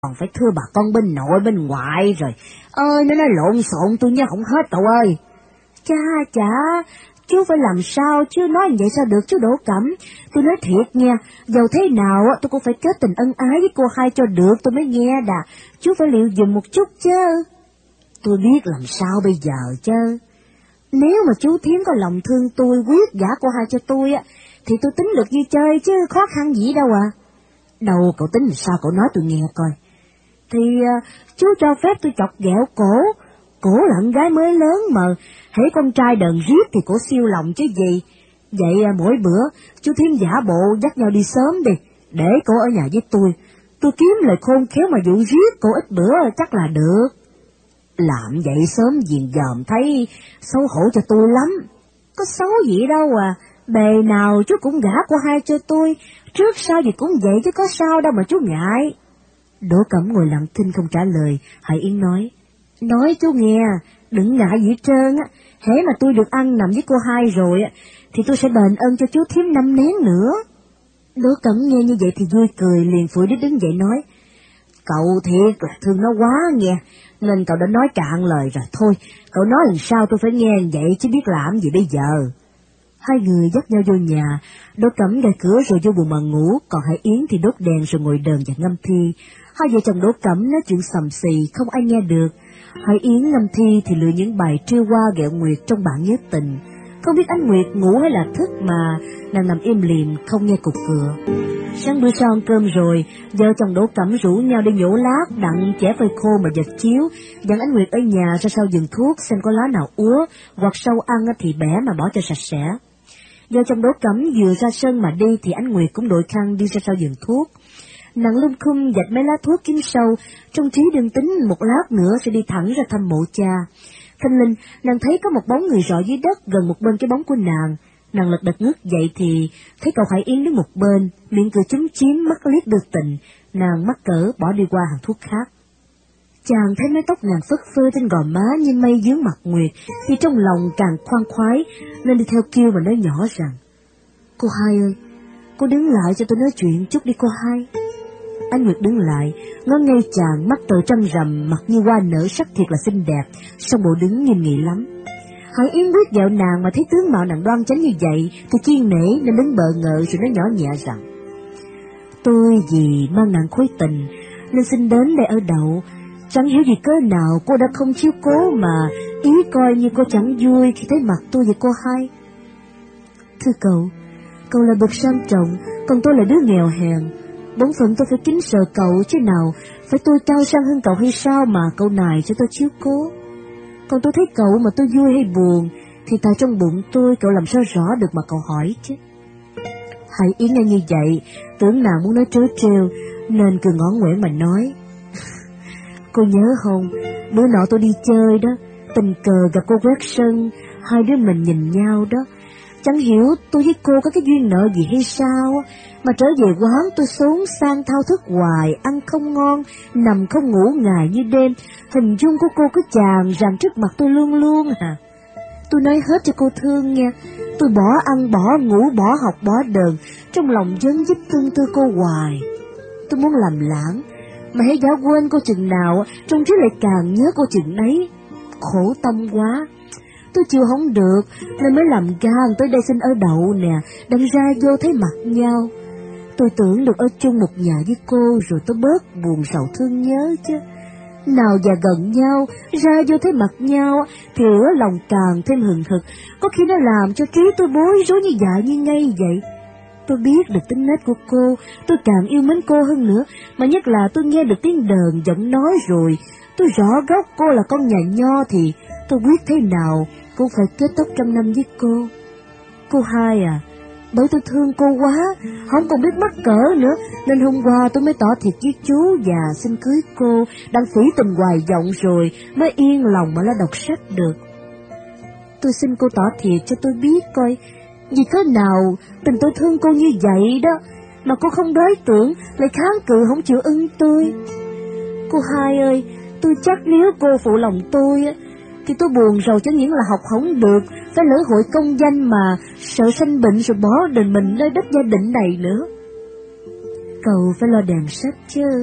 còn phải thưa bà con bên nội bên ngoại rồi. Ơi, nó nói lộn xộn tôi nhớ không hết cậu ơi. Chà, chú phải làm sao chứ, nói vậy sao được chú Đỗ Cẩm. Tôi nói thiệt nha, dầu thế nào tôi cũng phải kết tình ân ái với cô hai cho được tôi mới nghe đà. Chú phải liệu dùm một chút chứ. Tôi biết làm sao bây giờ chứ. Nếu mà chú Thiếm có lòng thương tôi, quyết gả cô hai cho tôi thì tôi tính được như chơi chứ khó khăn gì đâu à. Đâu cậu tính làm sao cậu nói tôi nghe coi. Thì chú cho phép tôi chọc ghẹo cổ là con gái mới lớn mà, hễ con trai đờn riết thì cổ siêu lòng chứ gì. Vậy mỗi bữa chú Thiếm giả bộ dắt nhau đi sớm đi, để cổ ở nhà với tôi kiếm lời khôn khéo mà dụ riết cổ ít bữa chắc là được. Làm vậy sớm diền dòm thấy xấu hổ cho tôi lắm. Có xấu gì đâu à, bề nào chú cũng gả cô hai cho tôi, trước sau gì cũng vậy chứ có sao đâu mà chú ngại. Đỗ Cẩm ngồi lặng thinh không trả lời. Hải Yến nói chú nghe, đừng ngại gì hết trơn á, hễ mà tôi được ăn nằm với cô hai rồi thì tôi sẽ đền ơn cho chú Thiếm 5 nén nữa. Đỗ Cẩm nghe như vậy thì vui cười, liền phủi đít đứng dậy nói, cậu thiệt là thương nó quá nghe, nên cậu đã nói cạn lời rồi. Thôi, cậu nói làm sao tôi phải nghe vậy chứ biết làm gì bây giờ. Hai người dắt nhau vô nhà, Đỗ Cẩm đẩy cửa rồi vô buồng mà ngủ, còn Hải Yến thì đốt đèn rồi ngồi đờn và ngâm thi. Hai vợ chồng Đỗ Cẩm nói chuyện sầm xì không ai nghe được. Hải Yến ngâm thi thì lựa những bài trêu hoa ghẹo Nguyệt trong bản nhớ tình. Không biết anh Nguyệt ngủ hay là thức mà nàng nằm im lìm không nghe cục cửa. Sáng bữa sau ăn cơm rồi, vợ chồng Đỗ Cẩm rủ nhau đi nhổ lát đặng chẻ phơi khô mà giật chiếu, dẫn anh Nguyệt ở nhà ra sau vườn thuốc xem có lá nào úa hoặc sâu ăn thì bẻ mà bỏ cho sạch sẽ. Vợ chồng Đỗ Cẩm vừa ra sân mà đi thì anh Nguyệt cũng đội khăn đi ra sau vườn thuốc. Nàng lum khum dạch mấy lá thuốc kiếm sâu, trong trí đừng tính một lát nữa sẽ đi thẳng ra thăm mộ cha. Thanh linh, nàng thấy có một bóng người rọi dưới đất gần một bên cái bóng của nàng. Nàng lật đật ngước dậy thì thấy cậu Hải Yến đứng một bên, miệng cười chúm chím, mắt liếc đưa tình. Nàng mắc cỡ bỏ đi qua hàng thuốc khác. Chàng thấy mái tóc nàng phất phơ trên gò má như mây dướng mặt Nguyệt thì trong lòng càng khoan khoái, nên đi theo kêu mà nói nhỏ rằng, cô hai ơi, cô đứng lại cho tôi nói chuyện chút đi cô hai. Anh Nguyệt đứng lại, ngó ngay chàng, mắt tờ trăng rằm, mặt như hoa nở, sắc thiệt là xinh đẹp, song bộ đứng nghiêm nghị lắm. Hải Yến quyết dạo nàng mà thấy tướng mạo nàng đoan chánh như vậy thì kiên nể nên đứng bợ ngợ rồi nói nhỏ nhẹ rằng, tôi vì mang nặng khối tình nên xin đến đây ở đậu, chẳng hiểu vì cớ nào cô đã không chiếu cố mà ý coi như cô chẳng vui khi thấy mặt tôi và cô hai. Thưa cậu là bậc sang trọng, còn tôi là đứa nghèo hèn. Bổn phận tôi phải kính sợ cậu chứ nào phải tôi cao sang hơn cậu hay sao mà cậu nài cho tôi chiếu cố. Còn tôi thấy cậu mà tôi vui hay buồn thì tại trong bụng tôi cậu làm sao rõ được mà cậu hỏi chứ. Hải Yến nghe như vậy, tưởng nàng muốn nói trớ trêu nên cười ngõ nguẻn mà nói, cô nhớ không, bữa nọ tôi đi chơi đó, tình cờ gặp cô quét sân, hai đứa mình nhìn nhau đó. Chẳng hiểu tôi với cô có cái duyên nợ gì hay sao, mà trở về quán tôi xuống sang thao thức hoài, ăn không ngon, nằm không ngủ ngày như đêm, hình dung của cô cứ tràn rằm trước mặt tôi luôn luôn à. Tôi nói hết cho cô thương nha, tôi bỏ ăn, bỏ ngủ, bỏ học, bỏ đờn, trong lòng vấn dít thương tư cô hoài. Tôi muốn làm lãng, mà hãy đã quên cô chừng nào, trong trí lại càng nhớ cô chừng ấy. Khổ tâm quá, tôi chịu không được, nên mới làm gan tới đây xin ở đậu nè, đâm ra vô thấy mặt nhau. Tôi tưởng được ở chung một nhà với cô rồi tôi bớt buồn sầu thương nhớ chứ. Nào và gần nhau, ra vô thấy mặt nhau, thì lửa lòng càng thêm hừng hực, có khi nó làm cho trí tôi bối rối như dại như ngây vậy. Tôi biết được tính nết của cô, tôi càng yêu mến cô hơn nữa, mà nhất là tôi nghe được tiếng đờn giọng nói rồi. Tôi rõ gốc cô là con nhà nho thì tôi quyết thế nào cũng phải kết thúc 100 năm với cô. Cô hai à, bởi tôi thương cô quá, không còn biết mắc cỡ nữa, nên hôm qua tôi mới tỏ thiệt với chú và xin cưới cô, đang phỉ tình hoài vọng rồi mới yên lòng mà lo đọc sách được. Tôi xin cô tỏ thiệt cho tôi biết coi, vì thế nào tình tôi thương cô như vậy đó, mà cô không đối tưởng, lại kháng cự không chịu ưng tôi. Cô hai ơi, tôi chắc nếu cô phụ lòng tôi thì tôi buồn rầu chẳng những là học không được, phải lỡ hội công danh mà sợ sanh bệnh rồi bỏ đền mình nơi đất gia đình này nữa. Cậu phải lo đèn sách chứ,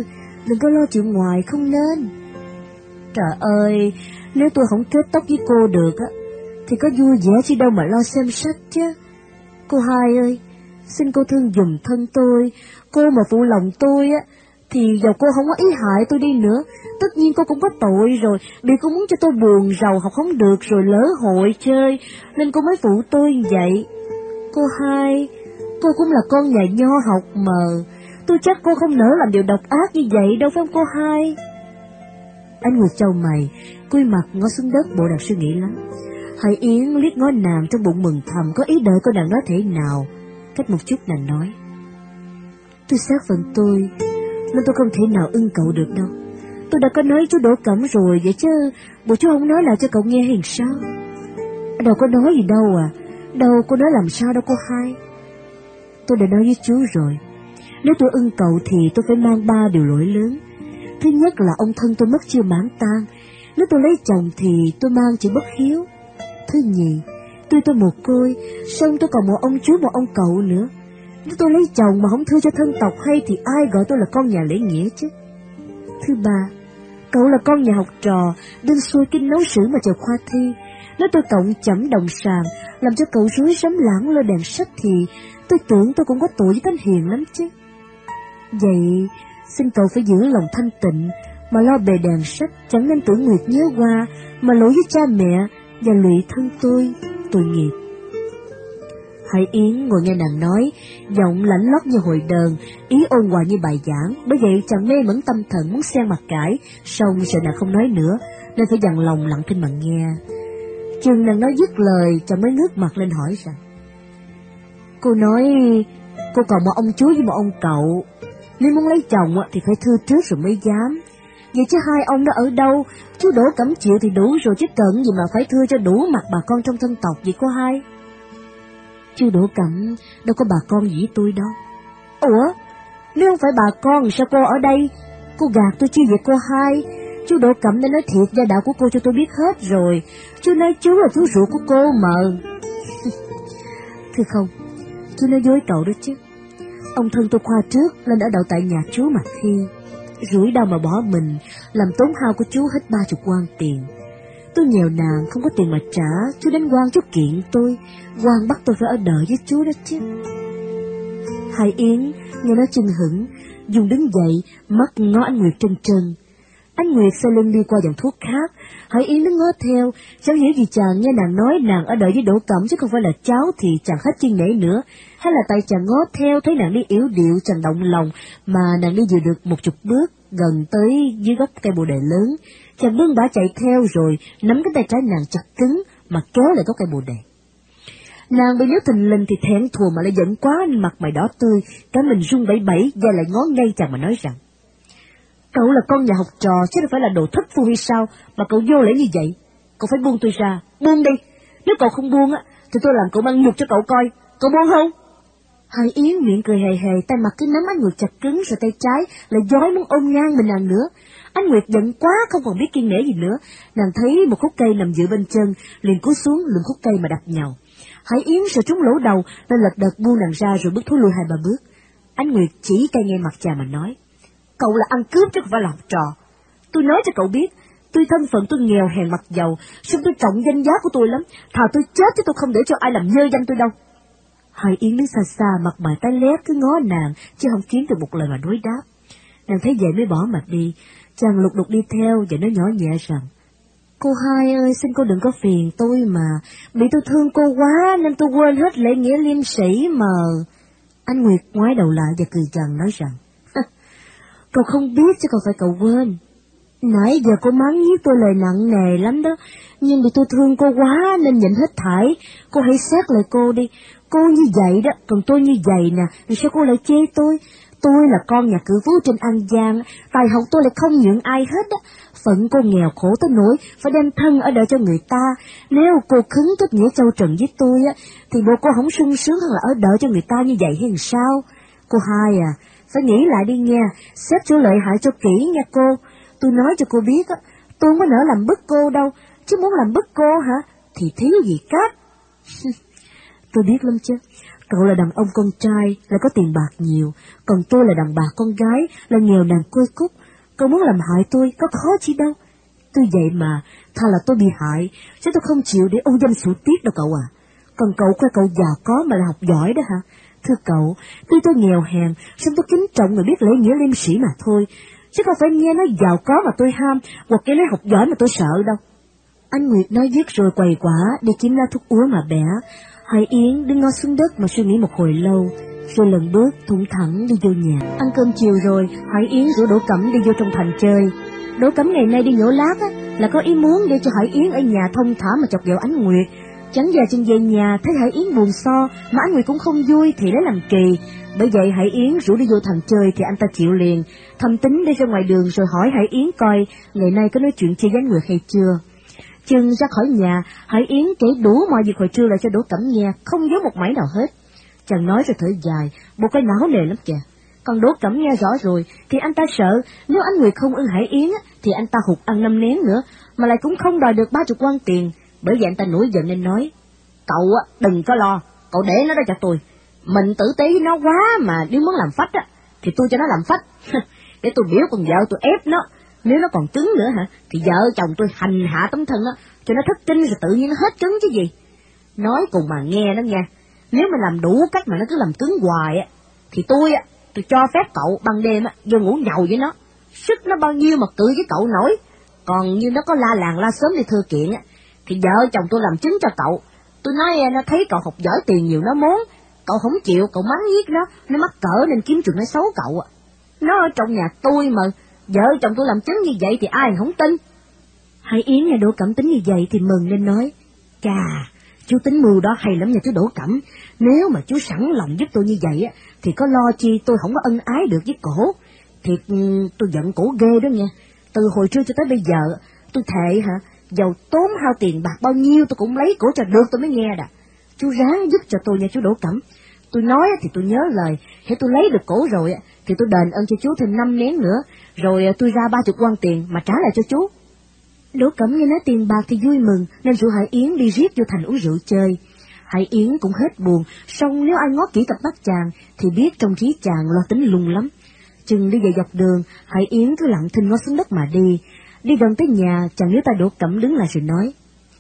đừng có lo chuyện ngoài không nên. Trời ơi, nếu tôi không kết tóc với cô được á, thì có vui vẻ chứ đâu mà lo xem sách chứ. Cô Hai ơi, xin cô thương giùm thân tôi, cô mà phụ lòng tôi á, thì dầu cô không có ý hại tôi đi nữa, tất nhiên cô cũng có tội rồi, vì cô muốn cho tôi buồn rầu học không được rồi lỡ hội chơi, nên cô mới phụ tôi như vậy. Cô Hai, cô cũng là con nhà nho học mà, tôi chắc cô không nỡ làm điều độc ác như vậy đâu phải không cô Hai? Anh Nguyệt chau mày, cúi mặt ngó xuống đất bộ đang suy nghĩ lắm. Hải Yến liếc ngó nàng trong bụng mừng thầm, có ý đợi cô nàng nói thế nào. Cách một chút nàng nói: tôi xác phận tôi, nên tôi không thể nào ưng cậu được đâu. Tôi đã có nói chú Đỗ Cẩm rồi vậy chứ, bộ chú không nói lại cho cậu nghe hình sao? Đâu có nói gì đâu à, đâu có nói làm sao đâu cô Hai. Tôi đã nói với chú rồi, nếu tôi ưng cậu thì tôi phải mang 3 điều lỗi lớn. Thứ nhất là ông thân tôi mất chưa mãn tang, nếu tôi lấy chồng thì tôi mang chữ bất hiếu. Thứ nhì, tôi mồ côi, xong tôi còn một ông chú một ông cậu nữa. Nếu tôi lấy chồng mà không thương cho thân tộc hay thì ai gọi tôi là con nhà lễ nghĩa chứ. Thứ ba, cậu là con nhà học trò, đương xuôi kinh nấu sử mà chờ khoa thi. Nếu tôi cộng chẩm đồng sàng, làm cho cậu rối rắm lãng lơ đèn sách thì tôi tưởng tôi cũng có tội với tánh hiền lắm chứ. Vậy xin cậu phải giữ lòng thanh tịnh mà lo bề đèn sách, chẳng nên tưởng Nguyệt nhớ qua mà lỗi với cha mẹ và lụy thân tôi, tội nghiệp. Hải Yến ngồi nghe nàng nói, giọng lãnh lót như hồi đờn, ý ôn hòa như bài giảng, bởi vậy chàng mê mẩn tâm thần muốn xen mặt cãi, song sợ nàng không nói nữa, nên phải dằn lòng lặng thinh mà nghe. Chừng nàng nói dứt lời, chàng mới ngước mặt lên hỏi rằng: cô nói cô còn một ông chú với một ông cậu, nếu muốn lấy chồng thì phải thưa trước rồi mới dám. Vậy chứ hai ông đó ở đâu? Chú Đỗ Cẩm chịu thì đủ rồi chứ cần gì mà phải thưa cho đủ mặt bà con trong thân tộc vậy cô Hai? Chú Đỗ Cẩm đâu có bà con gì tôi đâu. Ủa, nếu không phải bà con sao cô ở đây? Cô gạt tôi chi vậy cô Hai? Chú Đỗ Cẩm đã nói thiệt gia đạo của cô cho tôi biết hết rồi. Chú nói chú là chú ruột của cô mà. Thưa không, chú nói dối cậu đó chứ. Ông thân tôi khoa trước lên ở đậu tại nhà chú mà thi, rủi đâu mà bỏ mình, làm tốn hao của chú hết 30 quan tiền. Tôi nghèo nàn không có tiền mà trả, chú đến quan chú kiện tôi, quan bắt tôi phải ở đợi với chú đó chứ. Hải Yến nghe nói chưng hửng, dùng đứng dậy, mắt ngó anh Nguyệt trân trân. Anh Nguyệt xoay lưng đi qua dòng thuốc khác, Hải Yến đứng ngó theo, chẳng hiểu gì chàng nghe nàng nói nàng ở đợi với Đỗ Cẩm chứ không phải là cháu thì chàng hết chiên nể nữa, hay là tại chàng ngó theo thấy nàng đi yếu điệu chàng động lòng mà nàng đi vừa được 10 bước gần tới dưới gốc cây bồ đề lớn, chàng bưng bả chạy theo rồi nắm cái tay trái nàng chặt cứng mà kéo lại gốc cây bồ đề. Nàng bị nếu thình lình thì thẹn thùa mà lại giận quá nên mặt mày đỏ tươi, cả mình run bẩy bẩy và lại ngó ngay chàng mà nói rằng: cậu là con nhà học trò chứ đâu phải là đồ thất phu hay sao mà cậu vô lễ như vậy? Cậu phải buông tôi ra, buông đi. Nếu cậu không buông á thì tôi làm cậu mang nhục cho cậu coi. Cậu buông không? Hải Yến miệng cười hề hề, tay mặt cứ nắm anh Nguyệt chặt cứng rồi tay trái lại giói muốn ôm ngang mình nàng nữa. Anh Nguyệt giận quá không còn biết kiêng nể gì nữa, nàng thấy một khúc cây nằm giữa bên chân, liền cúi xuống lượm khúc cây mà đập nhào. Hải Yến sợ trúng lỗ đầu nên lật đật buông nàng ra rồi bước thối lui 2-3 bước. Anh Nguyệt chỉ cây ngay mặt chàng mà nói: cậu là ăn cướp chứ không phải là học trò. Tôi nói cho cậu biết, tuy thân phận tôi nghèo hèn mặt dầu, song tôi trọng danh giá của tôi lắm, thà tôi chết chứ tôi không để cho ai làm nhơ danh tôi đâu. Hải Yến đứng xa xa, mặt mày tái lét cứ ngó nàng chứ không kiếm được một lời mà đối đáp. Nàng thấy vậy mới bỏ mặt đi, chàng lục đục đi theo và nói nhỏ nhẹ rằng: cô Hai ơi, xin cô đừng có phiền tôi mà, bị tôi thương cô quá nên tôi quên hết lễ nghĩa liêm sĩ mà. Anh Nguyệt ngoái đầu lại và cười gằn nói rằng: cậu không biết chứ không phải cậu quên. Nãy giờ cô mắng nhiếc tôi lời nặng nề lắm đó, nhưng vì tôi thương cô quá nên nhịn hết thảy. Cô hãy xét lại cô đi, cô như vậy đó, còn tôi như vậy nè, vì sao cô lại chê tôi? Tôi là con nhà cử phú trên An Giang, tài học tôi lại không nhượng ai hết đó. Phận cô nghèo khổ tới nỗi phải đem thân ở đợi cho người ta. Nếu cô khứng kết nghĩa châu trần với tôi á, thì bộ cô không sung sướng hơn là ở đợi cho người ta như vậy hay sao? Cô Hai à, phải nghĩ lại đi nghe, xét chỗ lợi hại cho kỹ nha cô. Tôi nói cho cô biết á, tôi không có nỡ làm bức cô đâu, chứ muốn làm bức cô hả, thì thiếu gì cát. Tôi biết lắm chứ, cậu là đàn ông con trai, là có tiền bạc nhiều, còn tôi là đàn bà con gái, là nghèo nàn côi cút. Cậu muốn làm hại tôi, có khó chi đâu. Tôi vậy mà, thà là tôi bị hại, chứ tôi không chịu để ô danh sủ tiết đâu cậu à. Còn cậu coi cậu giàu có mà là học giỏi đó hả? Thưa cậu, tuy tôi nghèo hèn, song tôi kính trọng người biết lễ nghĩa liêm sĩ mà thôi, chứ không phải nghe nói giàu có mà tôi ham, hoặc nghe nói học giỏi mà tôi sợ đâu. Anh Nguyệt nói dứt rồi quầy quả đi kiếm lá thuốc úa mà bẻ. Hải Yến đứng ngó xuống đất mà suy nghĩ một hồi lâu, rồi lần bước thủng thẳng đi vô nhà. Ăn cơm chiều rồi, Hải Yến rủ Đỗ Cẩm đi vô trong thành chơi. Đỗ Cẩm ngày nay đi nhổ lát á, là có ý muốn để cho Hải Yến ở nhà thông thả mà chọc ghẹo Ánh Nguyệt. Chẳng giờ chân về nhà thấy Hải Yến buồn so, mà Ánh Nguyệt cũng không vui thì lấy làm kỳ. Bởi vậy Hải Yến rủ đi vô thành chơi thì anh ta chịu liền, thầm tính đi ra ngoài đường rồi hỏi Hải Yến coi ngày nay có nói chuyện chơi với Ánh Nguyệt hay chưa. Chừng ra khỏi nhà, Hải Yến kể đủ mọi việc hồi trưa lại cho Đỗ Cẩm nghe, không giấu một mảy nào hết. Chàng nói rồi thở dài, bộ cái não nề lắm kìa. Còn Đỗ Cẩm nghe rõ rồi thì anh ta sợ nếu Ánh Nguyệt không ưng Hải Yến thì anh ta hụt ăn 5 nén nữa, mà lại cũng không đòi được 30 quan tiền. Bởi vậy anh ta nổi giận nên nói: cậu đừng có lo, cậu để nó ra cho tôi. Mình tử tế với nó quá, mà nếu muốn làm phách thì tôi cho nó làm phách. Để tôi biểu con vợ tôi ép nó, nếu nó còn cứng nữa thì vợ chồng tôi hành hạ tấm thân cho nó thất kinh rồi tự nhiên nó hết cứng chứ gì. Nói cùng mà nghe đó nha, nếu mà làm đủ cách mà nó cứ làm cứng hoài thì tôi cho phép cậu ban đêm vô ngủ nhậu với nó, sức nó bao nhiêu mà cự với cậu nổi. Còn như nó có la làng la sớm đi thưa kiện thì vợ chồng tôi làm chứng cho cậu. Tôi nói nó thấy cậu học giỏi tiền nhiều nó muốn, cậu không chịu, cậu mắng giết nó mắc cỡ nên kiếm chuyện nó xấu cậu. Nó ở trong nhà tôi mà, vợ chồng tôi làm chứng như vậy thì ai không tin. Hải Yến nghe Đỗ Cẩm tính như vậy thì mừng nên nói: chà, chú tính mưu đó hay lắm nha chú Đỗ Cẩm. Nếu mà chú sẵn lòng giúp tôi như vậy thì có lo chi tôi không có ân ái được với cổ. Thiệt tôi giận cổ ghê đó nha. Từ hồi trưa cho tới bây giờ tôi thề dầu tốn hao tiền bạc bao nhiêu tôi cũng lấy cổ cho được tôi mới nghe đà. Chú ráng giúp cho tôi nha chú Đỗ Cẩm. Tôi nói thì tôi nhớ lời, hễ tôi lấy được cổ rồi thì tôi đền ơn cho chú thêm 5 nén nữa, rồi tôi ra 30 quan tiền mà trả lại cho chú. Đỗ Cẩm nghe nói tiền bạc thì vui mừng nên rủ Hải Yến đi riết vô thành uống rượu chơi. Hải Yến cũng hết buồn, song nếu ai ngó kỹ cặp mắt chàng thì biết trong trí chàng lo tính lung lắm. Chừng đi về dọc đường, Hải Yến cứ lặng thinh ngó xuống đất mà đi. Đi gần tới nhà, chàng níu tay Đỗ Cẩm đứng lại rồi nói: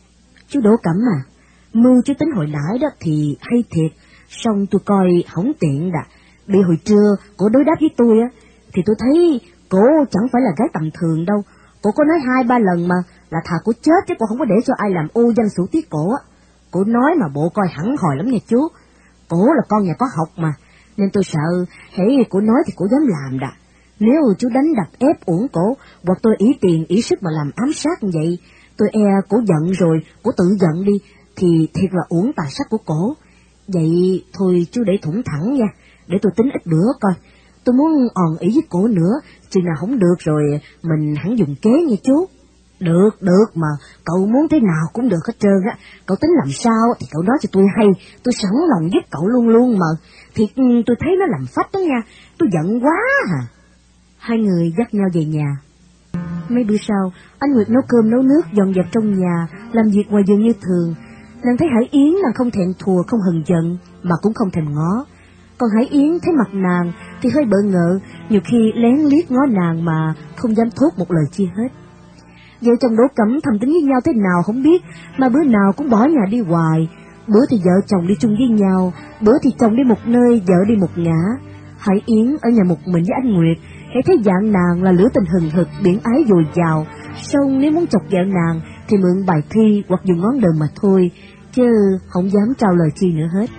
chú Đỗ Cẩm mưu chú tính hồi nãy đó thì hay thiệt, song tôi coi hổng tiện đã. Bị hồi trưa cổ đối đáp với tôi thì tôi thấy cổ chẳng phải là gái tầm thường đâu. Cổ có nói 2-3 lần mà là thà cổ chết chứ cổ không có để cho ai làm ô danh sủ tiết cổ. Cổ nói mà bộ coi hẳn hòi lắm nha chú. Cổ là con nhà có học mà, nên tôi sợ hễ cổ nói thì cổ dám làm đã. Nếu chú đánh đập ép uổng cổ, hoặc tôi ý tiền ý sức mà làm ám sát như vậy, tôi e cổ giận rồi cổ tự giận đi thì thiệt là uổng tài sắc của cổ. Vậy thôi chú để thủng thẳng nha, để tôi tính ít bữa coi. Tôi muốn òn ý với cổ nữa, chừng nào không được rồi mình hẳn dùng kế nha chú. Được mà, cậu muốn thế nào cũng được hết trơn Cậu tính làm sao thì cậu nói cho tôi hay, tôi sẵn lòng giúp cậu luôn luôn mà. Thiệt tôi thấy nó làm phách đó nha, tôi giận quá Hai người dắt nhau về nhà. Mấy bữa sau, anh Nguyệt nấu cơm nấu nước dọn dẹp trong nhà, làm việc ngoài vườn như thường. Nàng thấy Hải Yến nàng không thẹn thùa, không hờn giận, mà cũng không thèm ngó. Còn Hải Yến thấy mặt nàng thì hơi bỡ ngỡ, nhiều khi lén liếc ngó nàng mà không dám thốt một lời chi hết. Vợ chồng Đỗ Cẩm thầm tính với nhau thế nào không biết, mà bữa nào cũng bỏ nhà đi hoài. Bữa thì vợ chồng đi chung với nhau, bữa thì chồng đi một nơi, vợ đi một ngã. Hải Yến ở nhà một mình với anh Nguyệt, hãy thấy dạng nàng là lửa tình hừng hực, biển ái dồi dào. Xong nếu muốn chọc ghẹo nàng thì mượn bài thi hoặc dùng ngón đờn mà thôi, chứ không dám trao lời chi nữa hết.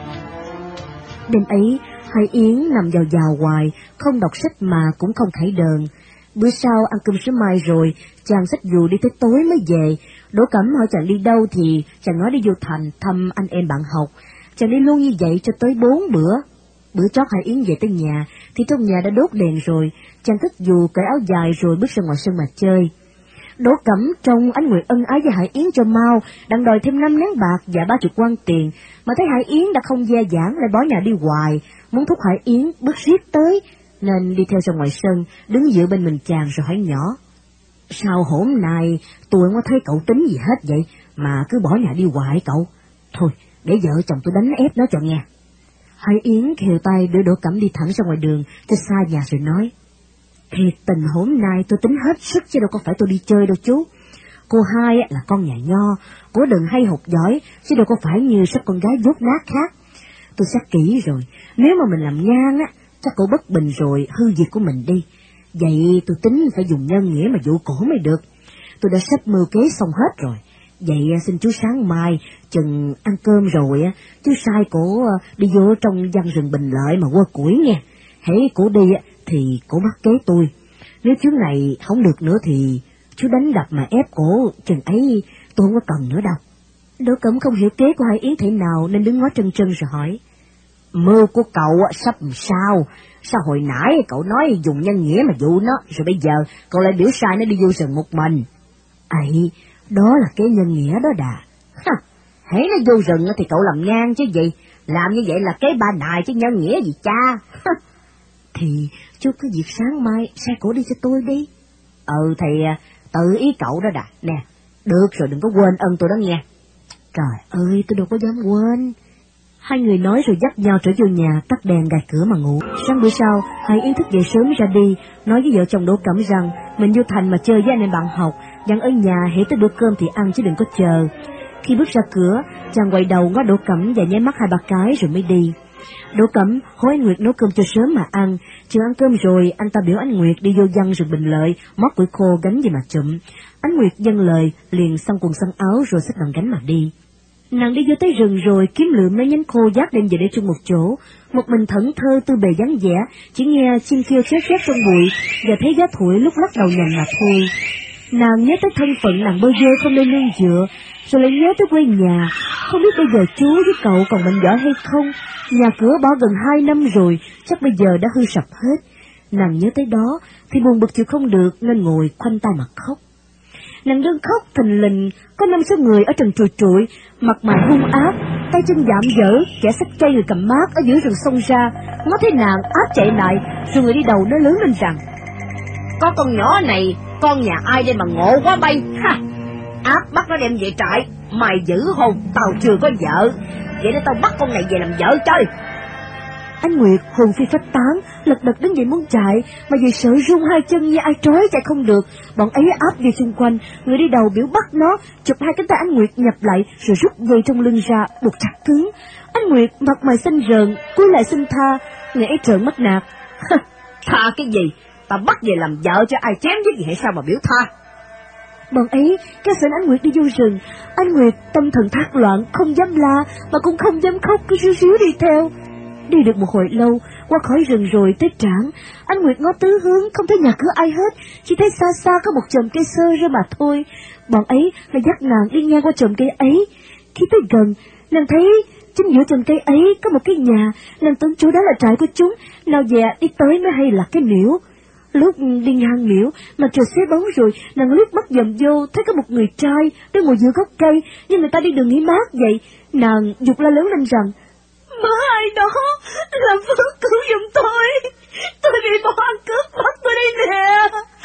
Đêm ấy, Hải Yến nằm vào hoài, không đọc sách mà cũng không khải đờn. Bữa sau ăn cơm sớm mai rồi, chàng xách dù đi tới tối mới về. Đỗ Cẩm hỏi chàng đi đâu thì chàng nói đi vô thành thăm anh em bạn học. Chàng đi luôn như vậy cho tới 4 bữa. Bữa chót Hải Yến về tới nhà thì trong nhà đã đốt đèn rồi. Chàng thích dù cởi áo dài rồi bước ra ngoài sân mà chơi. Đỗ Cẩm trông anh Nguyệt ân ái với Hải Yến cho mau, đang đòi thêm 5 nén bạc và 30 quan tiền, mà thấy Hải Yến đã không dè dãn lại bỏ nhà đi hoài, muốn thúc Hải Yến bước riết tới, nên đi theo ra ngoài sân, đứng giữa bên mình chàng rồi hỏi nhỏ: sao hôm nay tôi không có thấy cậu tính gì hết vậy, mà cứ bỏ nhà đi hoài cậu? Thôi, để vợ chồng tôi đánh ép nó cho nghe. Hải Yến khều tay đưa Đỗ Cẩm đi thẳng ra ngoài đường cho xa nhà rồi nói: Thiệt tình hôm nay tôi tính hết sức chứ đâu có phải tôi đi chơi đâu chú. Cô Hai là con nhà nho, cô đừng hay học giỏi, chứ đâu có phải như सब con gái dốt nát khác. Tôi xét kỹ rồi, nếu mà mình làm ngang á, chắc cổ bất bình rồi hư việc của mình đi. Vậy tôi tính phải dùng nhân nghĩa mà dụ cổ mới được. Tôi đã sắp mưu kế xong hết rồi. Vậy xin chú sáng mai, chừng ăn cơm rồi á, chú sai cổ đi vô trong văn rừng Bình Lợi mà quơ củi nghe. Hễ cổ đi á, thì cổ bắt kế tôi. Nếu chuyến này không được nữa thì chú đánh đập mà ép cổ, chừng ấy tôi không có cần nữa đâu. Đỗ Cẩm không hiểu kế của Hai Yến thế nào nên đứng ngó trân trân rồi hỏi. Mưu của cậu sắp làm sao? Sao hồi nãy cậu nói dùng nhân nghĩa mà dụ nó, rồi bây giờ cậu lại biểu sai nó đi vô rừng một mình? Ấy, đó là cái nhân nghĩa đó đà. Hễ nó vô rừng thì cậu làm ngang chứ gì, làm như vậy là cái ba nài chứ nhân nghĩa gì cha. Thì chú cứ việc sáng mai sai cổ đi cho tôi đi. Thì tự ý cậu đó đà. Nè, được rồi đừng có quên ơn tôi đó nghe. Trời ơi, tôi đâu có dám quên. Hai người nói rồi dắt nhau trở vô nhà, tắt đèn gạt cửa mà ngủ. Sáng bữa sau, Hai Yến thức dậy sớm ra đi, nói với vợ chồng Đỗ Cẩm rằng mình vô thành mà chơi với anh em bạn học, dặn ở nhà hễ tới bữa cơm thì ăn chứ đừng có chờ. Khi bước ra cửa, chàng quay đầu ngó Đỗ Cẩm và nháy mắt 2-3 cái rồi mới đi. Đỗ Cẩm hối anh Nguyệt nấu cơm cho sớm mà ăn. Chưa ăn cơm rồi, anh ta biểu anh Nguyệt đi vô văn rừng Bình Lợi, mót củi khô gánh về mà chụm. Anh Nguyệt dâng lời, liền xăm quần xăm áo rồi xách đòn gánh mà đi. Nàng đi vô tới rừng rồi kiếm lượm mấy nhánh khô vác đem về để chung một chỗ. Một mình thẫn thơ tư bề vắng vẻ, chỉ nghe chim kêu khét khét trong bụi và thấy gió thổi lúc lắc đầu nhành mà thôi. Nàng nhớ tới thân phận nàng bơ vơ không nơi nương dựa, rồi lại nhớ tới quê nhà. Không biết bây giờ chú với cậu còn mạnh giỏi hay không. Nhà cửa bỏ gần 2 năm rồi, chắc bây giờ đã hư sập hết. Nàng nhớ tới đó thì buồn bực chịu không được nên ngồi khoanh tay mà khóc. Nàng đơn khóc thình lình, có 5-6 người ở trần trụi trụi, mặt mày hung ác, tay chân dạm dở, kẻ xách cây người cầm mát ở giữa rừng xông ra, ngó thấy nàng áp chạy lại, rồi người đi đầu nói lớn lên rằng: Có con nhỏ này, con nhà ai đây mà ngộ quá bay, ha! Áp bắt nó đem về trại, mày giữ hồn, tao chưa có vợ, vậy nên tao bắt con này về làm vợ chơi. Anh Nguyệt hồn phi phách tán, lật đật đứng dậy muốn chạy, mà vì sợ run hai chân như ai trói chạy không được. Bọn ấy áp về xung quanh, người đi đầu biểu bắt nó, chụp hai cánh tay anh Nguyệt nhập lại, rồi rút dây trong lưng ra, buộc chặt cứng. Anh Nguyệt mặt mày xanh rờn, cúi lại xin tha, người ấy trợn mắt nạt. Tha cái gì? Tao bắt về làm vợ cho ai chém giết gì hay sao mà biểu tha? Bọn ấy kéo sẵn anh Nguyệt đi vô rừng. Anh Nguyệt tâm thần thác loạn, không dám la mà cũng không dám khóc, cứ ríu ríu đi theo. Đi được một hồi lâu, qua khỏi rừng rồi tới trảng, anh Nguyệt ngó tứ hướng không thấy nhà cửa ai hết, chỉ thấy xa xa có một chòm cây sơ ra mà thôi. Bọn ấy lại dắt nàng đi ngang qua chòm cây ấy. Khi tới gần, nàng thấy chính giữa chòm cây ấy có một cái nhà, nàng tưởng chỗ đó là trại của chúng, nào dè đi tới mới hay là cái miễu. Lúc đi ngang miễu mà trời xế bóng rồi, nàng liếc mắt dòm vô thấy có một người trai đứng ngồi giữa gốc cây, như người ta đi đường nghỉ mát vậy. Nàng giục la lớn lên rằng: Má ai đó, làm phước cứu giùm tôi bị bọn ăn cướp bắt tôi đây nè.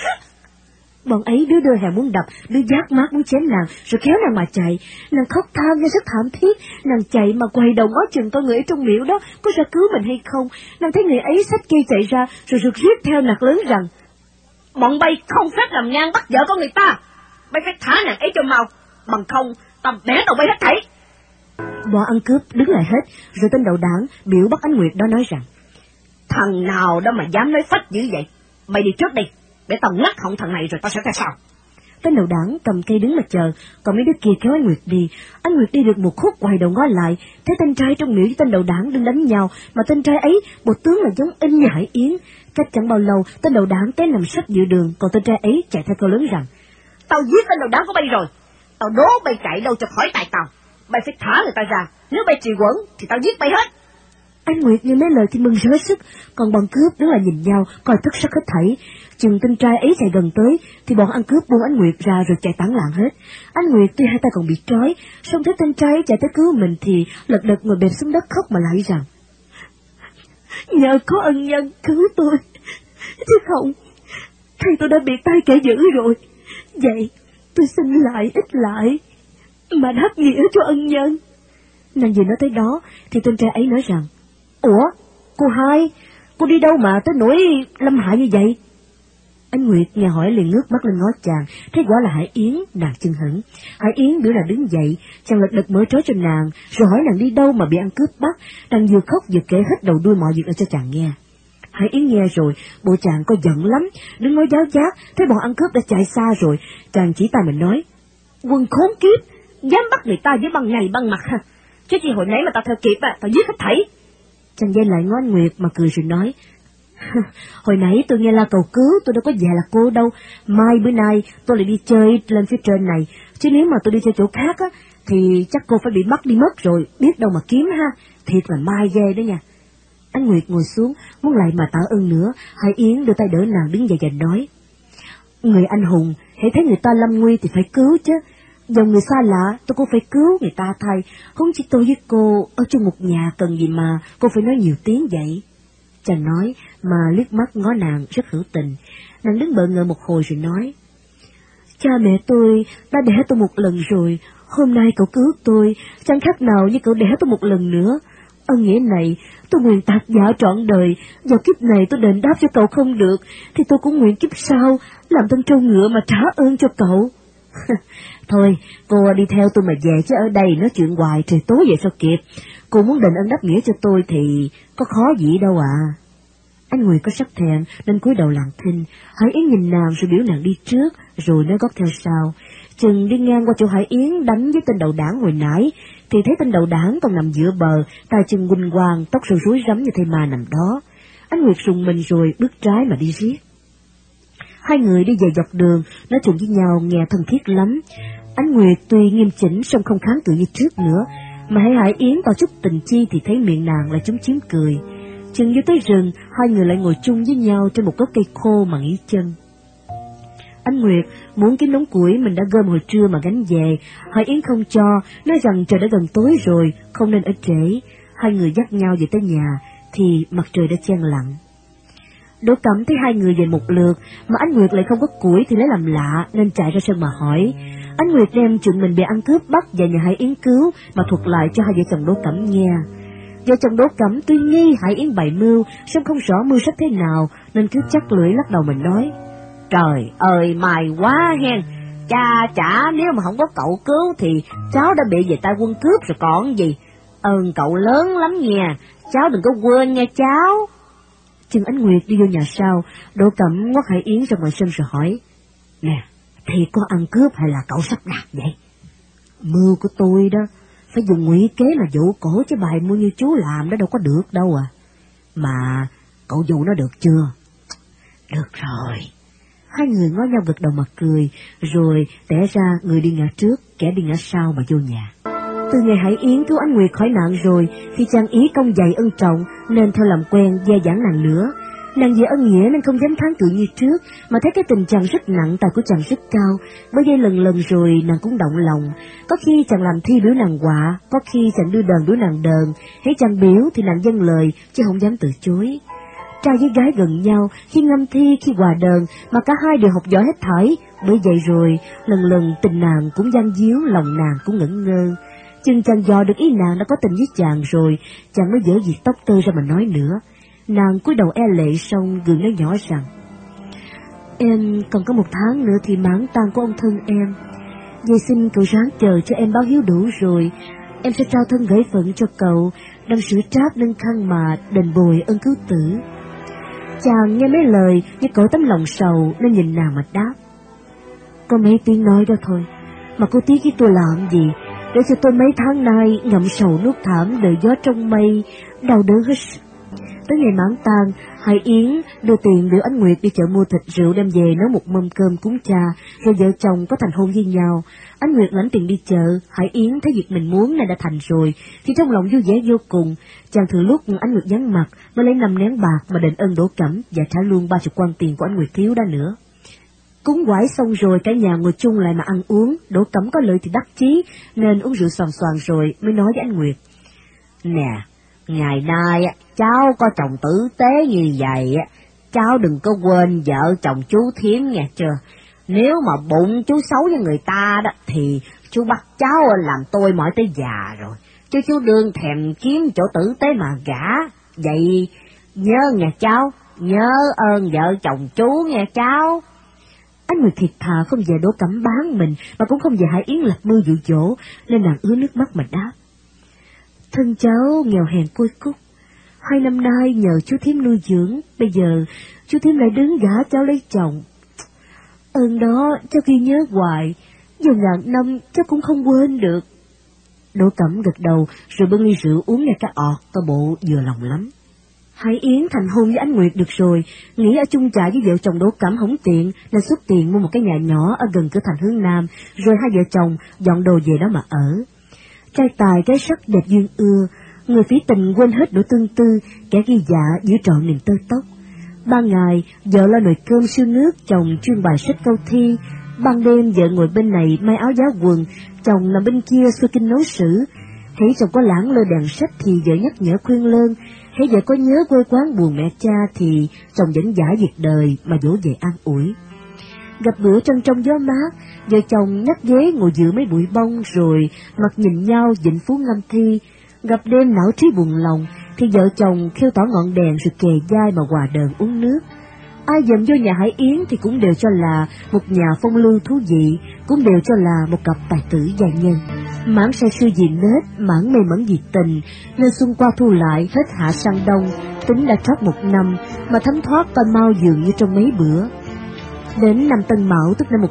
Bọn ấy đứa đưa hàng muốn đập, đứa giác mát muốn chém nàng, rồi kéo nàng mà chạy. Nàng khóc than nghe rất thảm thiết, nàng chạy mà quay đầu ngó chừng coi người ở trong miễu đó có ra cứu mình hay không. Nàng thấy người ấy xách cây chạy ra, rồi rượt riết theo nạt lớn rằng: Bọn bay không phép làm ngang bắt vợ con người ta, bay phải thả nàng ấy cho mau, bằng không tao bẻ đầu bay hết thảy. Bọn ăn cướp đứng lại hết, rồi tên đầu đảng biểu bắt anh Nguyệt đó nói rằng: Thằng nào đó mà dám nói phách dữ vậy, mày đi trước đi, để tao ngắt họng thằng này rồi tao sẽ theo sau. Tên đầu đảng cầm cây đứng mà chờ, còn mấy đứa kia kéo anh Nguyệt đi. Anh Nguyệt đi được một khúc quay đầu ngó lại, thấy tên trai trong miễu với tên đầu đảng đứng đánh nhau, mà tên trai ấy bộ tướng là giống in như Hải Yến. Cách chẳng bao lâu, tên đầu đảng té nằm sấp giữa đường, còn tên trai ấy chạy theo câu lớn rằng: Tao giết tên đầu đảng của bay rồi, tao đố bay chạy đâu cho khỏi tại tao, bay phải thả người ta ra, nếu bay trì quẩn thì tao giết bay hết. Anh Nguyệt nghe mấy lời thì mừng rỡ sức, còn bọn cướp đứng lại nhìn nhau, coi tất sắc hết thảy. Chừng tên trai ấy chạy gần tới, thì bọn ăn cướp buông anh Nguyệt ra rồi chạy tán loạn hết. Anh Nguyệt tuy hai tay còn bị trói, song thấy tên trai ấy chạy tới cứu mình thì lật đật ngồi bẹp xuống đất khóc mà lại rằng: Nhờ có ân nhân cứu tôi, chứ không thầy tôi đã bị tay kẻ dữ rồi. Vậy tôi xin lại ít lại mà đáp nghĩa cho ân nhân. Nàng vừa nói tới đó thì tên trai ấy nói rằng: Ủa, cô Hai, cô đi đâu mà tới nỗi lâm hại như vậy? Anh Nguyệt nghe hỏi liền ngước mắt lên ngó chàng, thấy quả là Hải Yến, nàng chưng hửng. Hải Yến biểu là đứng dậy, chàng lật đật mở trói cho nàng, rồi hỏi nàng đi đâu mà bị ăn cướp bắt. Nàng vừa khóc vừa kể hết đầu đuôi mọi việc cho chàng nghe. Hải Yến nghe rồi, bộ chàng có giận lắm, đứng nói giáo giác, thấy bọn ăn cướp đã chạy xa rồi, chàng chỉ tay mình nói: "Quân khốn kiếp, dám bắt người ta với bằng ngày bằng mặt ha, chứ chi hồi nãy mà tao theo kịp tao giết hết thảy." Chàng dây lại ngó anh Nguyệt mà cười rồi nói: "Hồi nãy tôi nghe la cầu cứu, tôi đâu có về là cô đâu, mai bữa nay tôi lại đi chơi lên phía trên này, chứ nếu mà tôi đi chơi chỗ khác thì chắc cô phải bị bắt đi mất rồi, biết đâu mà kiếm ha, thiệt là mai ghê đó nha." Anh Nguyệt ngồi xuống, muốn lại mà tạ ơn nữa, Hải Yến đưa tay đỡ nàng đứng dậy và nói: "Người anh hùng, hãy thấy người ta lâm nguy thì phải cứu chứ, dòng người xa lạ tôi cũng phải cứu người ta thay, không chỉ tôi với cô ở chung một nhà cần gì mà cô phải nói nhiều tiếng vậy." Chàng nói mà liếc mắt ngó nàng rất hữu tình. Nàng đứng bợ ngỡ một hồi rồi nói: "Cha mẹ tôi đã đẻ tôi một lần rồi, hôm nay cậu cứu tôi, chẳng khác nào như cậu đẻ tôi một lần nữa. Ân nghĩa này tôi nguyện tạc dạ trọn đời, vào kiếp này tôi đền đáp cho cậu không được, thì tôi cũng nguyện kiếp sau làm thân trâu ngựa mà trả ơn cho cậu." "Thôi, cô đi theo tôi mà về, chứ ở đây nói chuyện hoài trời tối vậy sao kịp. Cô muốn đền ơn đáp nghĩa cho tôi thì có khó gì đâu à." Anh Nguyệt có sắc thẹn nên cúi đầu lặng thinh. Hải Yến nhìn nàng rồi biểu nàng đi trước, rồi nói gót theo sau. Chừng đi ngang qua chỗ Hải Yến đánh với tên đầu đảng hồi nãy, thì thấy tên đầu đảng còn nằm giữa bờ, tay chân quỳnh quàng, tóc rối rối rắm như thây ma nằm đó. Anh Nguyệt rùng mình rồi bước trái mà đi riết. Hai người đi về dọc đường, nói chuyện với nhau nghe thân thiết lắm. Anh Nguyệt tuy nghiêm chỉnh song không kháng cự như trước nữa, mà hãy Hải Yến tỏ chút tình chi thì thấy miệng nàng lại chúm chím cười. Chừng vô tới rừng, hai người lại ngồi chung với nhau trên một gốc cây khô mà nghỉ chân. Anh Nguyệt muốn kiếm đống củi mình đã gom hồi trưa mà gánh về, Hải Yến không cho, nói rằng trời đã gần tối rồi, không nên ở trễ. Hai người dắt nhau về tới nhà, thì mặt trời đã chang lặng. Đỗ Cẩm thấy hai người về một lượt, mà anh Nguyệt lại không có củi thì lấy làm lạ, nên chạy ra sân mà hỏi. Anh Nguyệt đem chuyện mình bị ăn cướp bắt và nhà Hải Yến cứu mà thuật lại cho hai vợ chồng Đỗ Cẩm nghe. Vợ chồng Đỗ Cẩm tuy nghi Hải Yến bày mưu, song không rõ mưu sách thế nào, nên cứ chắc lưỡi lắc đầu mình nói: "Trời ơi, may quá hen, cha chả nếu mà không có cậu cứu thì cháu đã bị về tay quân cướp rồi còn gì. Ơn cậu lớn lắm nha, cháu đừng có quên nha cháu." Chừng anh Nguyệt đi vô nhà sau, Đỗ Cẩm ngoắt Hải Yến ra ngoài sân rồi hỏi: "Nè, thì có ăn cướp hay là cậu sắp đặt vậy?" "Mưu của tôi đó, phải dùng ngụy kế là dụ cổ, chứ bài mưu như chú làm đó đâu có được đâu à. Mà cậu dụ nó được chưa?" "Được rồi." Hai người ngó nhau gật đầu mà cười, rồi tẻ ra người đi ngã trước, kẻ đi ngã sau mà vô nhà. Từ ngày Hải Yến cứu anh Nguyệt khỏi nạn rồi, thì chàng ý công dày ân trọng, nên theo làm quen gia giảng nàng nữa. Nàng vì ân nghĩa nên không dám kháng cự như trước, mà thấy cái tình chàng rất nặng, tài của chàng rất cao, bởi vậy lần lần rồi nàng cũng động lòng. Có khi chàng làm thi biểu nàng họa, có khi chàng đưa đờn biểu nàng đờn, hễ chàng biểu thì nàng dâng lời, chứ không dám từ chối. Trai với gái gần nhau, khi ngâm thi, khi hòa đờn, mà cả hai đều học giỏi hết thảy, bởi vậy rồi lần lần tình nàng cũng gian díu, lòng nàng cũng ngẩn ngơ. Chừng chàng dò được ý nàng đã có tình với chàng rồi, chàng mới dở việc tóc tơ ra mà nói nữa. Nàng cúi đầu e lệ xong gượng nói nhỏ rằng: "Em còn có 1 tháng nữa thì mãn tang của ông thân em. Vậy xin cậu ráng chờ cho em báo hiếu đủ rồi, em sẽ trao thân gửi phận cho cậu, đang sửa tráp nâng khăn mà đền bồi ơn cứu tử." Chàng nghe mấy lời như cõi tấm lòng sầu nên nhìn nàng mà đáp: "Có mấy tiếng nói đó thôi, mà cô tiếc với tôi làm gì, để cho tôi mấy tháng nay ngậm sầu nuốt thảm đợi gió trong mây, đau đớn hết." Tới ngày mãn tang, Hải Yến đưa tiền biểu anh Nguyệt đi chợ mua thịt rượu đem về nấu một mâm cơm cúng cha, rồi vợ chồng có thành hôn với nhau. Anh Nguyệt lãnh tiền đi chợ, Hải Yến thấy việc mình muốn này đã thành rồi, thì trong lòng vui vẻ vô cùng. Chàng thừa lúc anh Nguyệt vắng mặt, mới lấy 5 nén bạc mà đền ơn Đỗ Cẩm và trả luôn 30 quan tiền của anh Nguyệt thiếu đó nữa. Cúng quải xong rồi cả nhà ngồi chung lại mà ăn uống. Đỗ Cẩm có lợi thì đắc chí nên uống rượu xoàn xoàn rồi mới nói với anh Nguyệt: "Nè, ngày nay cháu có chồng tử tế như vậy, cháu đừng có quên vợ chồng chú thím nghe chưa. Nếu mà bụng chú xấu với người ta đó thì chú bắt cháu làm tôi mỏi tới già rồi, chứ chú đương thèm kiếm chỗ tử tế mà gả. Vậy nhớ nghe cháu, nhớ ơn vợ chồng chú nghe cháu. Anh Nguyệt thiệt thà không về Đỗ Cẩm bán mình, mà cũng không về Hải Yến lập mưu dụ dỗ, nên nàng ứa nước mắt mà đáp. Thân cháu nghèo hèn côi cút, 2 năm nay nhờ chú thím nuôi dưỡng, bây giờ chú thím lại đứng gả cháu lấy chồng. Ơn đó cháu ghi nhớ hoài, dù ngàn năm cháu cũng không quên được. Đỗ Cẩm gật đầu rồi bưng ly rượu uống ngay cả ọt, coi bộ vừa lòng lắm. Hải Yến thành hôn với anh Nguyệt được rồi, nghĩ ở chung trại với vợ chồng Đỗ Cẩm hổng tiện, nên xuất tiền mua một cái nhà nhỏ ở gần cửa thành hướng Nam, rồi hai vợ chồng dọn đồ về đó mà ở. Trai tài gái sắc đẹp duyên ưa, người phỉ tình quên hết nỗi tương tư, kẻ ghi dạ giữ trọn niềm tơ tóc. Ban ngày vợ lo nồi cơm siêu nước, chồng chuyên bài sách câu thi. Ban đêm vợ ngồi bên này may áo giáo quần, chồng nằm bên kia xuôi kinh nấu sử. Hễ chồng có lãng lơ đèn sách thì vợ nhắc nhở khuyên lơn, hễ vợ có nhớ quê quán buồn mẹ cha thì chồng vẫn giải việc đời mà dỗ về an ủi. Gặp bữa trăng trong gió mát, vợ chồng nhắc ghế ngồi giữa mấy bụi bông rồi mặt nhìn nhau vịnh phú ngâm thi. Gặp đêm não trí buồn lòng thì vợ chồng khêu tỏ ngọn đèn rồi kề vai mà hòa đờn uống nước. Ai dần vô nhà Hải Yến thì cũng đều cho là một nhà phong lưu thú vị, cũng đều cho là một cặp tài tử gia nhân. Mãn say sưa vì nết, mãn mê mẩn vì tình, nên xuân qua thu lại hết hạ sang đông, tính đã trót 1 năm mà thấm thoát coi mau dường như trong mấy bữa. Đến năm Tân Mão tức năm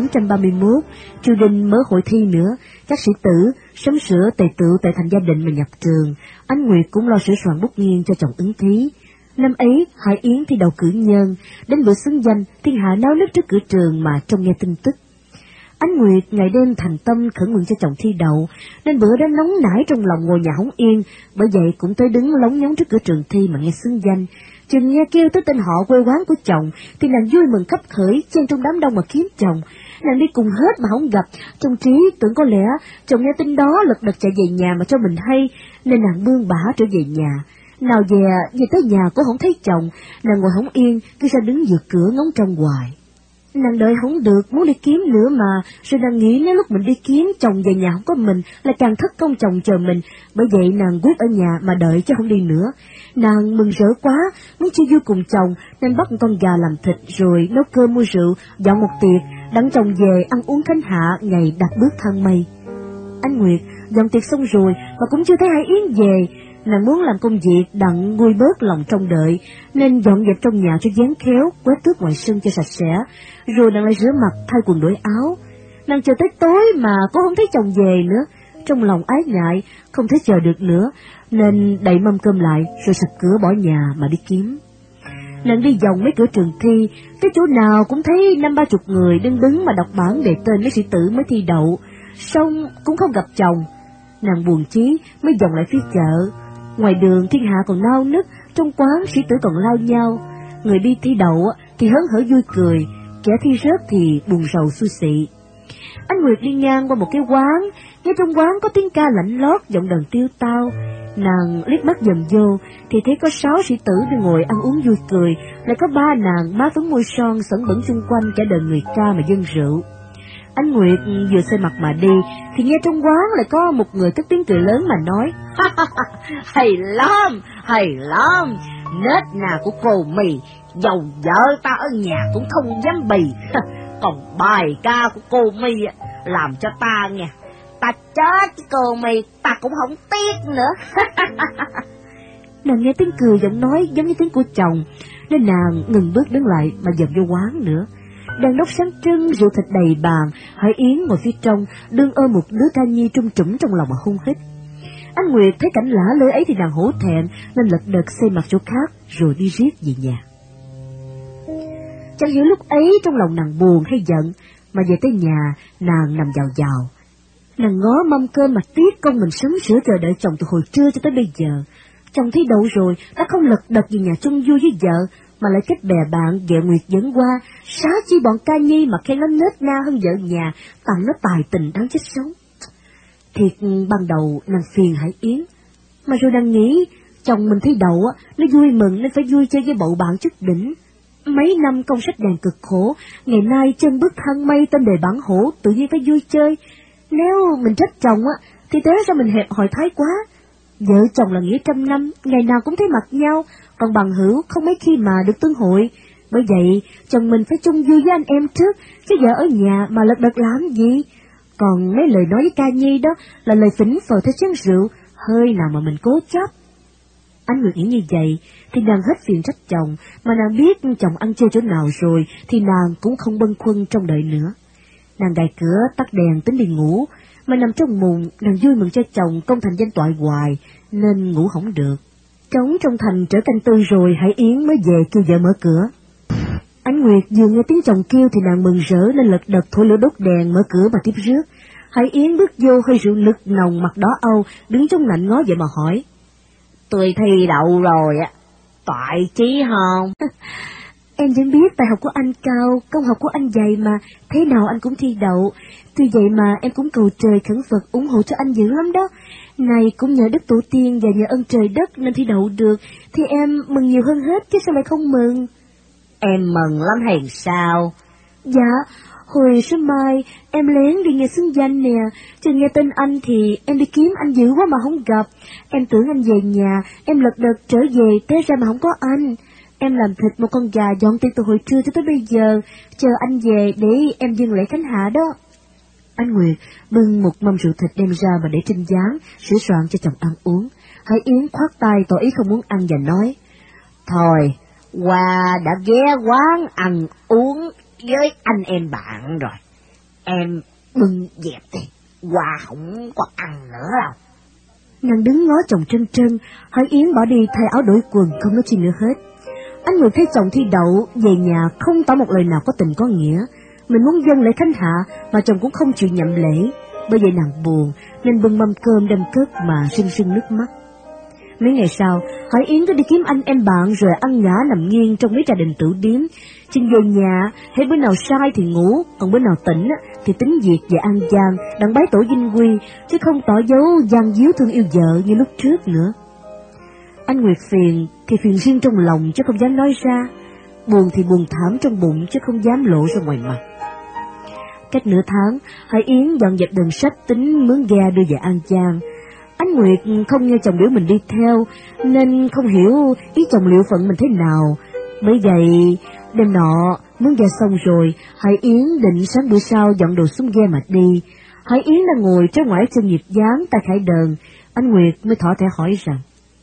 1831, triều đình mở hội thi nữa, các sĩ tử sắm sửa tề tựu tại thành gia định mà nhập trường. Anh Nguyệt cũng lo sửa soạn bút nghiêng cho chồng ứng thí. Năm ấy Hải Yến thi đầu cử nhân, đến bữa xứng danh thiên hạ náo nức trước cửa trường mà trông nghe tin tức. Anh Nguyệt ngày đêm thành tâm khẩn nguyện cho chồng thi đậu, nên bữa đó nóng nảy trong lòng ngồi nhà hổng yên, bởi vậy cũng tới đứng lóng nhóng trước cửa trường thi mà nghe xứng danh. Chừng nghe kêu tới tên họ quê quán của chồng thì nàng vui mừng khắp khởi, chen trong đám đông mà kiếm chồng. Nàng đi cùng hết mà không gặp, trong trí tưởng có lẽ chồng nghe tin đó lật đật chạy về nhà mà cho mình hay, nên nàng bươn bả trở về nhà. Nào về tới nhà cũng không thấy chồng, nàng ngồi hổng yên, cứ ra đứng vượt cửa ngóng trông hoài. Nàng đợi không được, muốn đi kiếm nữa mà, rồi nàng nghĩ nếu lúc mình đi kiếm chồng về nhà không có mình, là càng thất công chồng chờ mình, bởi vậy nàng quyết ở nhà mà đợi chứ không đi nữa. Nàng mừng rỡ quá, muốn chia vui cùng chồng, nên bắt con gà làm thịt rồi nấu cơm mua rượu, dọn một tiệc, đặng chồng về ăn uống khánh hạ ngày đặt bước thang mây. Anh Nguyệt dọn tiệc xong rồi mà cũng chưa thấy Hải Yến về. Nàng muốn làm công việc đặng nguôi bớt lòng trông đợi, nên dọn dẹp trong nhà cho dáng khéo, quét tước ngoài sân cho sạch sẽ, rồi nàng lại rửa mặt thay quần đổi áo. Nàng chờ tới tối mà cũng không thấy chồng về nữa, trong lòng ái ngại, không thể chờ được nữa, nên đậy mâm cơm lại rồi sập cửa bỏ nhà mà đi kiếm. Nàng đi vòng mấy cửa trường thi, cái chỗ nào cũng thấy 50-30 người đứng mà đọc bảng đề tên mấy sĩ tử mới thi đậu, xong cũng không gặp chồng. Nàng buồn chí mới vòng lại phía chợ. Ngoài đường thiên hạ còn nao nức, trong quán sĩ tử còn lao nhau. Người đi thi đậu thì hớn hở vui cười, kẻ thi rớt thì buồn rầu xui xị. Anh Nguyệt đi ngang qua một cái quán, nghe trong quán có tiếng ca lạnh lót, giọng đờn tiêu tao. Nàng liếc mắt dần vô thì thấy có 6 sĩ tử đi ngồi ăn uống vui cười, lại có 3 nàng má phấn môi son sẩn bẩn xung quanh cả đời người ca mà dâng rượu. Anh Nguyệt vừa xoay mặt mà đi thì nghe trong quán lại có một người cất tiếng cười lớn mà nói: hay lắm, nết nào của cô mì, dầu vợ ta ở nhà cũng không dám bì. Còn bài ca của cô mì làm cho ta nghe, ta chết chứ cô mì, ta cũng không tiếc nữa. Nàng nghe tiếng cười giọng nói giống như tiếng của chồng, nên nàng ngừng bước đứng lại mà dần vô quán nữa. Đèn đốt sáng trưng, rượu thịt đầy bàn, Hải Yến ngồi phía trong, đương ôm một đứa ca nhi trung trũng trong lòng mà hung hít. Anh Nguyệt thấy cảnh lả lơi ấy thì nàng hổ thẹn, nên lật đật xoay mặt chỗ khác, rồi đi riết về nhà. Chẳng hiểu lúc ấy trong lòng nàng buồn hay giận, mà về tới nhà, nàng nằm vào. Nàng ngó mâm cơm mà tiếc công mình sớm sửa chờ đợi chồng từ hồi trưa cho tới bây giờ. Chồng thấy đậu rồi, đã không lật đật về nhà chung vui với vợ, mà lại kết bè bạn ghẹ Nguyệt dẫn qua, xá chi bọn ca nhi mà khen nó nết na hơn vợ nhà, tặng nó tài tình đáng chết sống. Thiệt ban đầu nàng phiền Hải Yến, mà rồi nàng nghĩ chồng mình thi đậu nó vui mừng nên phải vui chơi với bậu bạn chức đỉnh. Mấy năm công sách đàn cực khổ, ngày nay chân bước thang mây tên đề bản hổ, tự nhiên phải vui chơi. Nếu mình trách chồng thì thế sao mình hẹp hòi thái quá. Vợ chồng là nghĩa trăm năm, ngày nào cũng thấy mặt nhau, còn bằng hữu không mấy khi mà được tương hội. Bởi vậy, chồng mình phải chung vui với anh em trước, chứ vợ ở nhà mà lật đật làm gì. Còn mấy lời nói với ca nhi đó là lời phỉnh phờ theo chén rượu, hơi nào mà mình cố chấp. Anh Nguyệt nghĩ như vậy, thì nàng hết phiền trách chồng, mà nàng biết chồng ăn chơi chỗ nào rồi, thì nàng cũng không bâng khuâng trong đợi nữa. Nàng gài cửa, tắt đèn tính đi ngủ, mà nằm trong mùng, nàng vui mừng cho chồng công thành danh toại hoài, nên ngủ không được. Trống trong thành trở canh tư rồi, Hải Yến mới về kêu vợ mở cửa. Ánh Nguyệt vừa nghe tiếng chồng kêu thì nàng mừng rỡ nên lật đật thổi lửa đốt đèn mở cửa mà tiếp rước. Hải Yến bước vô hơi rượu lực nồng, mặt đỏ âu, đứng trong lạnh ngó vợ mà hỏi: Tôi thi đậu rồi á, toại chí không? Em vẫn biết tài học của anh cao, công học của anh dày mà, thế nào anh cũng thi đậu. Tuy vậy mà em cũng cầu trời khẩn Phật ủng hộ cho anh dữ lắm đó. Này cũng nhờ đức tổ tiên và nhờ ơn trời đất nên thi đậu được, thì em mừng nhiều hơn hết chứ sao lại không mừng. Em mừng lắm hay sao? Dạ, hồi sớm mai em lén đi nghe xướng danh nè, chừng nghe tên anh thì em đi kiếm anh dữ quá mà không gặp. Em tưởng anh về nhà, em lật đật trở về, té ra mà không có anh. Em làm thịt một con gà dọn tiệc từ hồi trưa cho tới bây giờ, chờ anh về để em dâng lễ khánh hạ đó. Anh Nguyệt bưng một mâm rượu thịt đem ra và để trên gián, sửa soạn cho chồng ăn uống. Hải Yến khoát tay tỏ ý không muốn ăn và nói: Thôi, Hoa đã ghé quán ăn uống với anh em bạn rồi, em bưng dẹp đi, Hoa không có ăn nữa đâu. Nàng đứng ngó chồng trân trân, Hải Yến bỏ đi thay áo đổi quần, không nói chi nữa hết. Anh Nguyệt thấy chồng thi đậu, về nhà không tỏ một lời nào có tình có nghĩa. Mình muốn dâng lễ khánh hạ mà chồng cũng không chịu nhậm lễ. Bởi vậy nàng buồn nên bưng mâm cơm đem cất mà rưng rưng nước mắt. Mấy ngày sau, Hải Yến cứ đi kiếm anh em bạn rồi ăn ngã nằm nghiêng trong mấy trà đình tử điếm. Chừng về nhà, hễ bữa nào sai thì ngủ, còn bữa nào tỉnh thì tính việc về ăn gian, đặng bái tổ vinh quy, chứ không tỏ dấu gian díu thương yêu vợ như lúc trước nữa. Anh Nguyệt phiền thì phiền riêng trong lòng chứ không dám nói ra, buồn thì buồn thảm trong bụng chứ không dám lộ ra ngoài mặt. Cách nửa tháng, Hải Yến dọn dẹp đường sách tính mướn ghe đưa về An Giang. Anh Nguyệt không nghe chồng biểu mình đi theo, nên không hiểu ý chồng liệu phận mình thế nào. Bởi vậy, đêm nọ, mướn ghe xong rồi, Hải Yến định sáng bữa sau dọn đồ xuống ghe mà đi. Hải Yến đang ngồi trái ngoải chân nhịp dáng, tay khải đờn. Anh Nguyệt mới thỏ thẻ hỏi rằng: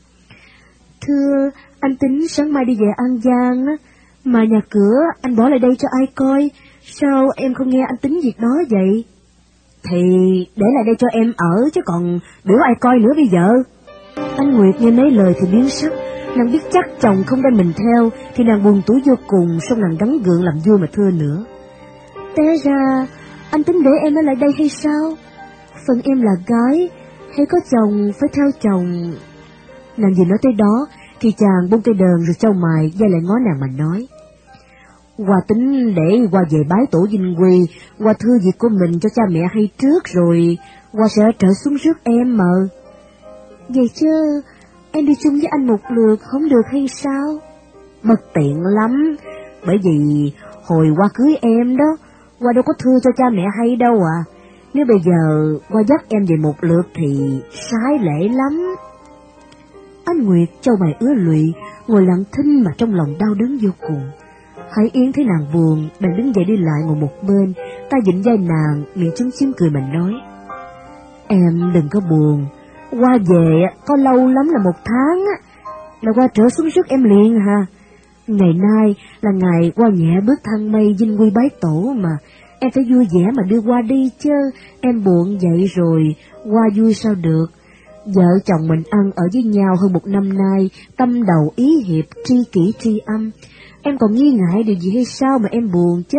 Thưa, anh tính sáng mai đi về An Giang á, mà nhà cửa anh bỏ lại đây cho ai coi, sao em không nghe anh tính việc đó vậy? Thì để lại đây cho em ở chứ còn biểu ai coi nữa bây giờ. Anh Nguyệt nghe mấy lời thì biến sắc, nàng biết chắc chồng không đem mình theo thì nàng buồn tủi vô cùng, xong nàng gắng gượng làm vui mà thưa nữa: Té ra anh tính để em ở lại đây hay sao? Phần em là gái, hay có chồng phải theo chồng. Nàng vừa nói tới đó thì chàng buông cây đờn rồi chau mày quay lại ngó nàng mà nói: Hoa tính để Hoa về bái tổ vinh quy, Hoa thưa việc của mình cho cha mẹ hay trước rồi Hoa sẽ trở xuống rước em mà. Vậy chứ em đi chung với anh một lượt không được hay sao? Bất tiện lắm, bởi vì hồi Hoa cưới em đó, Hoa đâu có thưa cho cha mẹ hay đâu à. Nếu bây giờ Hoa dắt em về một lượt thì sái lễ lắm. Anh Nguyệt châu mày ứa lụy, ngồi lặng thinh mà trong lòng đau đớn vô cùng. Hải Yến thấy nàng buồn, bèn đứng dậy đi lại ngồi một bên, tay vịn vai nàng, miệng chúm chím cười mà nói: Em đừng có buồn, Hoa về có lâu lắm là 1 tháng á, là Hoa trở xuống rước em liền hả? Ngày nay là ngày Hoa nhẹ bước thang mây vinh quy bái tổ mà, em phải vui vẻ mà đưa Hoa đi chứ, em buồn vậy rồi, Hoa vui sao được? Vợ chồng mình ăn ở với nhau hơn 1 năm nay, tâm đầu ý hiệp, tri kỷ tri âm. Em còn nghi ngại điều gì hay sao mà em buồn chứ?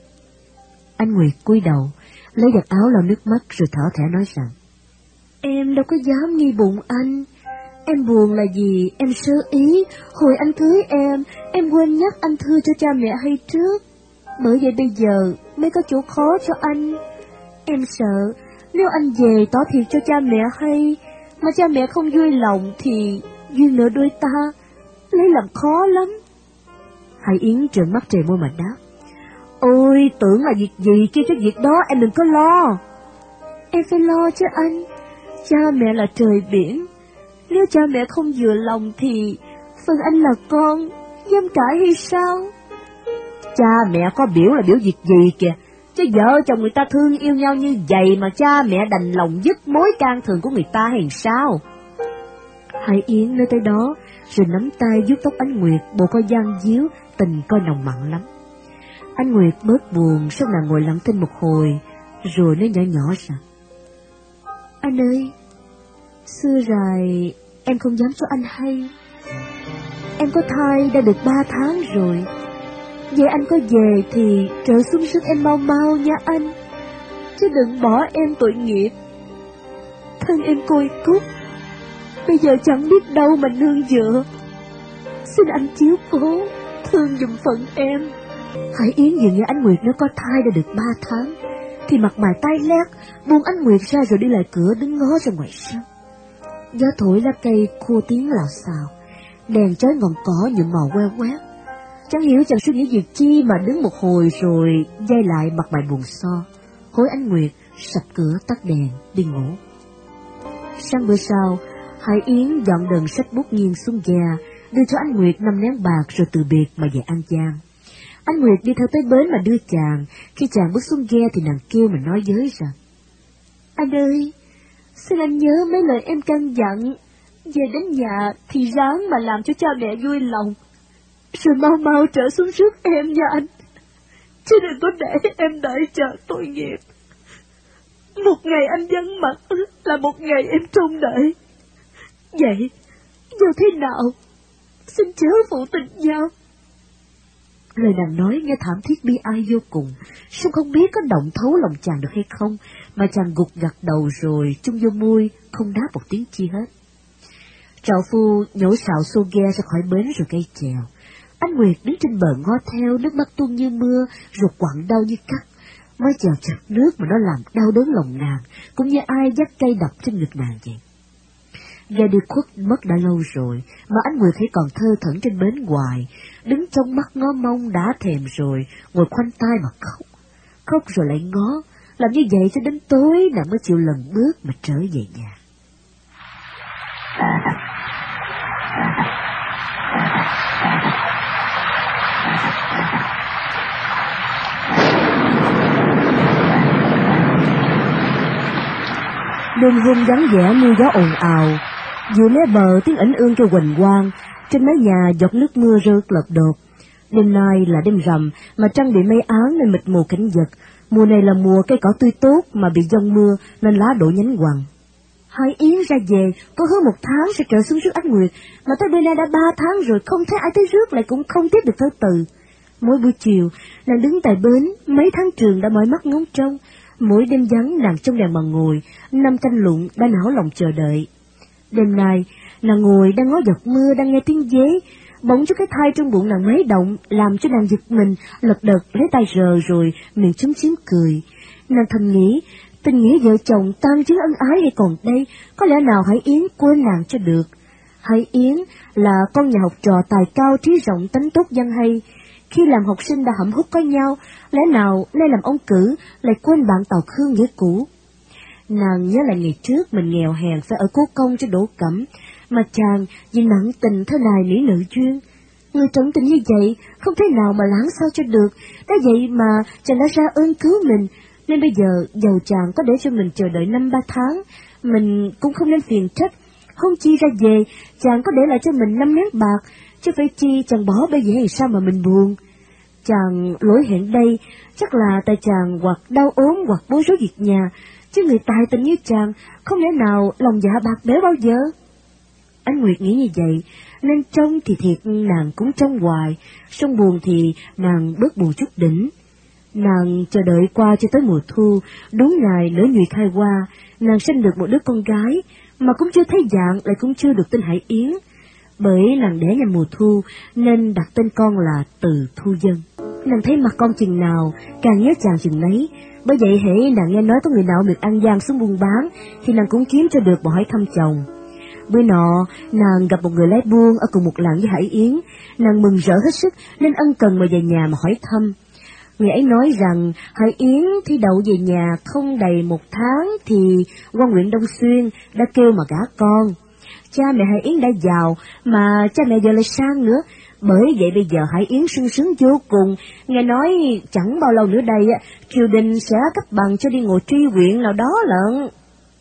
Anh Nguyệt cúi đầu, lấy giặt áo lau nước mắt rồi thở thẻ nói rằng: Em đâu có dám nghi bụng anh. Em buồn là vì em sơ ý, hồi anh cưới em quên nhắc anh thưa cho cha mẹ hay trước. Bởi vậy bây giờ mới có chỗ khó cho anh. Em sợ nếu anh về tỏ thiệt cho cha mẹ hay, mà cha mẹ không vui lòng thì duyên nợ đôi ta lấy làm khó lắm. Hải Yến trợn mắt trề môi mà đáp: Ôi, tưởng là việc gì kia chứ việc đó em đừng có lo. Em phải lo chứ anh, cha mẹ là trời biển, Nếu cha mẹ không vừa lòng thì phần anh là con, dám cãi hay sao? Cha mẹ có biểu là biểu việc gì kìa, chứ vợ chồng người ta thương yêu nhau như vậy mà cha mẹ đành lòng dứt mối can thường của người ta hay sao? Hải Yến nói tới đó, rồi nắm tay vuốt tóc Ánh Nguyệt, bộ coi gian díu, tình coi nồng mặn lắm. Ánh Nguyệt bớt buồn, xong nàng ngồi lặng thinh một hồi, rồi nói nhỏ nhỏ rằng: Anh ơi, xưa rồi em không dám cho anh hay. Em có thai đã được 3 tháng rồi. Vậy anh có về thì trợ sung sức em mau mau nha anh, chứ đừng bỏ em tội nghiệp. Thân em côi cút, bây giờ chẳng biết đâu mà nương dựa. Xin anh chiếu cố, thương giùm phận em. Hải Yến vừa nghe Ánh Nguyệt nói có thai đã được 3 tháng, thì mặt mày tái lét, buông Ánh Nguyệt ra rồi đi lại cửa đứng ngó ra ngoài sân. Gió thổi lá cây khô tiếng lào xào, đèn chói ngọn cỏ nhuộm màu queo quét. Chẳng hiểu chàng suy nghĩ việc chi mà đứng một hồi rồi dây lại mặt mày buồn so, hối Ánh Nguyệt sập cửa tắt đèn đi ngủ. Sáng bữa sau, Hải Yến dọn đờn sách bút nghiêng xuống ghe, đưa cho Ánh Nguyệt 5 nén bạc rồi từ biệt mà về An Giang. Ánh Nguyệt đi theo tới bến mà đưa chàng. Khi chàng bước xuống ghe thì nàng kêu mà nói với rằng: Anh ơi, xin anh nhớ mấy lời em căn dặn, về đến nhà thì ráng mà làm cho cha mẹ vui lòng, rồi mau mau trở xuống rước em nha anh, chứ đừng có để em đợi chờ tội nghiệp. Một ngày anh vắng mặt là một ngày em trông đợi. Vậy giờ thế nào? Xin chớ phụ tình nhau. Lời nàng nói nghe thảm thiết bi ai vô cùng, song không biết có động thấu lòng chàng được hay không, mà chàng gục gặt đầu rồi chung vô môi, không đáp một tiếng chi hết. Trạo phu nhổ sào xô ghe ra khỏi bến rồi cây chèo. Ánh Nguyệt đứng trên bờ ngó theo, nước mắt tuôn như mưa, ruột quặn đau như cắt. Mới chèo chặt nước mà nó làm đau đớn lòng nàng, cũng như ai dắt cây đập trên ngực nàng vậy. Ghe đi khuất mất đã lâu rồi, mà Ánh Nguyệt hãy còn thơ thẩn trên bến hoài, đứng trong mắt ngó mong đã thèm rồi, ngồi khoanh tay mà khóc. Khóc rồi lại ngó, làm như vậy cho đến tối nàng mới chịu lần bước mà trở về nhà. Đêm hôm vắng vẻ mưa gió ồn ào, giữa mé bờ tiếng ỉnh ương kêu huỳnh quang, trên mái nhà giọt nước mưa rơi lợp đột. Đêm nay là đêm rằm mà trăng bị mây áng nên mịt mù cảnh vật. Mùa này là mùa cây cỏ tươi tốt mà bị giông mưa nên lá đổ nhánh quằn. Hải Yến ra về có hứa 1 tháng sẽ trở xuống rước Ánh Nguyệt, mà tới bữa nay đã 3 tháng rồi không thấy ai tới rước, lại cũng không tiếp được thơ từ. Mỗi buổi chiều nàng đứng tại bến, mấy tháng trường đã mỏi mắt ngóng trông. Mỗi đêm vắng nàng trong đèn mà ngồi, 5 canh lụng đã não lòng chờ đợi. Đêm nay nàng ngồi đang ngó giọt mưa, đang nghe tiếng dế, bỗng cho cái thai trong bụng nàng mấy động, làm cho nàng giật mình, lật đật lấy tay rờ rồi miệng chúm chím cười. Nàng thầm nghĩ, tình nghĩa vợ chồng tan chứ ân ái hay còn đây, có lẽ nào Hải Yến quên nàng cho được. Hải Yến là con nhà học trò tài cao trí rộng tánh tốt văn hay. Khi làm học sinh đã hậm hút có nhau, lẽ nào nay làm ông cử lại quên bạn Tàu Khương nghĩa cũ. Nàng nhớ lại ngày trước mình nghèo hèn phải ở Cố Công cho đổ cẩm, mà chàng vì nặng tình thơ này nỉ nữ duyên. Người trọng tình như vậy không thể nào mà lãng sao cho được, đã vậy mà chàng đã ra ơn cứu mình, nên bây giờ dầu chàng có để cho mình chờ đợi 5-3 tháng, mình cũng không nên phiền trách. Không chi ra về, chàng có để lại cho mình 5 nén bạc, chứ phải chi chàng bỏ bây giờ hay sao mà mình buồn. Chàng lỗi hẹn đây, chắc là tại chàng hoặc đau ốm hoặc bối rối việc nhà, chứ người tài tình như chàng không lẽ nào lòng dạ bạc bẽo bao giờ. Ánh Nguyệt nghĩ như vậy, nên trông thì thiệt nàng cũng trông hoài, song buồn thì nàng bớt buồn chút đỉnh. Nàng chờ đợi qua cho tới mùa thu, đúng ngày nở nhụy khai hoa, nàng sinh được một đứa con gái, mà cũng chưa thấy dạng, lại cũng chưa được tên Hải Yến. Bởi nàng đẻ nhà mùa thu nên đặt tên con là Từ Thu Dân. Nàng thấy mặt con chừng nào càng nhớ chàng chừng nấy, bởi vậy hễ nàng nghe nói có người nào được An Giang xuống buôn bán thì nàng cũng kiếm cho được mà hỏi thăm chồng. Bữa nọ nàng gặp một người lái buôn ở cùng một làng với Hải Yến, nàng mừng rỡ hết sức nên ân cần mời về nhà mà hỏi thăm. Người ấy nói rằng Hải Yến thi đậu về nhà không đầy 1 tháng thì quan huyện Đông Xuyên đã kêu mà gả con. Cha mẹ Hải Yến đã giàu, mà cha mẹ giờ lại sang nữa. Bởi vậy bây giờ Hải Yến sung sướng vô cùng. Nghe nói chẳng bao lâu nữa đây, triều đình sẽ cấp bằng cho đi ngồi tri huyện nào đó lận.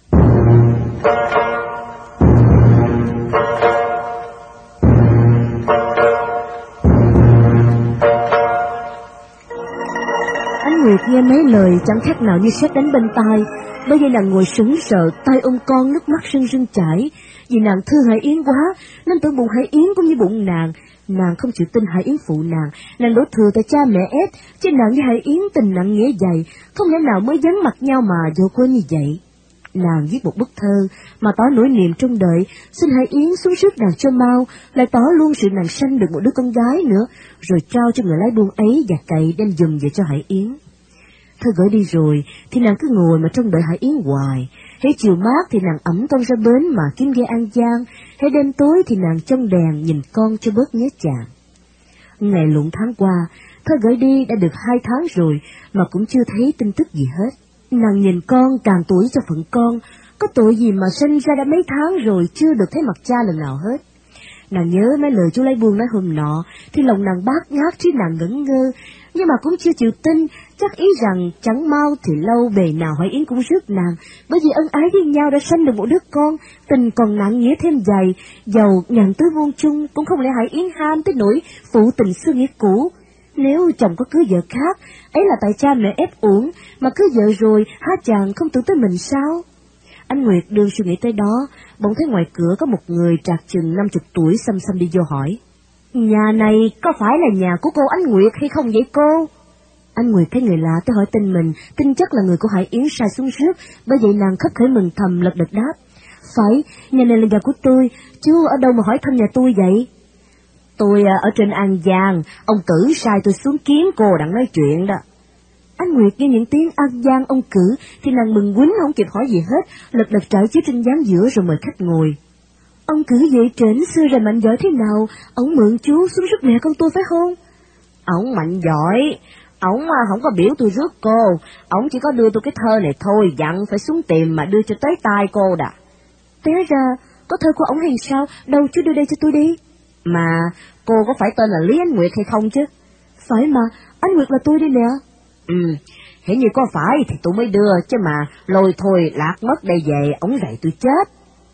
Ánh Nguyệt nghe mấy lời chẳng khác nào như sét đánh bên tai. Bởi vậy nàng ngồi sững sờ, tay ôm con, nước mắt rưng rưng chảy. Vì nàng thương Hải Yến quá, nên tưởng bụng Hải Yến cũng như bụng nàng. Nàng không chịu tin Hải Yến phụ nàng đổ thừa tại cha mẹ ép, chứ nàng với Hải Yến tình nặng nghĩa dày, không lẽ nào mới dán mặt nhau mà vô quên như vậy. Nàng viết một bức thơ mà tỏ nỗi niềm trong đời, xin Hải Yến xuống rước nàng cho mau, lại tỏ luôn sự nàng sanh được một đứa con gái nữa, rồi trao cho người lái buôn ấy và cậy đem giùm về cho Hải Yến. Thơ gửi đi rồi thì nàng cứ ngồi mà trông đợi Hải Yến hoài. Hễ chiều mát thì nàng ẵm con ra bến mà kiếm ghe ăn gian, hễ đêm tối thì nàng trong đèn nhìn con cho bớt nhớ chàng. Ngày luận tháng qua, thơ gửi đi đã được 2 tháng rồi mà cũng chưa thấy tin tức gì hết. Nàng nhìn con càng tuổi cho phận con, có tội gì mà sinh ra đã mấy tháng rồi chưa được thấy mặt cha lần nào hết. Nàng nhớ mấy lời chú lấy buôn nói hôm nọ, thì lòng nàng bát ngát trí nàng ngẩn ngơ, nhưng mà cũng chưa chịu tin, chắc ý rằng chẳng mau thì lâu bề nào Hải Yến cũng rước nàng, bởi vì ân ái với nhau đã sanh được một đứa con, tình còn nặng nghĩa thêm dày, giàu nhàn tứ muôn chung, cũng không lẽ Hải Yến ham tới nỗi phụ tình xưa nghĩa cũ. Nếu chồng có cưới vợ khác, ấy là tại cha mẹ ép uổng, mà cưới vợ rồi há chàng không tưởng tới mình sao? Anh Nguyệt đương suy nghĩ tới đó, bỗng thấy ngoài cửa có một người trạc chừng 50 tuổi xăm xăm đi vô hỏi: Nhà này có phải là nhà của cô Ánh Nguyệt hay không vậy cô? Anh Nguyệt thấy người lạ tới hỏi tên mình, tin chắc là người của Hải Yến sai xuống rước, bởi vậy nàng khấp khởi mừng thầm lật đật đáp: Phải, nhà này là nhà của tôi, chứ ở đâu mà hỏi thăm nhà tôi vậy? Tôi ở trên An Giang, ông Cử sai tôi xuống kiếm cô đang nói chuyện đó. Anh Nguyệt nghe những tiếng An Giang ông Cử thì nàng mừng quýnh không kịp hỏi gì hết, lật đật trải chiếu trên gián giữa rồi mời khách ngồi. Ông Cử vậy trển xưa rồi mạnh giỏi thế nào, ổng mượn chú xuống rước mẹ con tôi phải không? Ổng mạnh giỏi, ổng không có biểu tôi rước cô, ổng chỉ có đưa tôi cái thơ này thôi, dặn phải xuống tìm mà đưa cho tới tai cô đã. Té ra có thơ của ổng hay sao, đâu chú đưa đây cho tôi đi. Mà cô có phải tên là Lý Ánh Nguyệt hay không chứ? Phải mà, Ánh Nguyệt là tôi đây nè. Hình như có phải thì tôi mới đưa, chứ mà lôi thôi lạc mất đây về, ổng gậy tôi chết.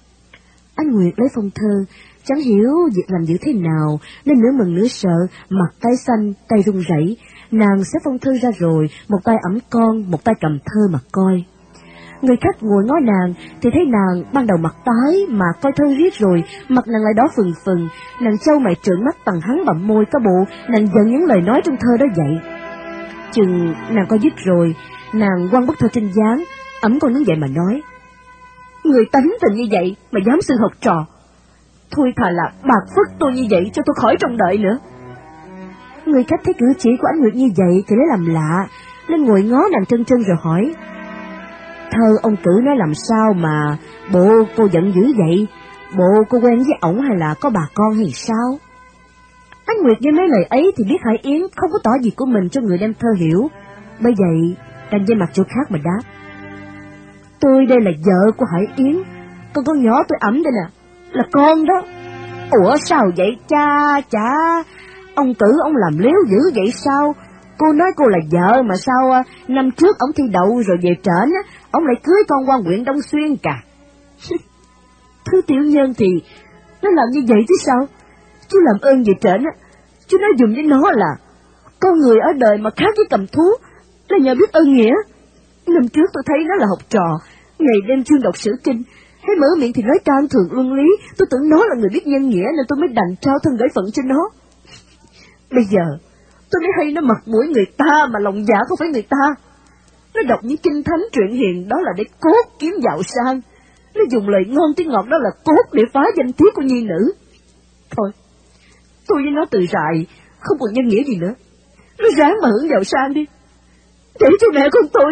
Anh Nguyệt lấy phong thơ, chẳng hiểu việc làm như thế nào, nên nửa mừng nửa sợ, mặt tái xanh, tay run rẩy. Nàng xếp phong thơ ra rồi, một tay ẵm con, một tay cầm thơ mà coi. Người khách ngồi ngó nàng, thì thấy nàng ban đầu mặt tái, mà coi thơ riết rồi, mặt nàng lại đỏ phừng phừng. Nàng trâu mày trợn mắt tằng hắn bặm môi có bộ, nàng giận những lời nói trong thơ đó vậy. Chừng nàng coi dứt rồi, nàng quăng bức thơ trên gián, ẵm con đứng dậy mà nói: Người tánh tình như vậy mà dám xưng học trò, thôi thà là bạc phất tôi như vậy cho tôi khỏi trông đợi nữa. Người khách thấy cử chỉ của Ánh Nguyệt như vậy thì lấy làm lạ, nên ngồi ngó nàng trân trân rồi hỏi: Thơ ông Cử nói làm sao mà bộ cô giận dữ vậy? Bộ cô quen với ổng hay là có bà con hay sao? Ánh Nguyệt nghe mấy lời ấy thì biết Hải Yến không có tỏ gì của mình cho người đem thơ hiểu, bởi vậy đành dây mặt chỗ khác mà đáp: Tôi đây là vợ của Hải Yến, còn con nhỏ tôi ẵm đây nè, là con đó. Ủa sao vậy cha? Ông Cử ông làm léo dữ vậy sao? Cô nói cô là vợ mà sao năm trước ông thi đậu rồi về trển á, ông lại cưới con qua huyện Đông Xuyên cả. Thứ tiểu nhân thì nó làm như vậy chứ sao? Chú làm ơn về trển á, chú nói dùm với nó là con người ở đời mà khác với cầm thú là nhờ biết ơn nghĩa. Năm trước tôi thấy nó là học trò, ngày đêm chuyên đọc sử kinh, hay mở miệng thì nói can thường luân lý, tôi tưởng nó là người biết nhân nghĩa nên tôi mới đành trao thân gửi phận cho nó. Bây giờ tôi mới hay nó mặt mũi người ta mà lòng dạ không phải người ta. Nó đọc những kinh thánh truyện hiền đó là để cốt kiếm giàu sang, nó dùng lời ngon tiếng ngọt đó là cốt để phá danh tiết của nhi nữ. Thôi, tôi với nó từ rại, không còn nhân nghĩa gì nữa. Nó ráng mà hưởng giàu sang đi, để cho mẹ con tôi.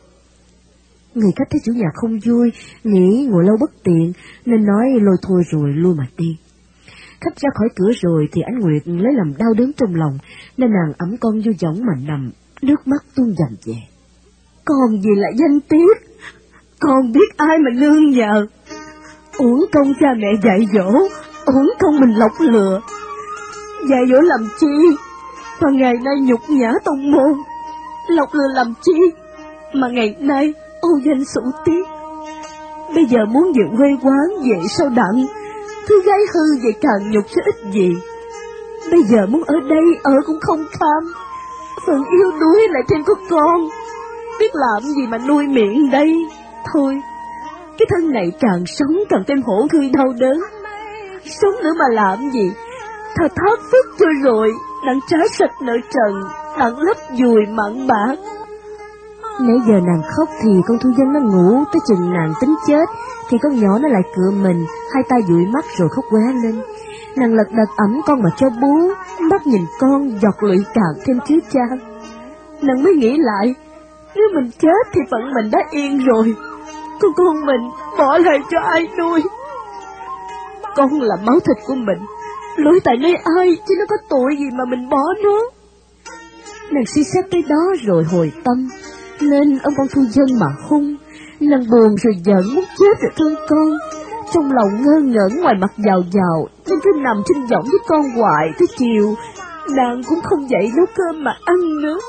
Người khách thấy chủ nhà không vui, nghĩ ngồi lâu bất tiện, nên nói lôi thôi rồi lui mà đi. Khách ra khỏi cửa rồi thì Ánh Nguyệt lấy làm đau đớn trong lòng, nên nàng ẵm con vô võng mà nằm, nước mắt tuôn dầm về. Con gì là danh tiết, con biết ai mà nương nhờ. Uổng công cha mẹ dạy dỗ, uổng công mình lọc lừa. Dạy dỗ làm chi mà ngày nay nhục nhã tông môn, lọc lừa làm chi mà ngày nay ô danh sủ tiếng. Bây giờ muốn dựng quê quán về sau đặng, thứ gái hư vậy càng nhục chứ ít gì. Bây giờ muốn ở đây ở cũng không kham, phần yêu đuối lại thêm có con, biết làm gì mà nuôi miệng đây. Thôi, cái thân này càng sống càng thêm hổ thui đau đớn. Sống nữa mà làm gì, thà thác phước cho rồi, đặng trả sạch nợ trần, đặng lấp dùi mặn bạc. Nãy giờ nàng khóc thì con Thu Dân nó ngủ, tới chừng nàng tính chết thì con nhỏ nó lại cựa mình, hai tay dụi mắt rồi khóc quá lên. Nàng lật đật ẵm con mà cho bú, mắt nhìn con giọt lụy càng thêm chứa chan. Nàng mới nghĩ lại, nếu mình chết thì phận mình đã yên rồi, con mình bỏ lại cho ai nuôi? Con là máu thịt của mình, lỗi tại nơi ai chứ nó có tội gì mà mình bỏ nó. Nàng suy xét tới đó rồi hồi tâm, nên ông con Thu Dân mà hung. Nàng buồn rồi giận muốn chết rồi thương con, trong lòng ngơ ngẩn ngoài mặt giàu giàu, nên cứ nằm trên võng với con hoài tới chiều. Nàng cũng không dậy nấu cơm mà ăn nữa.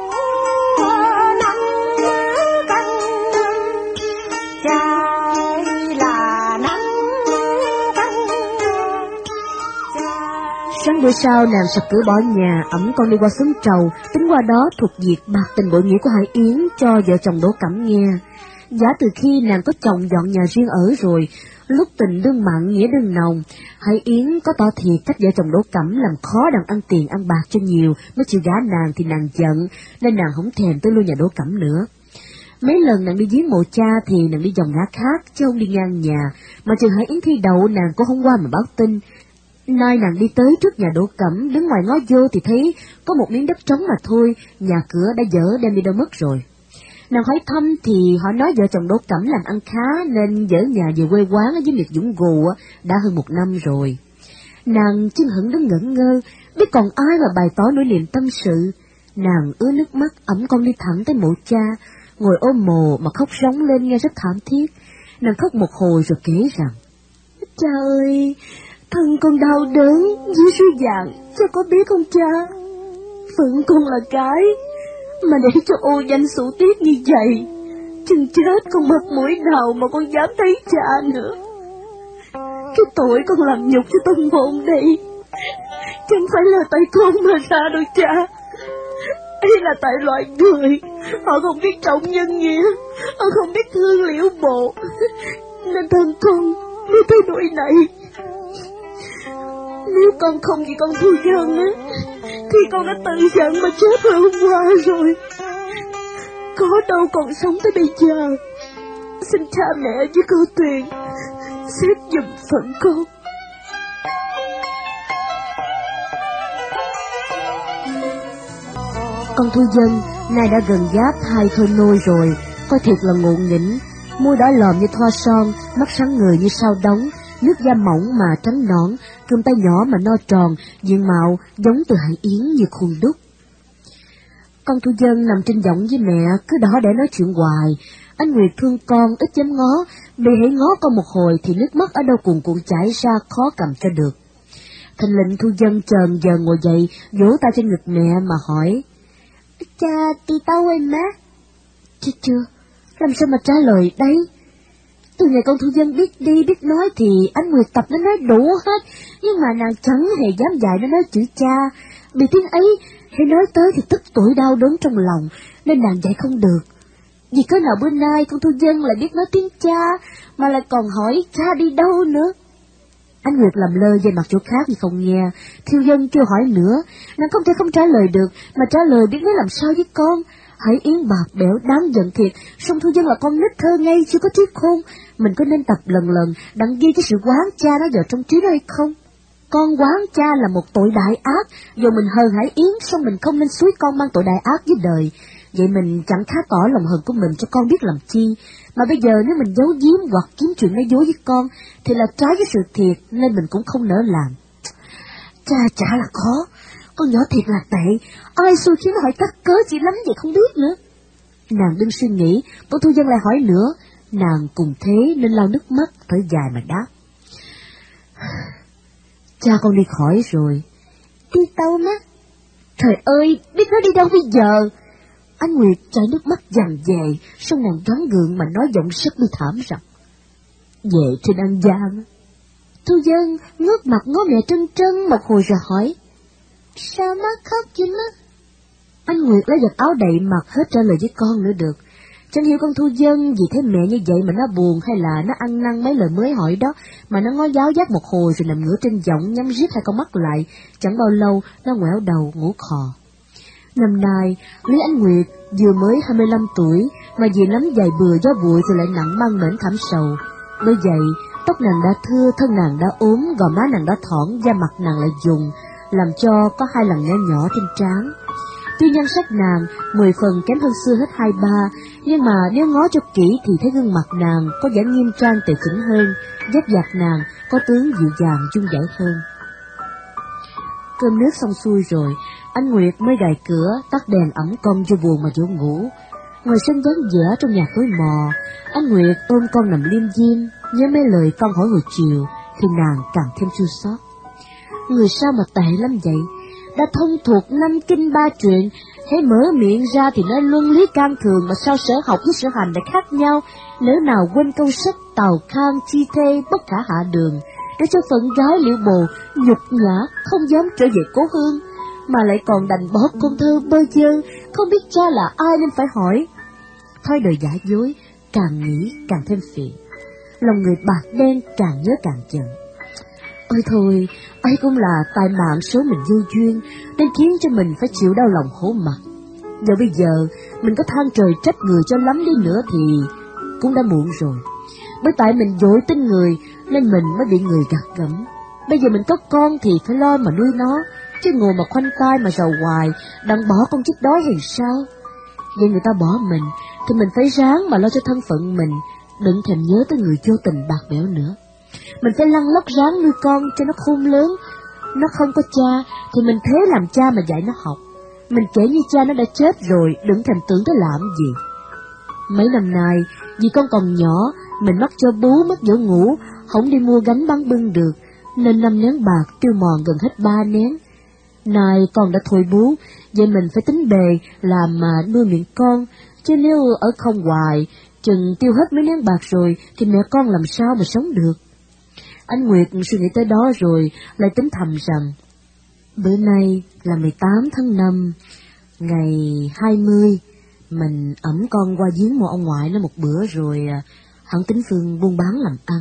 Sáng bữa sau nàng sập cửa bỏ nhà, ẵm con đi qua xóm Trầu, tính qua đó thuộc việc bạc tình bội nghĩa của Hải Yến cho vợ chồng Đỗ Cẩm nghe. Giả từ khi nàng có chồng dọn nhà riêng ở rồi, lúc tình đương mặn nghĩa đương nồng, Hải Yến có tỏ thiệt cách vợ chồng Đỗ Cẩm làm khó đặng ăn tiền ăn bạc cho nhiều, mới chịu gả nàng thì nàng giận, nên nàng không thèm tới lui nhà Đỗ Cẩm nữa. Mấy lần nàng đi giếng mộ cha thì nàng đi vòng ngã khác, chứ không đi ngang nhà, mà trừ Hải Yến thi đậu nàng cũng không qua mà báo tin. Nay nàng đi tới trước nhà Đỗ Cẩm, đứng ngoài ngó vô thì thấy có một miếng đất trống mà thôi, nhà cửa đã dở đem đi đâu mất rồi. Nàng hỏi thăm thì họ nói vợ chồng Đỗ Cẩm làm ăn khá nên dỡ nhà về quê quán ở dưới miệt Dũng Gù đã hơn 1 năm rồi. Nàng chân hững đứng ngẩn ngơ, biết còn ai mà bày tỏ nỗi niềm tâm sự. Nàng ứa nước mắt ẵm con đi thẳng tới mộ cha, ngồi ôm mồ mà khóc rống lên nghe rất thảm thiết. Nàng khóc một hồi rồi kể rằng: Cha ơi, thân con đau đớn dưới suối vàng, cha có biết không cha? Phận con là cái mà để cho ô danh sủ tiết như vậy, chừng chết con mặt mũi nào mà con dám thấy cha nữa. Cái tội con làm nhục cho tông môn đây chẳng phải là tại con mà ra đâu cha. Ấy là tại loại người họ không biết trọng nhân nghĩa, họ không biết thương liễu bộ, nên thân con mới tới nỗi này. Nếu con không vì con Thu Dân á, thì con đã tự giận mà chết hồi hôm qua rồi. Có đâu còn sống tới bây giờ. Xin cha mẹ với cô Tuyền xét giùm phận con. Con Thu Dân nay đã gần giáp 2 thôi nôi rồi, coi thiệt là ngộ nghĩnh, môi đỏ lòm như thoa son, mắt sáng người như sao đóng, nước da mỏng mà trắng nõn, cơm tay nhỏ mà no tròn, diện mạo giống từ Hải Yến như khuôn đúc. Con Thu Dân nằm trên võng với mẹ, cứ đó để nói chuyện hoài. Anh Nguyệt thương con ít dám ngó, bị hãy ngó con một hồi thì nước mắt ở đâu cuồn cuộn chảy ra khó cầm cho được. Thành lệnh Thu Dân chờn giờ ngồi dậy, vỗ tay trên ngực mẹ mà hỏi: Cha đi đâu em má? Chưa, làm sao mà trả lời đấy? Từ ngày con Thu Dân biết đi biết nói thì anh Nguyệt tập nó nói đủ hết, nhưng mà nàng chẳng hề dám dạy nó nói chữ cha. Vì tiếng ấy, hãy nói tới thì tức tuổi đau đớn trong lòng, nên nàng dạy không được. Vì cớ nào bữa nay con Thu Dân lại biết nói tiếng cha, mà lại còn hỏi cha đi đâu nữa. Anh Nguyệt làm lơ về mặt chỗ khác thì không nghe. Thiêu Dân kêu hỏi nữa, nàng không thể không trả lời được, mà trả lời biết nói làm sao với con. Hải Yến bạc bẽo đáng giận thiệt, song Thu Dân là con nít thơ ngây chưa có trí khôn, mình có nên tập lần đặng ghi cái sự quán cha nó vào trong trí đó hay không? Con quán cha là một tội đại ác, dù mình hờn Hải Yến, song mình không nên xúi con mang tội đại ác với đời. Vậy mình chẳng khá tỏ lòng hờn của mình cho con biết làm chi. Mà bây giờ nếu mình giấu giếm hoặc kiếm chuyện nói dối với con, thì là trái với sự thiệt, nên mình cũng không nỡ làm. Cha chả là khó, con nhỏ thiệt là tệ, ai xui khiến hỏi cắt cớ gì lắm vậy không biết nữa. Nàng đừng suy nghĩ, con Thu Dân lại hỏi nữa, Nàng cùng thế nên lau nước mắt, thở dài mà đáp. Cha con đi khỏi rồi. Đi đâu má? Trời ơi, biết nó đi đâu bây giờ? Anh Nguyệt chảy nước mắt dằn về, xong nàng gắng gượng mà nói giọng rất bi thảm rằng. Về trên An Giang. Thu Dân ngước mặt ngó mẹ Trân Trân một hồi rồi hỏi. Sao má khóc vậy má? Anh Nguyệt lấy giật áo đậy mặt hết trả lời với con nữa được. Chẳng hiểu con Thu Dân vì thấy mẹ như vậy mà nó buồn hay là nó ăn năn mấy lời mới hỏi đó, mà nó ngó giáo giác một hồi rồi nằm ngửa trên võng nhắm riết hai con mắt lại, chẳng bao lâu nó ngoẻo đầu ngủ khò. Năm nay, Lý Ánh Nguyệt vừa mới 25 tuổi mà vì lắm dài bừa gió bụi rồi lại nặng mang mệnh thảm sầu. Bởi vậy, tóc nàng đã thưa, thân nàng đã ốm, gò má nàng đã thõn, da mặt nàng lại dùng, làm cho có hai lần nhỏ nhỏ trên trán. Tuy nhan sắc nàng 10 phần kém hơn xưa hết 2-3, nhưng mà nếu ngó cho kỹ thì thấy gương mặt nàng có vẻ nghiêm trang tề chỉnh hơn, dép dạc nàng có tướng dịu dàng chung dãi hơn. Cơm nước xong xuôi rồi, anh Nguyệt mới gài cửa, tắt đèn ẩm con cho buồn mà dỗ ngủ. Ngồi sân vắng vẻ trong nhà tối mò, anh Nguyệt ôm con nằm liêm diêm, nhớ mấy lời con hỏi hồi chiều, thì nàng càng thêm chua xót. Người sao mà tệ lắm vậy? Đã thông thuộc 5 kinh 3 chuyện, hễ mở miệng ra thì nói luân lý can thường, mà sao sở học với sở hành lại khác nhau. Nếu nào quên câu sách tàu khang chi thê bất khả hạ đường, để cho phận gái Liễu Bồ nhục nhã không dám trở về cố hương, mà lại còn đành bỏ con thơ bơ vơ, không biết cha là ai nên phải hỏi. Thôi đời giả dối, càng nghĩ càng thêm phiền, lòng người bạc đen càng nhớ càng giận. Ôi thôi, ấy cũng là tai mạng số mình vô duyên, nên khiến cho mình phải chịu đau lòng khổ mặt. Giờ bây giờ, mình có than trời trách người cho lắm đi nữa thì cũng đã muộn rồi. Bởi tại mình dối tin người, nên mình mới bị người gạt gẫm. Bây giờ mình có con thì phải lo mà nuôi nó, chứ ngồi mà khoanh tay mà rầu hoài, đặng bỏ con chết đói hay sao? Vậy người ta bỏ mình, thì mình phải ráng mà lo cho thân phận mình, đừng thèm nhớ tới người vô tình bạc bẽo nữa. Mình phải lăn lóc ráng nuôi con cho nó khôn lớn. Nó không có cha thì mình thế làm cha mà dạy nó học. Mình kể như cha nó đã chết rồi, đừng thèm tưởng tới làm gì. Mấy năm nay, vì con còn nhỏ, mình mắc cho bú, mất dỗ ngủ, không đi mua gánh bán bưng được, nên 5 nén bạc tiêu mòn gần hết 3 nén. Này con đã thôi bú, vậy mình phải tính bề làm mà nuôi miệng con, chứ nếu ở không hoài, chừng tiêu hết mấy nén bạc rồi thì mẹ con làm sao mà sống được. Anh Nguyệt suy nghĩ tới đó rồi lại tính thầm rằng, bữa nay là 18 tháng 5, ngày 20, mình ẵm con qua giếng mộ ông ngoại nó một bữa rồi hẳn tính phương buôn bán làm ăn.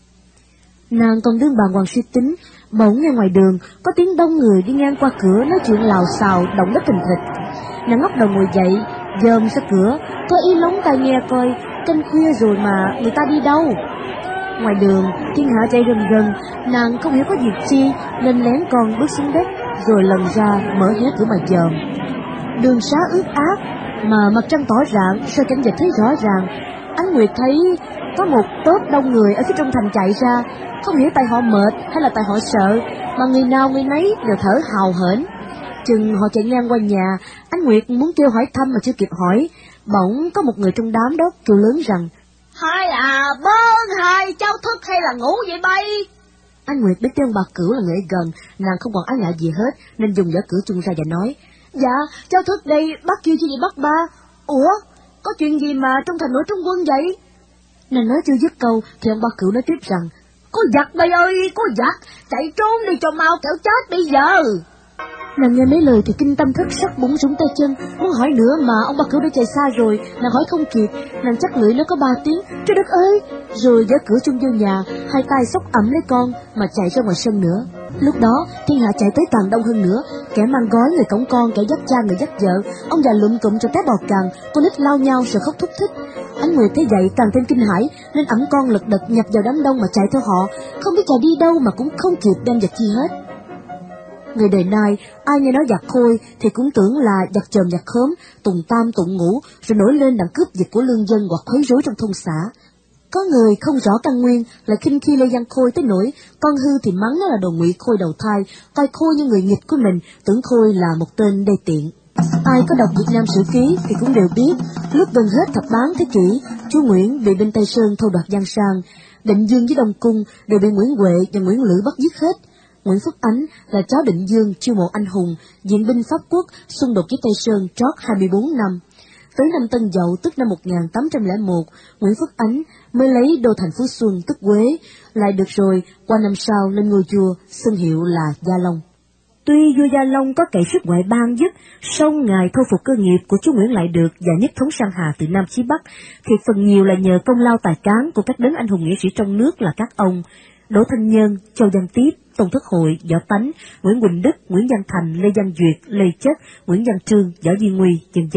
Nàng còn đương bàng hoàng suy tính, bỗng nghe ngoài đường có tiếng đông người đi ngang qua cửa nói chuyện lào xào, động đất thình thịch. Nàng ngóc đầu ngồi dậy, dòm ra cửa, có ý lóng tai nghe coi, canh khuya rồi mà người ta đi đâu. Ngoài đường, thiên hạ chạy rần rần, nàng không hiểu có việc chi, nên lén con bước xuống đất, rồi lần ra mở hé cửa mà dòm. Đường xá ướt át, mà mặt trăng tỏ rạng, soi cảnh vật thấy rõ ràng. Ánh Nguyệt thấy có một tốp đông người ở phía trong thành chạy ra, không hiểu tại họ mệt hay là tại họ sợ, mà người nào người nấy đều thở hào hển. Chừng họ chạy ngang qua nhà, Ánh Nguyệt muốn kêu hỏi thăm mà chưa kịp hỏi, bỗng có một người trong đám đó kêu lớn rằng, Hai bơn hai, cháu thức hay là ngủ vậy bay? Anh Nguyệt biết tên bà Cửu là người gần, nàng không còn ái ngại gì hết, nên dùng giỏ cửa chung ra và nói, Dạ, cháu thức đây, bác kêu chi vậy bác ba? Ủa, có chuyện gì mà trong thành nổi trong quân vậy? Nàng nói chưa dứt câu, thì ông bà Cửu nói tiếp rằng, Có giặc bay ơi, có giặc, chạy trốn đi cho mau kẻo chết bây giờ. Nàng nghe mấy lời thì kinh tâm thất sắc, búng rúng tay chân, muốn hỏi nữa mà ông bà Cửu đã chạy xa rồi, nàng hỏi không kịp, nàng chắc lưỡi nó có 3 tiếng, trời đất ơi, rồi giở cửa chung vô nhà, hai tay xốc ẩm lấy con mà chạy ra ngoài sân nữa. Lúc đó thiên hạ chạy tới càng đông hơn nữa, kẻ mang gói người cõng con, kẻ dắt cha người dắt vợ, ông già lụm cụm cho té bò càng, con nít lao nhau rồi khóc thúc thích. Ánh Nguyệt thấy vậy càng thêm kinh hãi, nên ẵm con lật đật nhập vào đám đông mà chạy theo họ, không biết chạy đi đâu mà cũng không kịp đem vật chi hết. Người đời nay, ai nghe nói giặc khôi thì cũng tưởng là giặc chòm giặc khóm, tùng tam tụng ngũ, rồi nổi lên đặng cướp giật của lương dân hoặc quấy rối trong thôn xã. Có người không rõ căn nguyên lại khinh khi Lê Văn Khôi tới nỗi con hư thì mắng nó là đồ ngụy Khôi đầu thai, coi Khôi như người nghịch của mình, tưởng Khôi là một tên đê tiện. Ai có đọc Việt Nam Sử Ký thì cũng đều biết, lúc gần hết thập bán thế kỷ, Chúa Nguyễn bị binh Tây Sơn thâu đoạt Giang Sang, Định Dương với Đông Cung đều bị Nguyễn Huệ và Nguyễn Lữ bắt giết hết. Nguyễn Phước Ánh là cháu Định Dương chiêu mộ anh hùng, diện binh Pháp quốc, xung đột với Tây Sơn trót 24 năm. Tới năm Tân Dậu tức năm 1801, Nguyễn Phước Ánh mới lấy đô thành Phú Xuân tức Quế, lại được rồi qua năm sau lên ngôi vua, xưng hiệu là Gia Long. Tuy vua Gia Long có cậy sức ngoại bang giúp, song ngài thu phục cơ nghiệp của chúa Nguyễn lại được và nhất thống sang Hà từ Nam chí Bắc, thì phần nhiều là nhờ công lao tài cán của các đấng anh hùng nghĩa sĩ trong nước là các ông Đỗ Thanh Nhân, Châu Văn Tiếp, Tôn Thất Hội, Võ Tánh, Nguyễn Quỳnh Đức, Nguyễn Văn Thành, Lê Văn Duyệt, Lê Chất, Nguyễn Văn Trương, Võ Duy Nguy, v.v.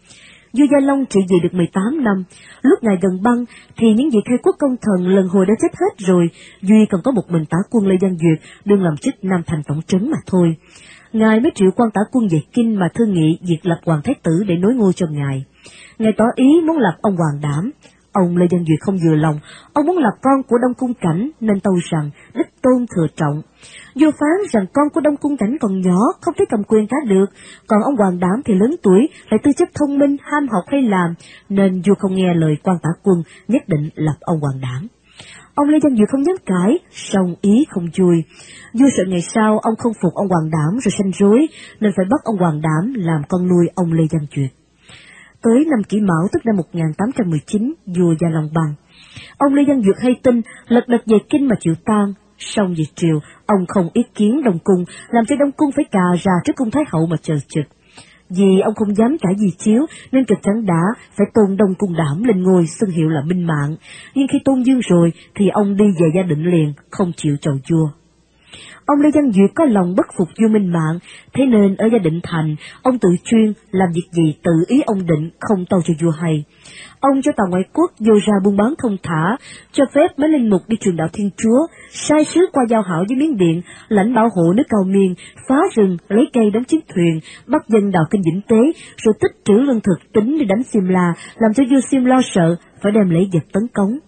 Vua Gia Long trị vì được 18 năm, lúc ngài gần băng thì những vị khai quốc công thần lần hồi đã chết hết rồi, duy còn có một mình tả quân Lê Văn Duyệt đương làm chức Nam Thành tổng trấn mà thôi. Ngài mới triệu quan tả quân về Kinh mà thương nghị việc lập hoàng thái tử để nối ngôi cho ngài. Ngài tỏ ý muốn lập ông Hoàng Đảm. Ông Lê Văn Duyệt không vừa lòng, ông muốn lập con của Đông Cung Cảnh nên tâu rằng đích tôn thừa trọng. Vua phán rằng con của Đông Cung Cảnh còn nhỏ, không thể cầm quyền cả được, còn ông Hoàng Đảm thì lớn tuổi, lại tư chất thông minh, ham học hay làm, nên vua không nghe lời quan tả quân, nhất định lập ông Hoàng Đảm. Ông Lê Văn Duyệt không dám cãi, song ý không vui. Vua sợ ngày sau ông không phục ông Hoàng Đảm rồi sanh rối, nên phải bắt ông Hoàng Đảm làm con nuôi ông Lê Văn Duyệt. Tới năm Kỷ Mão tức năm 1819, vua Gia Long băng. Ông Lê Văn Duyệt hay tin, lật đật về Kinh mà chịu tang. Xong về triều, ông không ý kiến Đông Cung, làm cho Đông Cung phải cà ra trước cung Thái Hậu mà chờ trực. Vì ông không dám cãi gì chiếu, nên kịch chẳng đã phải tôn Đông Cung Đảm lên ngôi xưng hiệu là Minh Mạng. Nhưng khi tôn dương rồi, thì ông đi về gia định liền, không chịu chầu vua. Ông Lê Văn Duyệt có lòng bất phục vua Minh Mạng, thế nên ở gia định thành, ông tự chuyên làm việc gì tự ý ông định, không tâu cho vua hay. Ông cho tàu ngoại quốc vô ra buôn bán thông thả, cho phép mấy linh mục đi truyền đạo Thiên Chúa, sai sứ qua giao hảo với Miến Điện, lãnh bảo hộ nước Cao Miên, phá rừng, lấy cây đóng chiếc thuyền, bắt dân đào kênh Vĩnh Tế, rồi tích trữ lương thực tính đi đánh Simla, làm cho vua Sim lo sợ, phải đem lễ vật tấn cống.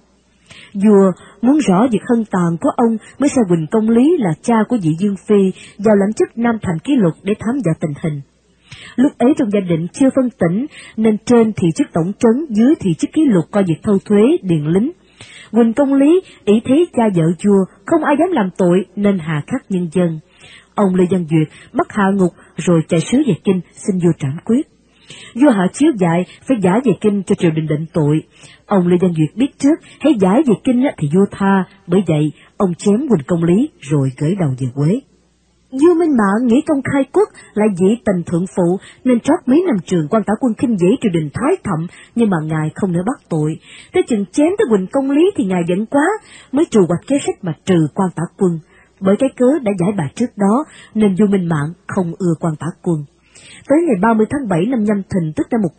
Vua muốn rõ việc hân tàn của ông mới sai Huỳnh Công Lý là cha của vị Dương Phi vào lãnh chức Nam Thành Ký Lục để thám dò tình hình. Lúc ấy trong gia định chưa phân tỉnh, nên trên thì chức tổng trấn, dưới thì chức Ký Lục coi việc thâu thuế, điền lính. Huỳnh Công Lý ý thế cha vợ vua, không ai dám làm tội nên hà khắc nhân dân. Ông Lê Văn Duyệt bắt hạ ngục rồi chạy sứ về Kinh xin vua trảm quyết. Vua hạ chiếu dạy phải giải về Kinh cho triều đình định tội. Ông Lê Văn Duyệt biết trước, hãy giải về Kinh thì vua tha, bởi vậy ông chém Huỳnh Công Lý rồi gửi đầu về Quế. Vua Minh Mạng nghĩ công khai quốc lại dĩ tình thượng phụ, nên trót mấy năm trường quan tả quân khinh dễ triều đình Thái Thậm, nhưng mà ngài không nỡ bắt tội. Tới chừng chém tới Huỳnh Công Lý thì ngài giận quá, mới trù hoạch kế sách mà trừ quan tả quân. Bởi cái cớ đã giải bài trước đó, nên vua Minh Mạng không ưa quan tả quân. Tới ngày 30 tháng 7 năm Nhâm Thìn tức năm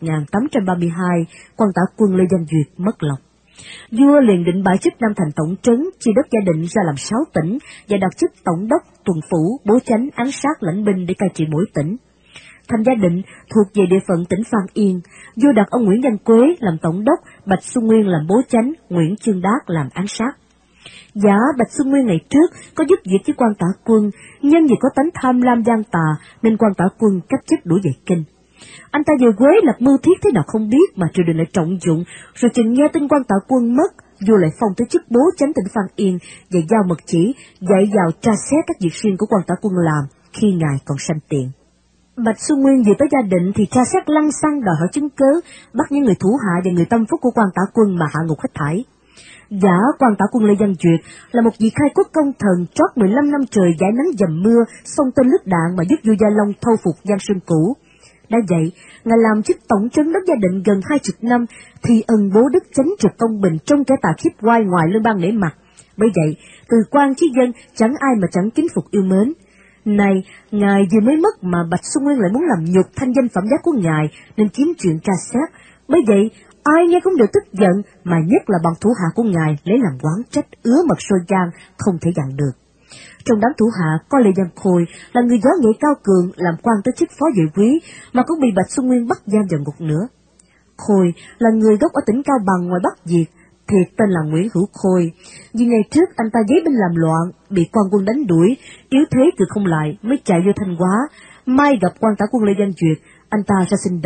1832, quan tả quân Lê Văn Duyệt mất lòng. Vua liền định bãi chức Nam Thành tổng trấn, chia đất gia định ra làm 6 tỉnh và đặt chức tổng đốc, tuần phủ, bố chánh, án sát, lãnh binh để cai trị mỗi tỉnh. Thành gia định thuộc về địa phận tỉnh Phan Yên. Vua đặt ông Nguyễn Văn Quế làm tổng đốc, Bạch Xuân Nguyên làm bố chánh, Nguyễn Chương Đát làm án sát. Giả Bạch Xuân Nguyên ngày trước có giúp việc với quan tả quân, nhưng vì có tánh tham lam gian tà nên quan tả quân cách chức đuổi về Kinh. Anh ta về Quế lập mưu thiết thế nào không biết mà triều đình lại trọng dụng, rồi chừng nghe tin quan tả quân mất, vua lại phong tới chức bố chánh tỉnh Phan Yên và giao mật chỉ dạy vào tra xét các việc riêng của quan tả quân làm khi ngài còn sanh tiền. Bạch Xuân Nguyên vừa tới gia định thì tra xét lăng xăng đòi hỏi chứng cớ, bắt những người thủ hạ và người tâm phúc của quan tả quân mà hạ ngục hết thảy. Giả quan tả quân Lê Văn Duyệt là một vị khai quốc công thần trót 15 năm trời giải nắng dầm mưa, xông tên lướt đạn mà giúp vua Gia Long thâu phục Giang Sơn cũ. Đã vậy, ngài làm chức tổng trấn đốc gia định gần 20 năm, thì ân bố đức chánh trực công bình trong kẻ tà khiếp oai ngoài lương bang nể mặt. Bởi vậy, từ quan chí dân chẳng ai mà chẳng kính phục yêu mến. Này, ngài vừa mới mất mà Bạch Xuân Nguyên lại muốn làm nhục thanh danh phẩm giá của ngài nên kiếm chuyện tra xét. Bởi vậy, ai nghe cũng đều tức giận, mà nhất là bọn thủ hạ của ngài lấy làm oán trách, ứa mật sôi gan, không thể dằn được. Trong đám thủ hạ có Lê Văn Khôi là người võ nghệ cao cường, làm quan tới chức phó vệ quý, mà cũng bị Bạch Xuân Nguyên bắt giam vào ngục nữa. Khôi là người gốc ở tỉnh Cao Bằng ngoài Bắc Việt, thiệt tên là Nguyễn Hữu Khôi. Vì ngày trước anh ta giấy binh làm loạn, bị quan quân đánh đuổi, yếu thế cự không lại, mới chạy vô Thanh Hóa. Mai gặp quan tả quân Lê Văn Duyệt, anh ta ra xin đầu.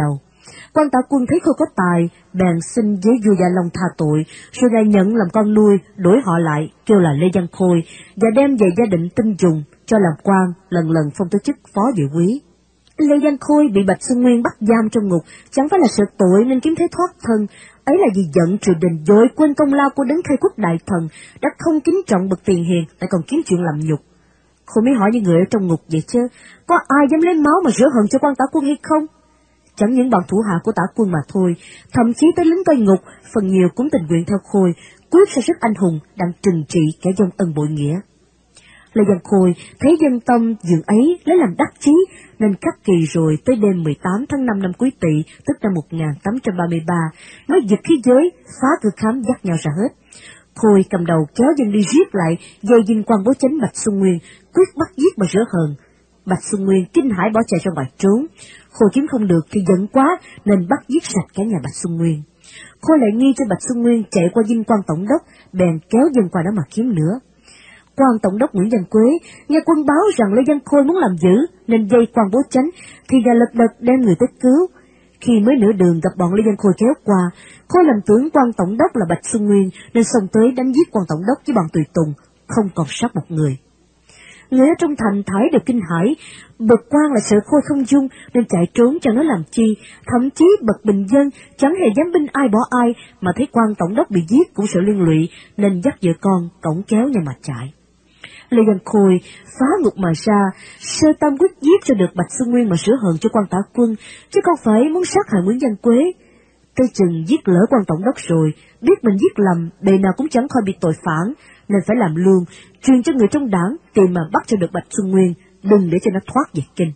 Quan Tạ Quân thấy Khôi có tài, bèn xin với vua Gia Long tha tội, rồi ngài nhận làm con nuôi, đổi họ lại, kêu là Lê Văn Khôi, và đem về gia định tin dùng, cho làm quan, lần lần phong tới chức phó địa quý. Lê Văn Khôi bị Bạch Xuân Nguyên bắt giam trong ngục, chẳng phải là sợ tội nên kiếm thế thoát thân, ấy là vì giận triều đình dội quên công lao của đấng khai quốc đại thần, đã không kính trọng bậc tiền hiền, lại còn kiếm chuyện làm nhục. Khôi mới hỏi những người ở trong ngục vậy chứ, có ai dám lấy máu mà rửa hận cho Quan Tạ Quân hay không? Chẳng những bọn thủ hạ của Tạ Quân mà thôi, thậm chí tới lính cai ngục, phần nhiều cũng tình nguyện theo Khôi, quyết ra sức anh hùng đang trừng trị kẻ dông ân bội nghĩa. Lê Văn Khôi thấy dân tâm dường ấy lấy làm đắc chí, nên khắc kỳ rồi tới đêm 18 tháng 5 năm Quý Tỵ, tức năm 1833, mới giật khí giới, phá cửa khám dắt nhau ra hết. Khôi cầm đầu kéo dân đi giết lại, dây dinh quan bố chánh Bạch Xuân Nguyên, quyết bắt giết mà rửa hờn. Bạch Xuân Nguyên kinh hãi bỏ chạy ra ngoài trốn. Khôi kiếm không được thì giận quá nên bắt giết sạch cả nhà Bạch Xuân Nguyên. Khôi lại nghi cho Bạch Xuân Nguyên chạy qua dinh quan tổng đốc, bèn kéo dân qua đó mà kiếm nữa. Quan tổng đốc Nguyễn Văn Quế nghe quân báo rằng Lê Văn Khôi muốn làm dữ nên dây quan bố chánh, thì gà lật đật đem người tới cứu. Khi mới nửa đường gặp bọn Lê Văn Khôi kéo qua, Khôi lầm tưởng quan tổng đốc là Bạch Xuân Nguyên nên xông tới đánh giết quan tổng đốc với bọn tùy tùng, không còn sót một người. Người ở trong thành thải đều kinh hãi, bậc quan là sợ Khôi không dung nên chạy trốn cho nó làm chi, thậm chí bậc bình dân chẳng hề dám binh ai bỏ ai, mà thấy quan tổng đốc bị giết cũng sợ liên lụy nên dắt vợ con cõng kéo nhau mà chạy. Lê Văn Khôi phá ngục mà ra, sơ tâm quyết giết cho được Bạch Xuân Nguyên mà sửa hận cho Quan Tạ Quân, chứ không phải muốn sát hại Nguyễn Văn Quế. Tới chừng giết lỡ quan tổng đốc rồi, biết mình giết lầm, bề nào cũng chẳng khỏi bị tội phản, nên phải làm luôn, truyền cho người trong đảng tìm mà bắt cho được Bạch Xuân Nguyên, đừng để cho nó thoát về kinh.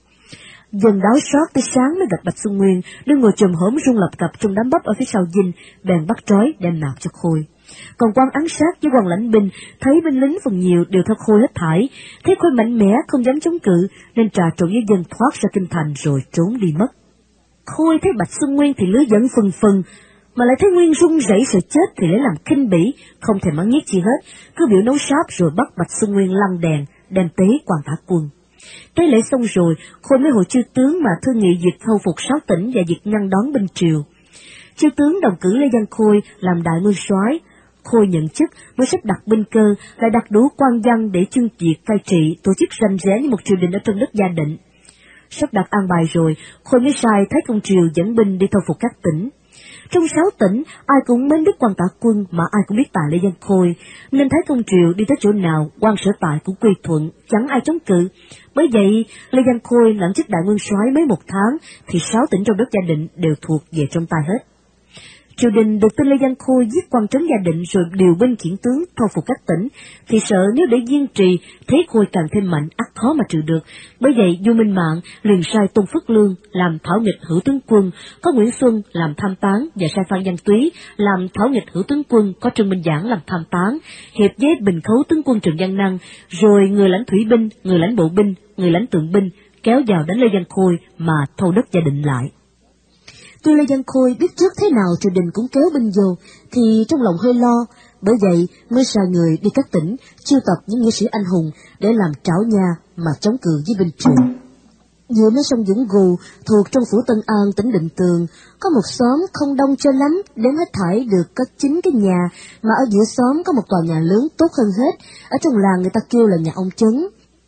Dân đói sót tới sáng mới gặp Bạch Xuân Nguyên, đưa ngồi chồm hổm rung lập cập trong đám bắp ở phía sau dinh, bèn bắt trói đem nạp cho Khôi. Còn quan án sát với quan lãnh binh thấy binh lính phần nhiều đều theo Khôi hết thảy, thấy Khôi mạnh mẽ không dám chống cự nên trà trộn với dân thoát ra kinh thành rồi trốn đi mất. Khôi thấy Bạch Xuân Nguyên thì lửa giận phừng phừng, mà lại thấy Nguyên run rẩy sợ chết thì lấy làm khinh bỉ, không thèm mắng nhiếc chi hết, cứ biểu nấu sáp rồi bắt Bạch Xuân Nguyên lăn đèn đem tế Quan Tạ Quân. Tế lễ xong rồi, Khôi mới hội chư tướng mà thương nghị việc khâu phục 6 tỉnh và việc ngăn đón binh triều. Chư tướng đồng cử Lê Văn Khôi làm đại nguyên soái. Khôi nhận chức mới sắp đặt binh cơ, lại đặt đủ quan văn để chuyên việc cai trị, tổ chức rành rẽ như một triều đình ở trong đất Gia Định. Sắp đặt an bài rồi, Khôi mới sai Thái Công Triều dẫn binh đi thâu phục các tỉnh. Trong 6 tỉnh, ai cũng mến đức Quan Tạ Quân mà ai cũng biết tài Lê Văn Khôi, nên Thái Công Triều đi tới chỗ nào, quan sở tại cũng quy thuận, chẳng ai chống cự. Bởi vậy, Lê Văn Khôi lãnh chức đại nguyên soái mới 1 tháng, thì 6 tỉnh trong đất Gia Định đều thuộc về trong tay hết. Triều đình được tin Lê Văn Khôi giết quan trấn Gia Định rồi điều binh khiển tướng thâu phục các tỉnh, thì sợ nếu để kiên trì, thế Khôi càng thêm mạnh, ắt khó mà trừ được. Bởi vậy vua Minh Mạng liền sai Tôn Phước Lương làm thảo nghịch hữu tướng quân, có Nguyễn Xuân làm tham tán, và sai Phan Văn Túy làm thảo nghịch hữu tướng quân, có Trương Minh Giảng làm tham tán, hiệp với Bình Khấu tướng quân Trần Văn Năng, rồi người lãnh thủy binh, người lãnh bộ binh, người lãnh tượng binh kéo vào đánh Lê Văn Khôi mà thâu đất Gia Định lại. Tuy Lê Văn Khôi biết trước thế nào triều đình cũng kéo binh vô, thì trong lòng hơi lo, bởi vậy mới sai người đi các tỉnh, chiêu tập những nghĩa sĩ anh hùng để làm trảo nha mà chống cự với binh triều. Vừa mới sông Dũng Gù, thuộc trong phủ Tân An, tỉnh Định Tường, có một xóm không đông cho lắm, đếm hết thảy được có 9 cái nhà, mà ở giữa xóm có một tòa nhà lớn tốt hơn hết, ở trong làng người ta kêu là nhà ông Chấn.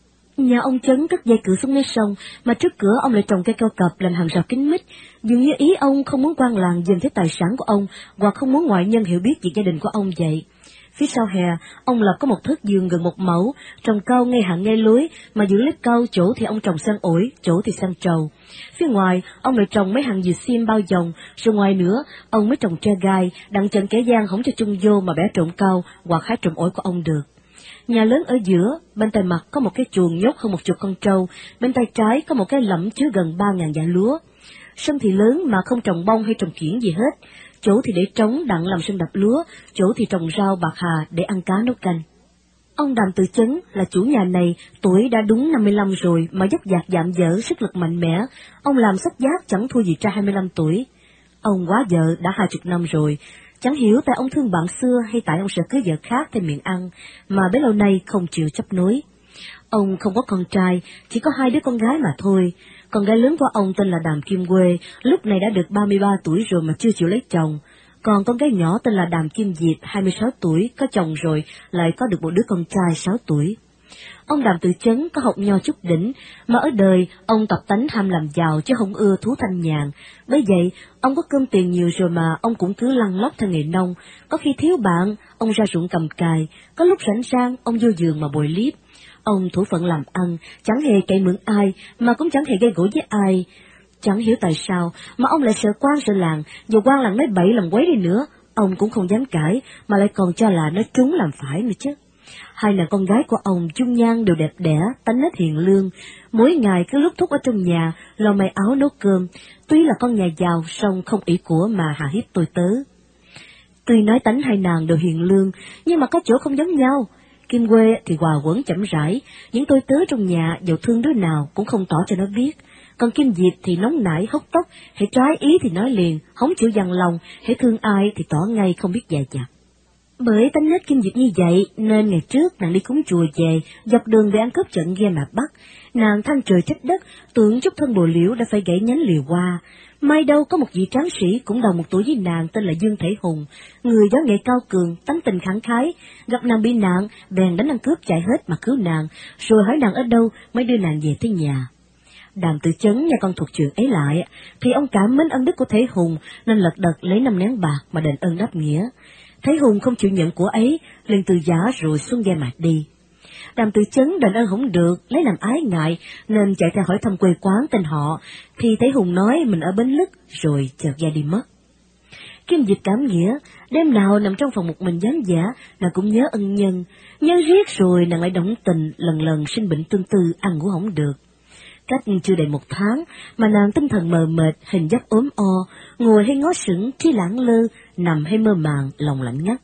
Nhà ông Chấn cất dây cửa xuống mé sông, mà trước cửa ông lại trồng cây cao cập làm hàng rào kín mít, dường như ý ông không muốn quan làng dần thấy tài sản của ông, hoặc không muốn ngoại nhân hiểu biết về gia đình của ông vậy. Phía sau hè, ông lập có một thớt vườn gần 1 mẫu, trồng cau ngay hàng ngay lối, mà giữa lớp cau chỗ thì ông trồng sang ổi, chỗ thì sang trầu. Phía ngoài, ông lại trồng mấy hàng dừa xiêm bao vòng, rồi ngoài nữa, ông mới trồng tre gai, đặng chặn kẻ gian không cho chung vô mà bẻ trộm cau hoặc hái trộm ổi của ông được. Nhà lớn ở giữa, bên tay mặt có một cái chuồng nhốt hơn 10 con trâu, bên tay trái có một cái lẫm chứa gần 3.000 giã lúa. Sân thì lớn mà không trồng bông hay trồng kiển gì hết, chỗ thì để trống đặng làm sân đập lúa, chỗ thì trồng rau bạc hà để ăn cá nấu canh. Ông Đàm Tự Chấn là chủ nhà này, tuổi đã đúng 55 rồi mà dốc dạc dạm dở, sức lực mạnh mẽ, ông làm xách giác chẳng thua gì trai 25 tuổi. Ông quá vợ đã 20 năm rồi, chẳng hiểu tại ông thương bạn xưa hay tại ông sợ cưới vợ khác thêm miệng ăn, mà bấy lâu nay không chịu chấp nối. Ông không có con trai, chỉ có 2 đứa con gái mà thôi. Con gái lớn của ông tên là Đàm Kim Quê, lúc này đã được 33 tuổi rồi mà chưa chịu lấy chồng. Còn con gái nhỏ tên là Đàm Kim Diệp, 26 tuổi, có chồng rồi, lại có được một đứa con trai 6 tuổi. Ông Đàm Tự Chấn có học nho chút đỉnh, mà ở đời ông tập tánh ham làm giàu chứ không ưa thú thanh nhàn. Bởi vậy, ông có cơm tiền nhiều rồi mà ông cũng cứ lăn lóc theo nghề nông, có khi thiếu bạn, ông ra ruộng cầm cày, có lúc rảnh rang, ông vô giường mà bồi liếp. Ông thủ phận làm ăn, chẳng hề cậy mượn ai, mà cũng chẳng hề gây gổ với ai. Chẳng hiểu tại sao mà ông lại sợ quan sợ làng, dù quan làng nói bậy làm quấy đi nữa, ông cũng không dám cãi, mà lại còn cho là nó trúng làm phải nữa chứ. Hai nàng con gái của ông dung nhan đều đẹp đẽ, tánh nết hiền lương, mỗi ngày cứ lúc thúc ở trong nhà, lo may áo nấu cơm, tuy là con nhà giàu, song không ỷ của mà hà hiếp tôi tớ. Tuy nói tánh hai nàng đều hiền lương, nhưng mà có chỗ không giống nhau. Kim Quê thì hòa quẩn chậm rãi, những tôi tớ trong nhà dầu thương đứa nào cũng không tỏ cho nó biết. Còn Kim Diệp thì nóng nảy hốc tốc, hễ trái ý thì nói liền, không chịu dằn lòng, hễ thương ai thì tỏ ngay không biết dè dặt. Bởi tánh nết Kim Diệp như vậy nên ngày trước nàng đi cúng chùa về, dọc đường để ăn cướp trận ghe mà bắt, nàng than trời trách đất, tưởng chút thân bồ liễu đã phải gãy nhánh liều qua. May đâu có một vị tráng sĩ cũng đồng một tuổi với nàng tên là Dương Thể Hùng, người võ nghệ cao cường, tánh tình khẳng khái, gặp nàng bị nạn, bèn đánh ăn cướp chạy hết mà cứu nàng, rồi hỏi nàng ở đâu mới đưa nàng về tới nhà. Đàm Tự Chấn nghe con thuộc chuyện ấy lại, thì ông cảm mến ân đức của Thể Hùng nên lật đật lấy 5 nén bạc mà đền ơn đáp nghĩa. Thể Hùng không chịu nhận của ấy, liền từ giả rồi xuống ghe mà đi. Đàm Tự Chấn đền ơn không được, lấy làm ái ngại, nên chạy ra hỏi thăm quê quán tên họ, thì Thể Hùng nói mình ở Bến Lức, rồi chợt ghe đi mất. Kim Diệp cảm nghĩa, đêm nào nằm trong phòng một mình ván vả, nàng cũng nhớ ân nhân, nhớ riết rồi nàng lại động tình, lần lần sinh bệnh tương tư, ăn ngủ không được. Cách chưa đầy 1 tháng, mà nàng tinh thần mờ mệt, hình dáng ốm o, ngồi hay ngó sững, trí lãng lơ, nằm hay mơ màng, lòng lạnh ngắt.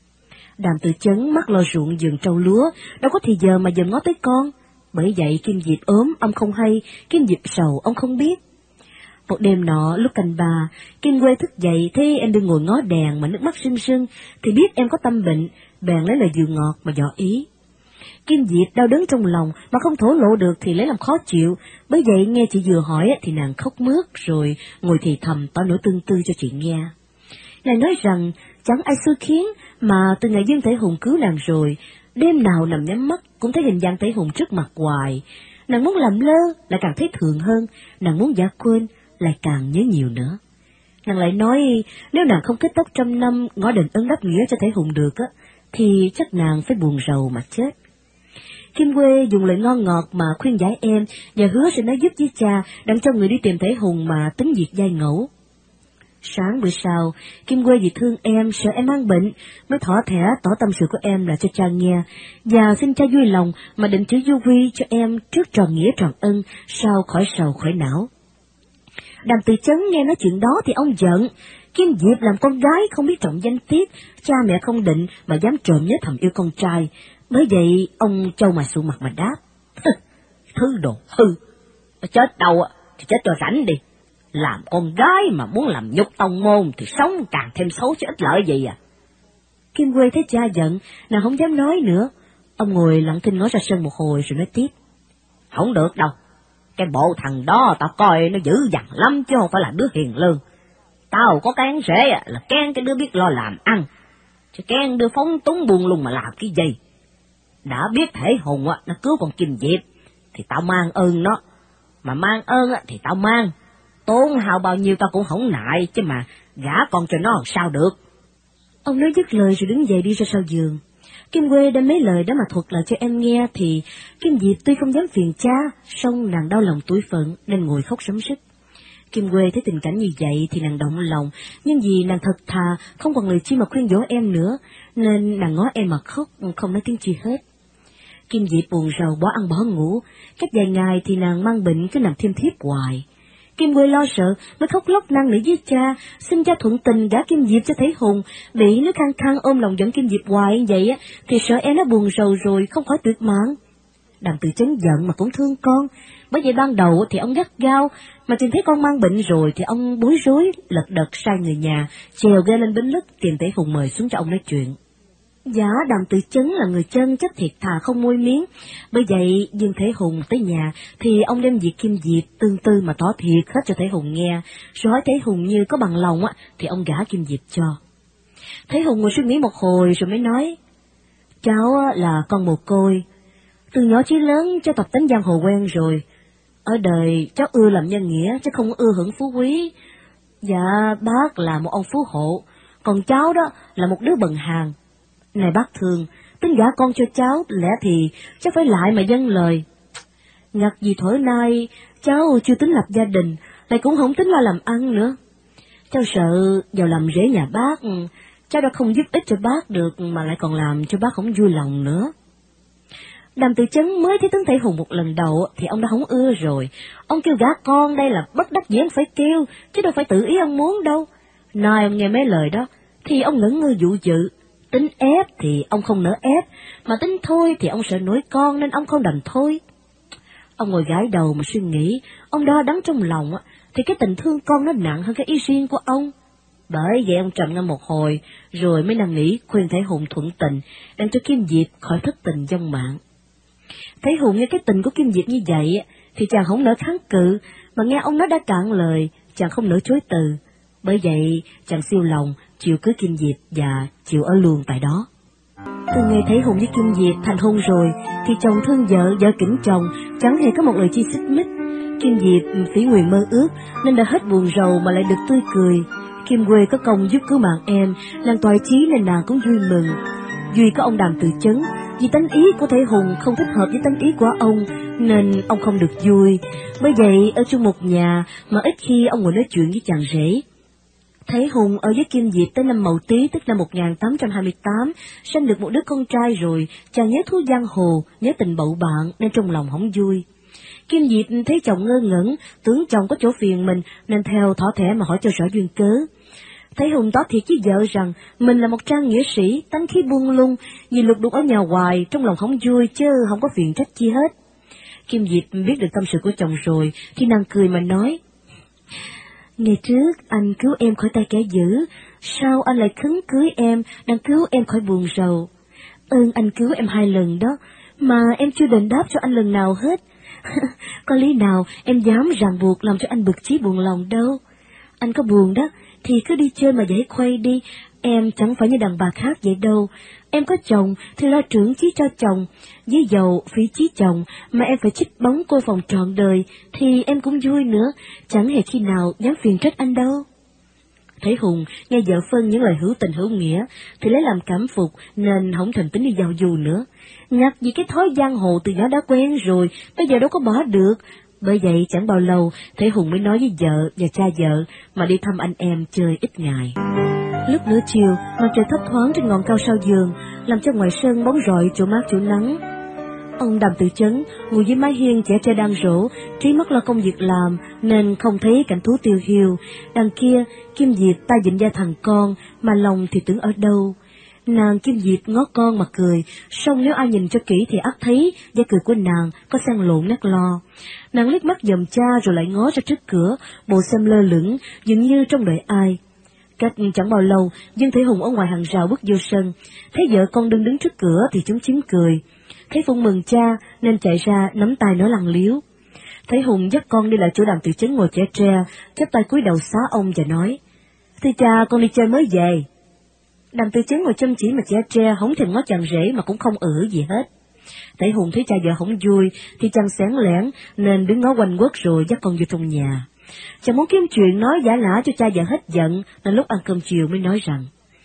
Đàm Tự Chấn mắt lo ruộng vườn trâu lúa, đâu có thì giờ mà dòm ngó tới con. Bởi vậy Kim Diệp ốm, ông không hay, Kim Diệp sầu, ông không biết. Một đêm nọ, lúc canh 3, Kim Quê thức dậy, thấy em đang ngồi ngó đèn mà nước mắt rưng rưng, thì biết em có tâm bệnh, bèn lấy lời dịu ngọt mà dò ý. Kim Diệp đau đớn trong lòng mà không thổ lộ được thì lấy làm khó chịu, bởi vậy nghe chị vừa hỏi thì nàng khóc mướt rồi ngồi thì thầm tỏ nỗi tương tư cho chị nghe. Nàng nói rằng chẳng ai xui khiến mà từ ngày Dương Thể Hùng cứu nàng rồi, đêm nào nằm nhắm mắt cũng thấy hình dạng Thể Hùng trước mặt hoài. Nàng muốn làm lơ lại càng thấy thường hơn, nàng muốn giả quên lại càng nhớ nhiều nữa. Nàng lại nói nếu nàng không kết tóc 100 năm ngõ đền ơn đáp nghĩa cho Thể Hùng được á, thì chắc nàng phải buồn rầu mà chết. Kim Quê dùng lời ngon ngọt mà khuyên giải em và hứa sẽ nói giúp với cha đặng cho người đi tìm Thể Hùng mà tính việc giai ngẫu. Sáng bữa sau, Kim Quê vì thương em, sợ em mang bệnh, mới thỏ thẻ tỏ tâm sự của em là cho cha nghe, và xin cha vui lòng mà định chữ du quy cho em trước tròn nghĩa tròn ân, sau khỏi sầu khỏi não. Đàm Tự Chấn nghe nói chuyện đó thì ông giận, Kim Diệp làm con gái không biết trọng danh tiết, cha mẹ không định mà dám trộm nhớ thầm yêu con trai. Bởi vậy ông trâu mà sụ mặt mà đáp: Thứ đồ hư, chết đâu thì chết cho rảnh đi. Làm con gái mà muốn làm nhục tông môn thì sống càng thêm xấu chứ ít lợi gì à. Kim Quê thấy cha giận, nàng không dám nói nữa. Ông ngồi lặng thinh ngó ra sân một hồi rồi nói tiếp: Không được đâu, cái bộ thằng đó tao coi nó dữ dằn lắm chứ không phải là đứa hiền lương. Tao có cái rể là cái đứa biết lo làm ăn, chứ cái đứa phóng túng buông lung mà làm cái gì. Đã biết Thể Hùng nó cứu con Kim Diệp thì tao mang ơn nó, mà mang ơn thì tao mang, tốn hao bao nhiêu tao cũng không nại, chứ mà gả con cho nó làm sao được. Ông nói dứt lời rồi đứng dậy đi ra sau giường. Kim Quê đem mấy lời đó mà thuật lại cho em nghe thì Kim Diệp tuy không dám phiền cha, song nàng đau lòng tủi phận nên ngồi khóc sấm sứt. Kim Quê thấy tình cảnh như vậy thì nàng động lòng, nhưng vì nàng thật thà không còn lời chi mà khuyên dỗ em nữa, nên nàng ngó em mà khóc, không nói tiếng chi hết. Kim Diệp buồn rầu bỏ ăn bỏ ngủ, cách vài ngày thì nàng mang bệnh cứ nằm thiêm thiếp hoài. Kim Quê lo sợ mới khóc lóc năn nỉ với cha, xin cha thuận tình gả Kim Diệp cho Thể Hùng, bị nó khăng khăng ôm lòng giận Kim Diệp hoài như vậy thì sợ em nó buồn rầu rồi không khỏi tuyệt mạng. Đàm Tự Chấn giận mà cũng thương con, bởi vậy ban đầu thì ông gắt gao, mà tìm thấy con mang bệnh rồi thì ông bối rối, lật đật sai người nhà chèo ghe lên Bến Lức tìm Thể Hùng mời xuống cho ông nói chuyện. Dạ, Đàm Tự Chấn là người chân chất thiệt thà không môi miếng. Bởi vậy, Dương Thể Hùng tới nhà, thì ông đem việc Kim Diệp tương tư mà tỏ thiệt hết cho Thể Hùng nghe. Rồi hỏi Thể Hùng như có bằng lòng thì ông gả Kim Diệp cho. Thể Hùng ngồi suy nghĩ một hồi rồi mới nói, cháu là con mồ côi. Từ nhỏ chí lớn cháu tập tính giang hồ quen rồi. Ở đời cháu ưa làm nhân nghĩa, chứ không ưa hưởng phú quý. Dạ, bác là một ông phú hộ, còn cháu đó là một đứa bần hàn. Này bác thương, tính gả con cho cháu, lẽ thì cháu phải lại mà dâng lời. Ngặt gì thổi nay, cháu chưa tính lập gia đình, lại cũng không tính lo làm ăn nữa. Cháu sợ vào làm rể nhà bác, cháu đã không giúp ích cho bác được, mà lại còn làm cho bác không vui lòng nữa. Đàm Tự Chấn mới thấy tướng Thể Hùng một lần đầu thì ông đã không ưa rồi. Ông kêu gả con đây là bất đắc dĩ ông phải kêu, chứ đâu phải tự ý ông muốn đâu. Nói ông nghe mấy lời đó, thì ông ngẩn ngơ dụ dự. Tính ép thì ông không nỡ ép, mà tính thôi thì ông sợ nổi con nên ông không đành thôi. Ông ngồi gãi đầu mà suy nghĩ, ông đo đắn trong lòng thì cái tình thương con nó nặng hơn cái ý riêng của ông. Bởi vậy ông trầm ngâm một hồi, rồi mới nằm nghĩ khuyên Thể Hùng thuận tình, để cho Kim Diệp khỏi thất tình vong mạng. Thể Hùng nghe cái tình của Kim Diệp như vậy thì chàng không nỡ kháng cự, mà nghe ông nói đã cạn lời, chàng không nỡ chối từ. Bởi vậy chàng siêu lòng chịu cưới Kim Diệp và chịu ở luôn tại đó. Từ ngày Thể Hùng với Kim Diệp thành hôn rồi thì chồng thương vợ, vợ kính chồng, chẳng hề có một lời chi xích mích. Kim Diệp phỉ nguyền mơ ước nên đã hết buồn rầu mà lại được tươi cười. Kim Quê có công giúp cứu mạng em, nàng toại chí nên nàng cũng vui mừng. Duy có ông Đàm Tự Chấn, vì tánh ý của Thể Hùng không thích hợp với tánh ý của ông, nên ông không được vui. Bởi vậy ở chung một nhà mà ít khi ông ngồi nói chuyện với chàng rể. Thể Hùng ở với Kim Diệp tới năm Mậu Tý, tức năm 1828, sinh được một đứa con trai rồi, chàng nhớ thú giang hồ, nhớ tình bậu bạn nên trong lòng không vui. Kim Diệp thấy chồng ngơ ngẩn, tưởng chồng có chỗ phiền mình nên theo thỏ thẻ mà hỏi cho rõ duyên cớ. Thể Hùng tỏ thiệt với vợ rằng mình là một trang nghĩa sĩ, tánh khí buông lung, vì lục đục ở nhà hoài, trong lòng không vui chứ không có phiền trách chi hết. Kim Diệp biết được tâm sự của chồng rồi thì nàng cười mà nói, ngày trước anh cứu em khỏi tay kẻ dữ, sao anh lại khấn cưới em, đang cứu em khỏi buồn rầu. Ơn anh cứu em 2 lần đó, mà em chưa đền đáp cho anh lần nào hết. Có lý nào em dám ràng buộc làm cho anh bực chí buồn lòng đâu. Anh có buồn đó thì cứ đi chơi mà giải khuây đi, em chẳng phải như đàn bà khác vậy đâu. Em có chồng thì lo trưởng chí cho chồng, với giàu phí chí chồng, mà em phải chích bóng cô phòng trọn đời thì em cũng vui nữa, chẳng hề khi nào dám phiền trách anh đâu. Thể Hùng nghe vợ phân những lời hữu tình hữu nghĩa thì lấy làm cảm phục nên không thèm tính đi giao du nữa. Ngặt vì cái thói giang hồ từ nhỏ đã quen rồi, bây giờ đâu có bỏ được. Bởi vậy chẳng bao lâu Thể Hùng mới nói với vợ và cha vợ mà đi thăm anh em chơi ít ngày. Lúc nửa chiều, mặt trời thấp thoáng trên ngọn cao sau giường, làm cho ngoài sân bóng rọi chỗ mát chỗ nắng. Ông Đàm Tự Chấn ngồi dưới mái hiên trẻ tre đang rỗ, trí mắt lo công việc làm nên không thấy cảnh thú tiêu hiu. Đằng kia, Kim Diệp tay dịnh da thằng con, mà lòng thì tưởng ở đâu. Nàng Kim Diệp ngó con mà cười, song nếu ai nhìn cho kỹ thì ắt thấy da cười của nàng có xen lộn nét lo. Nàng liếc mắt dòm cha rồi lại ngó ra trước cửa, bộ xem lơ lửng, dường như trong đợi ai. Cách chẳng bao lâu, Dương Thể Hùng ở ngoài hàng rào bước vô sân, thấy vợ con đứng trước cửa thì chúng chín cười. Thấy Phụng mừng cha nên chạy ra nắm tay nó lằng liếu. Thấy Hùng dắt con đi lại chỗ Đàm Tự Chấn ngồi trẻ tre, chắp tay cúi đầu xá ông và nói, thưa cha, con đi chơi mới về. Đàm Tự Chấn ngồi chăm chỉ mà trẻ tre, không thèm ngó chàng rể mà cũng không gì hết. Thấy Hùng thấy cha vợ không vui thì chàng xén lẻn nên đứng ngó quanh quất rồi dắt con vô trong nhà. Chàng muốn kiếm chuyện nói giả lả cho cha vợ hết giận nên lúc ăn cơm chiều mới nói rằng,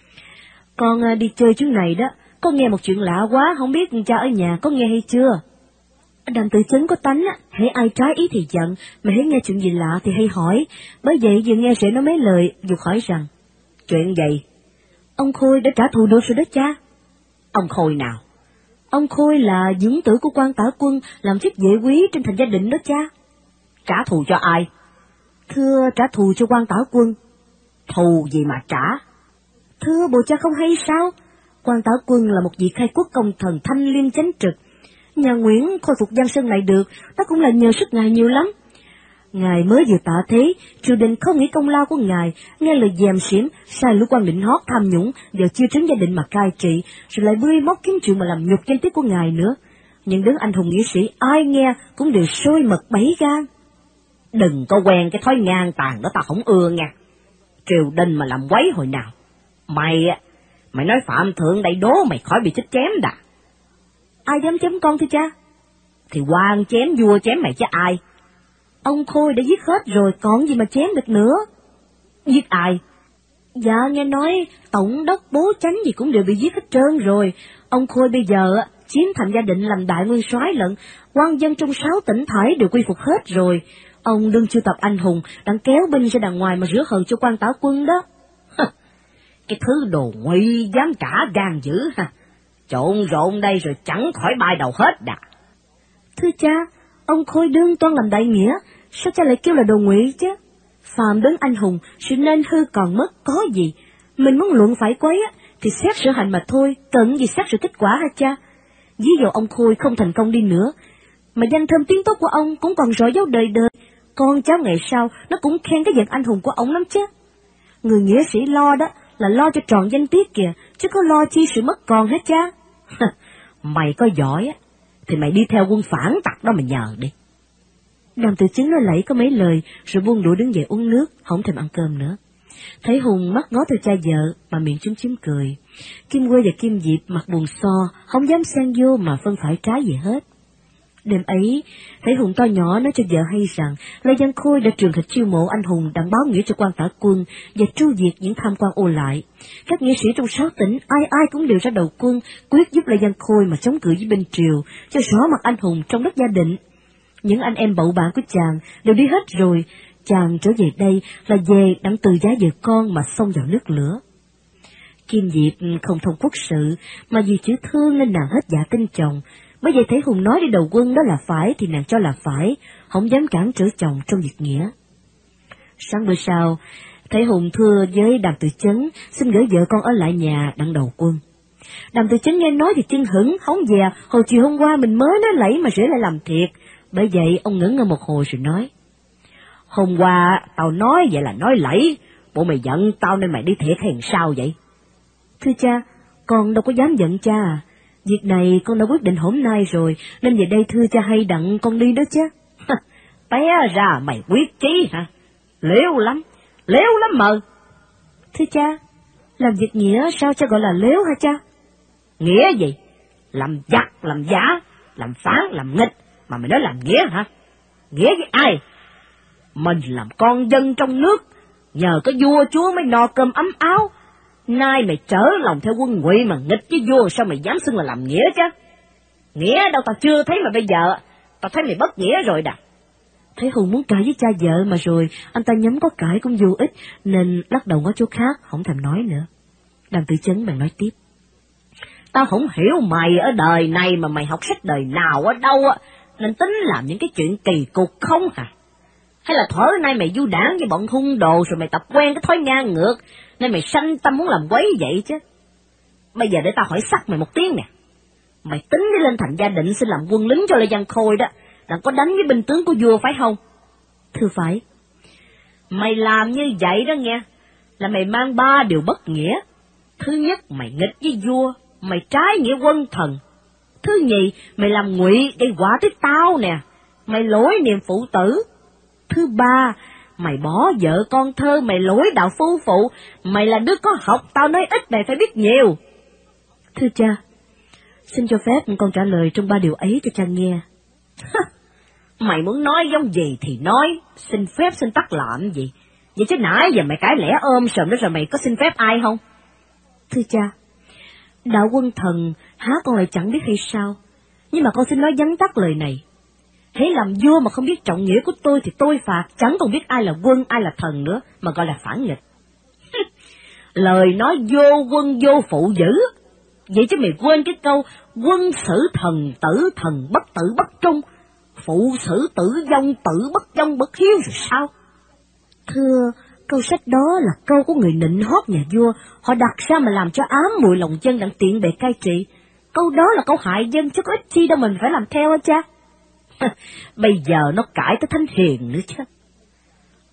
con đi chơi chuyến này đó, con nghe một chuyện lạ quá, không biết cha ở nhà có nghe hay chưa? Đàm Tự Chấn có tánh hễ ai trái ý thì giận, mà hễ nghe chuyện gì lạ thì hay hỏi. Bởi vậy vừa nghe rể nói mấy lời, vừa hỏi rằng, chuyện gì? Ông Khôi đã trả thù được rồi đó cha. Ông Khôi nào? Ông Khôi là dưỡng tử của quan Tả Quân, làm chức vệ quý trên thành Gia Định đó cha. Trả thù cho ai? Thưa, trả thù cho quan Tả Quân. Thù gì mà trả? Thưa, bộ cha không hay sao? Quan Tả Quân là một vị khai quốc công thần thanh liêm chánh trực. Nhà Nguyễn khôi phục Giang Sơn này được, đó cũng là nhờ sức ngài nhiều lắm. Ngài mới vừa tạ thế, triều đình không nghĩ công lao của ngài, nghe lời dèm xỉm, sai lũ quan định hót tham nhũng, giờ chưa trấn gia định mà cai trị, rồi lại bươi móc kiếm chuyện mà làm nhục danh tiết của ngài nữa. Những đấng anh hùng nghĩa sĩ ai nghe cũng đều sôi mật bấy gan. Đừng có quen cái thói ngang tàn đó, ta không ưa nha. Triều đình mà làm quấy hồi nào. Mày nói Phạm Thượng đầy đố mày khỏi bị chết chém đã. Ai dám chém con thưa cha? Thì quan chém vua chém mày chứ ai. Ông Khôi đã giết hết rồi, còn gì mà chém được nữa. Giết ai? Dạ nghe nói tổng đốc bố chánh gì cũng đều bị giết hết trơn rồi. Ông Khôi bây giờ chiếm thành gia định làm đại nguyên soái lận, quan dân trong 6 tỉnh thải đều quy phục hết rồi. Ông đương chiêu tập anh hùng, đang kéo binh ra đằng ngoài mà rửa hận cho quan tả quân đó. Cái thứ đồ ngụy dám trả gan dữ ha. Trộn rộn đây rồi chẳng khỏi bay đầu hết đã. Thưa cha, ông Khôi đương toan làm đại nghĩa, sao cha lại kêu là đồ ngụy chứ? Phàm đấng anh hùng, sự nên hư còn mất có gì. Mình muốn luận phải quấy thì xét sự hành mà thôi, cần gì xét sự kết quả hả cha? Ví dụ ông Khôi không thành công đi nữa, mà danh thơm tiếng tốt của ông cũng còn rọi dấu đời đời, con cháu ngày sau nó cũng khen cái dạng anh hùng của ông lắm chứ. Người nghĩa sĩ lo đó là lo cho tròn danh tiết kìa, chứ có lo chi sự mất còn hết cha. Mày có giỏi thì mày đi theo quân phản tặc đó mà nhờ đi. Đàm Tự Chứng nói lẫy có mấy lời rồi buông đũa đứng dậy uống nước, không thèm ăn cơm nữa. Thấy Hùng mắt ngó theo cha vợ mà miệng chúm chím cười. Kim Quê và Kim Diệp mặt buồn so, không dám xen vô mà phân phải trái gì hết. Đêm ấy, thấy Hùng to nhỏ nói cho vợ hay rằng Lê Văn Khôi đã trường thịt chiêu mộ anh hùng đặng báo nghĩa cho quan tả quân và tru diệt những tham quan ô lại. Các nghĩa sĩ trong 6 tỉnh ai ai cũng đều ra đầu quân, quyết giúp Lê Văn Khôi mà chống cự với binh triều, cho rõ mặt anh hùng trong đất gia định. Những anh em bậu bạn của chàng đều đi hết rồi, chàng trở về đây là về đặng từ giá vợ con mà xông vào nước lửa. Kim Diệp không thông quốc sự, mà vì chữ thương nên nàng hết dạ tin chồng. Bởi vậy thấy Hùng nói đi đầu quân đó là phải thì nàng cho là phải, không dám cản trở chồng trong việc nghĩa. Sáng bữa sau, thấy Hùng thưa với Đàm Tự Chấn xin gửi vợ con ở lại nhà đặng đầu quân. Đàm Tự Chấn nghe nói thì chân hững, hóng dè, hồi chiều hôm qua mình mới nói lẫy mà rể lại làm thiệt. Bởi vậy ông ngẩn ngơ một hồi rồi nói: Hôm qua tao nói vậy là nói lẫy, bộ mày giận tao nên mày đi thiệt hay sao vậy? Thưa cha, con đâu có dám giận cha à. Việc này con đã quyết định hôm nay rồi, nên về đây thưa cha hay đặng con đi đó chứ. Té ra mày quyết chí hả? Lếu lắm mờ. Thưa cha, làm việc nghĩa sao cha gọi là lếu hả cha? Nghĩa gì? Làm giặc, làm giả, làm phán, làm nghịch, mà mày nói làm nghĩa hả? Nghĩa với ai? Mình làm con dân trong nước, nhờ có vua chúa mới no cơm ấm áo. Nay mày trở lòng theo quân Ngụy mà nghịch với vua, sao mày dám xưng là làm nghĩa chứ? Nghĩa đâu tao chưa thấy mà bây giờ, tao thấy mày bất nghĩa rồi đã. Thấy Hùng muốn cãi với cha vợ mà rồi, anh ta nhắm có cãi cũng vô ích, nên lắc đầu ngó chỗ khác, không thèm nói nữa. Đàm Tự Chấn bèn nói tiếp: Tao không hiểu mày ở đời này mà mày học sách đời nào ở đâu nên tính làm những cái chuyện kỳ cục không hả? Hay là thuở nay mày du đảng với bọn hung đồ rồi mày tập quen cái thói ngang ngược, nên mày sanh tâm muốn làm quấy vậy chứ? Bây giờ để tao hỏi sắc mày một tiếng nè. Mày tính đi lên thành gia định xin làm quân lính cho Lê Văn Khôi đó, đặng có đánh với binh tướng của vua phải không? Thưa phải. Mày làm như vậy đó nghe, là mày mang 3 điều bất nghĩa. Thứ nhất, mày nghịch với vua, mày trái nghĩa quân thần. Thứ nhì, mày làm ngụy gây quả tới tao nè, mày lỗi niềm phụ tử. Thứ ba, mày bỏ vợ con thơ, mày lỗi đạo phu phụ, mày là đứa có học, tao nói ít mày phải biết nhiều. Thưa cha, xin cho phép con trả lời trong 3 điều ấy cho cha nghe. Mày muốn nói giống gì thì nói, xin phép xin tắc làm gì? Vậy chứ nãy giờ mày cãi lẽ ôm sờm đó rồi mày có xin phép ai không? Thưa cha, đạo quân thần há con lại chẳng biết hay sao, nhưng mà con xin nói vắn tắt lời này. Hễ làm vua mà không biết trọng nghĩa của tôi thì tôi phạt, chẳng còn biết ai là quân ai là thần nữa mà gọi là phản nghịch. Lời nói vô quân vô phụ dữ. Vậy chứ mày quên cái câu quân xử thần bất tử bất trung, phụ xử tử bất vong bất hiếu rồi sao? Thưa, câu sách đó là câu của người nịnh hót nhà vua, họ đặt ra mà làm cho ám mùi lòng dân đặng tiện bề cai trị. Câu đó là câu hại dân chứ có ích chi đâu mình phải làm theo hả cha? Bây giờ nó cãi tới thánh hiền nữa chứ.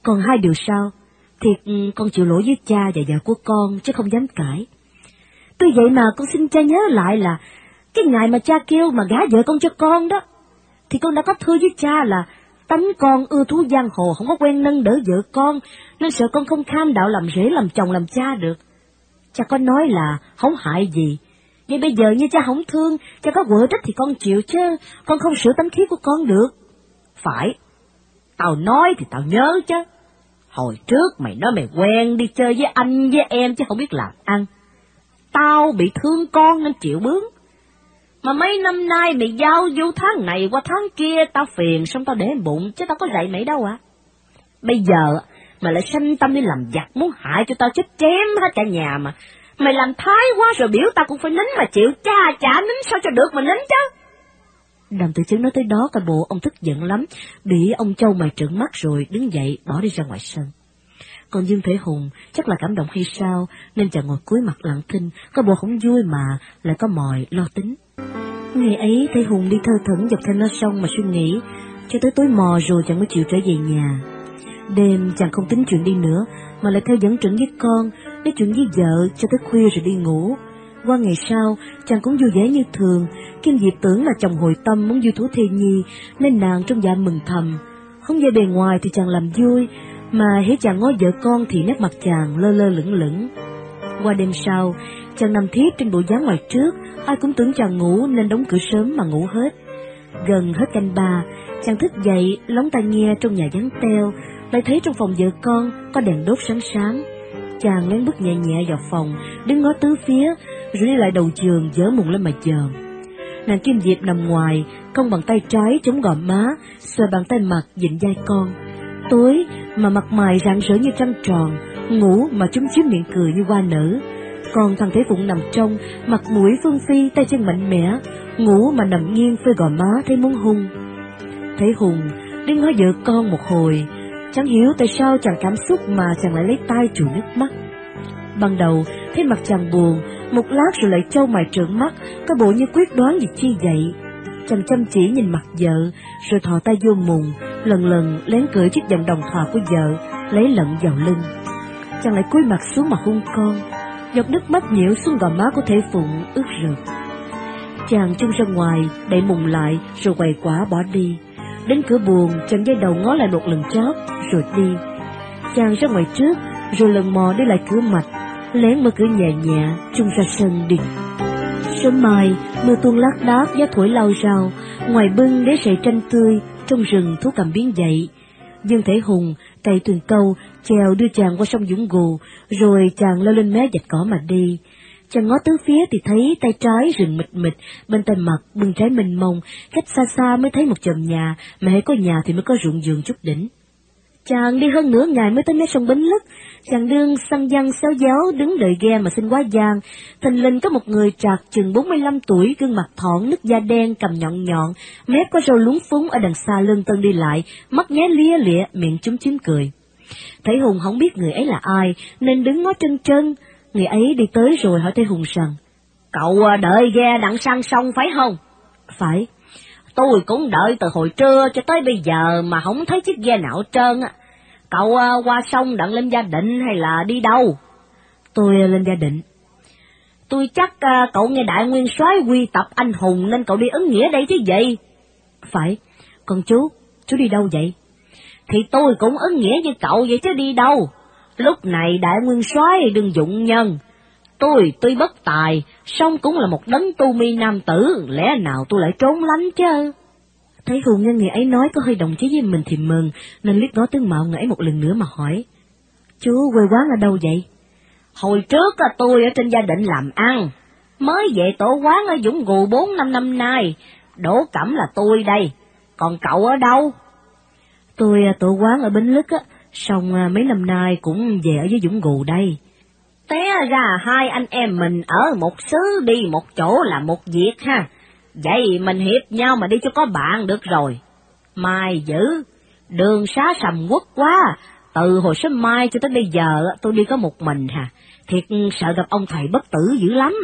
Còn hai điều sau, thiệt con chịu lỗi với cha và vợ của con chứ không dám cãi. Tuy vậy mà con xin cha nhớ lại là cái ngày mà cha kêu mà gả vợ con cho con đó, thì con đã có thưa với cha là tánh con ưa thú giang hồ, không có quen nâng đỡ vợ con, nên sợ con không kham đạo làm rể làm chồng làm cha được. Cha có nói là không hại gì. Vậy bây giờ như cha không thương, cha có quở trách thì con chịu chứ, con không sửa tánh khí của con được. Phải, tao nói thì tao nhớ chứ. Hồi trước mày nói mày quen đi chơi với anh với em chứ không biết làm ăn. Tao bị thương con nên chịu bướng. Mà mấy năm nay mày giao du tháng này qua tháng kia, tao phiền xong tao để bụng chứ tao có dạy mày đâu à. Bây giờ mày lại sanh tâm đi làm giặc muốn hại cho tao chết chém hết cả nhà mà. Mày làm thái quá rồi biểu tao cũng phải nín mà chịu, chả nín sao cho được mà nín chứ. Đàm Tự Chấn nói tới đó, cả bộ ông tức giận lắm, bị ông Châu mày trợn mắt rồi đứng dậy bỏ đi ra ngoài sân. Còn Dương Thể Hùng chắc là cảm động hay sao nên chàng ngồi cúi mặt lặng thinh, có bộ không vui mà lại có mồi lo tính. Ngày ấy Thể Hùng đi thơ thẩn dọc theo nó sông mà suy nghĩ, cho tới tối mò rồi chàng mới chịu trở về nhà. Đêm chàng không tính chuyện đi nữa mà lại theo dẫn Trịnh với con, nói chuyện với vợ cho tới khuya rồi đi ngủ. Qua ngày sau chàng cũng vui vẻ như thường. Kim Diệp tưởng là chồng hồi tâm muốn vui thú Thê Nhi nên nàng trong dạ mừng thầm. Không về bề ngoài thì chàng làm vui, mà hễ chàng ngó vợ con thì nét mặt chàng lơ lơ lửng lửng. Qua đêm sau chàng nằm thiếp trên bộ gián ngoài trước, ai cũng tưởng chàng ngủ nên đóng cửa sớm mà ngủ hết. Gần hết canh ba chàng thức dậy lóng tai nghe trong nhà vắng teo, lại thấy trong phòng vợ con có đèn đốt sáng sáng. Chàng lén bước nhẹ nhẹ vào phòng, đứng ngó tứ phía, rồi đi lại đầu giường dở mùng lên mà dòm. Nàng Kim Diệp nằm ngoài, cong bàn tay trái chống gò má, xoay bàn tay mặt vịn vai con. Tối mà mặt mày rạng rỡ như trăng tròn, ngủ mà chúm chím miệng cười như hoa nở. Còn thằng Thế Phụng nằm trong, mặt mũi phương phi, tay chân mạnh mẽ, ngủ mà nằm nghiêng phơi gò má thấy muốn hung. Thế Hùng đứng ngó vợ con một hồi, chẳng hiểu tại sao chàng cảm xúc mà chàng lại lấy tay chùi nước mắt. Ban đầu thấy mặt chàng buồn, một lát rồi lại trâu mày trợn mắt, có bộ như quyết đoán việc chi vậy. Chàng chăm chỉ nhìn mặt vợ, rồi thò tay vô mùng, lần lần lén cởi chiếc vòng đồng thò của vợ, lấy lận vào lưng. Chàng lại cúi mặt xuống mà hôn con, giọt nước mắt nhiễu xuống gò má của Thể Phụng ướt rượt. Chàng trông ra ngoài, đậy mùng lại, rồi quầy quả bỏ đi. Đến cửa buồng, chàng giơ đầu ngó lại một lần chót, rồi đi. Chàng ra ngoài trước, rồi lần mò đi lại cửa mạch, lén mở cửa nhẹ nhẹ, trông ra sân đi. Sớm mai, mưa tuôn lác đác, gió thổi lau rao, ngoài bưng để sậy tranh tươi, trong rừng thú cầm biến dậy. Dương Thể Hùng cày thuyền câu, chèo đưa chàng qua sông Dũng Gù, rồi chàng leo lên mé vạch cỏ mà đi. Chàng ngó tứ phía thì thấy tay trái rừng mịt mịt, bên tay mặt bưng trái mênh mông, cách xa xa mới thấy một chòm nhà, mà hễ có nhà thì mới có ruộng vườn chút đỉnh. Chàng đi hơn nửa ngày mới tới mé sông Bến Lức, chàng đương xăng giăng xéo giáo đứng đợi ghe mà xin quá giang. Thình lình có một người trạc chừng 45 tuổi, gương mặt thỏn, nước da đen, cằm nhọn nhọn, mép có râu lúng phúng ở đằng xa lưng tân đi lại, mắt nhé lia lịa, miệng chúm chím cười. Thể Hùng không biết người ấy là ai nên đứng ngó trân trân. Người ấy đi tới rồi hỏi Thể Hùng rằng: Cậu đợi ghe đặng sang sông phải không? Phải. Tôi cũng đợi từ hồi trưa cho tới bây giờ mà không thấy chiếc ghe nào trơn á. Cậu qua sông đặng lên Gia Định hay là đi đâu? Tôi lên Gia Định. Tôi chắc cậu nghe đại nguyên soái quy tập anh hùng nên cậu đi ứng nghĩa đây chứ gì? Phải. Còn chú đi đâu vậy? Thì tôi cũng ứng nghĩa như cậu vậy chứ đi đâu. Lúc này đại nguyên soái đừng dụng nhân. Tôi tuy bất tài, song cũng là một đấng tu mi nam tử, lẽ nào tôi lại trốn lánh chứ? Thấy Hùng nghe người ấy nói có hơi đồng chí với mình thì mừng, nên liếc ngó tướng mạo người ấy một lần nữa mà hỏi: Chú quê quán ở đâu vậy? Hồi trước tôi ở trên Gia Định làm ăn, mới về tổ quán ở Dũng Gù 4-5 năm nay. Đỗ Cẩm là tôi đây, còn cậu ở đâu? Tôi tổ quán ở Bến Lức á, xong mấy năm nay cũng về ở dưới Dũng Gù đây. Té ra hai anh em mình ở một xứ đi một chỗ là một việc ha. Vậy mình hiệp nhau mà đi cho có bạn được rồi. Mai dữ, đường xá sầm uất quá, từ hồi sớm mai cho tới bây giờ tôi đi có một mình hà, thiệt sợ gặp ông thầy bất tử dữ lắm.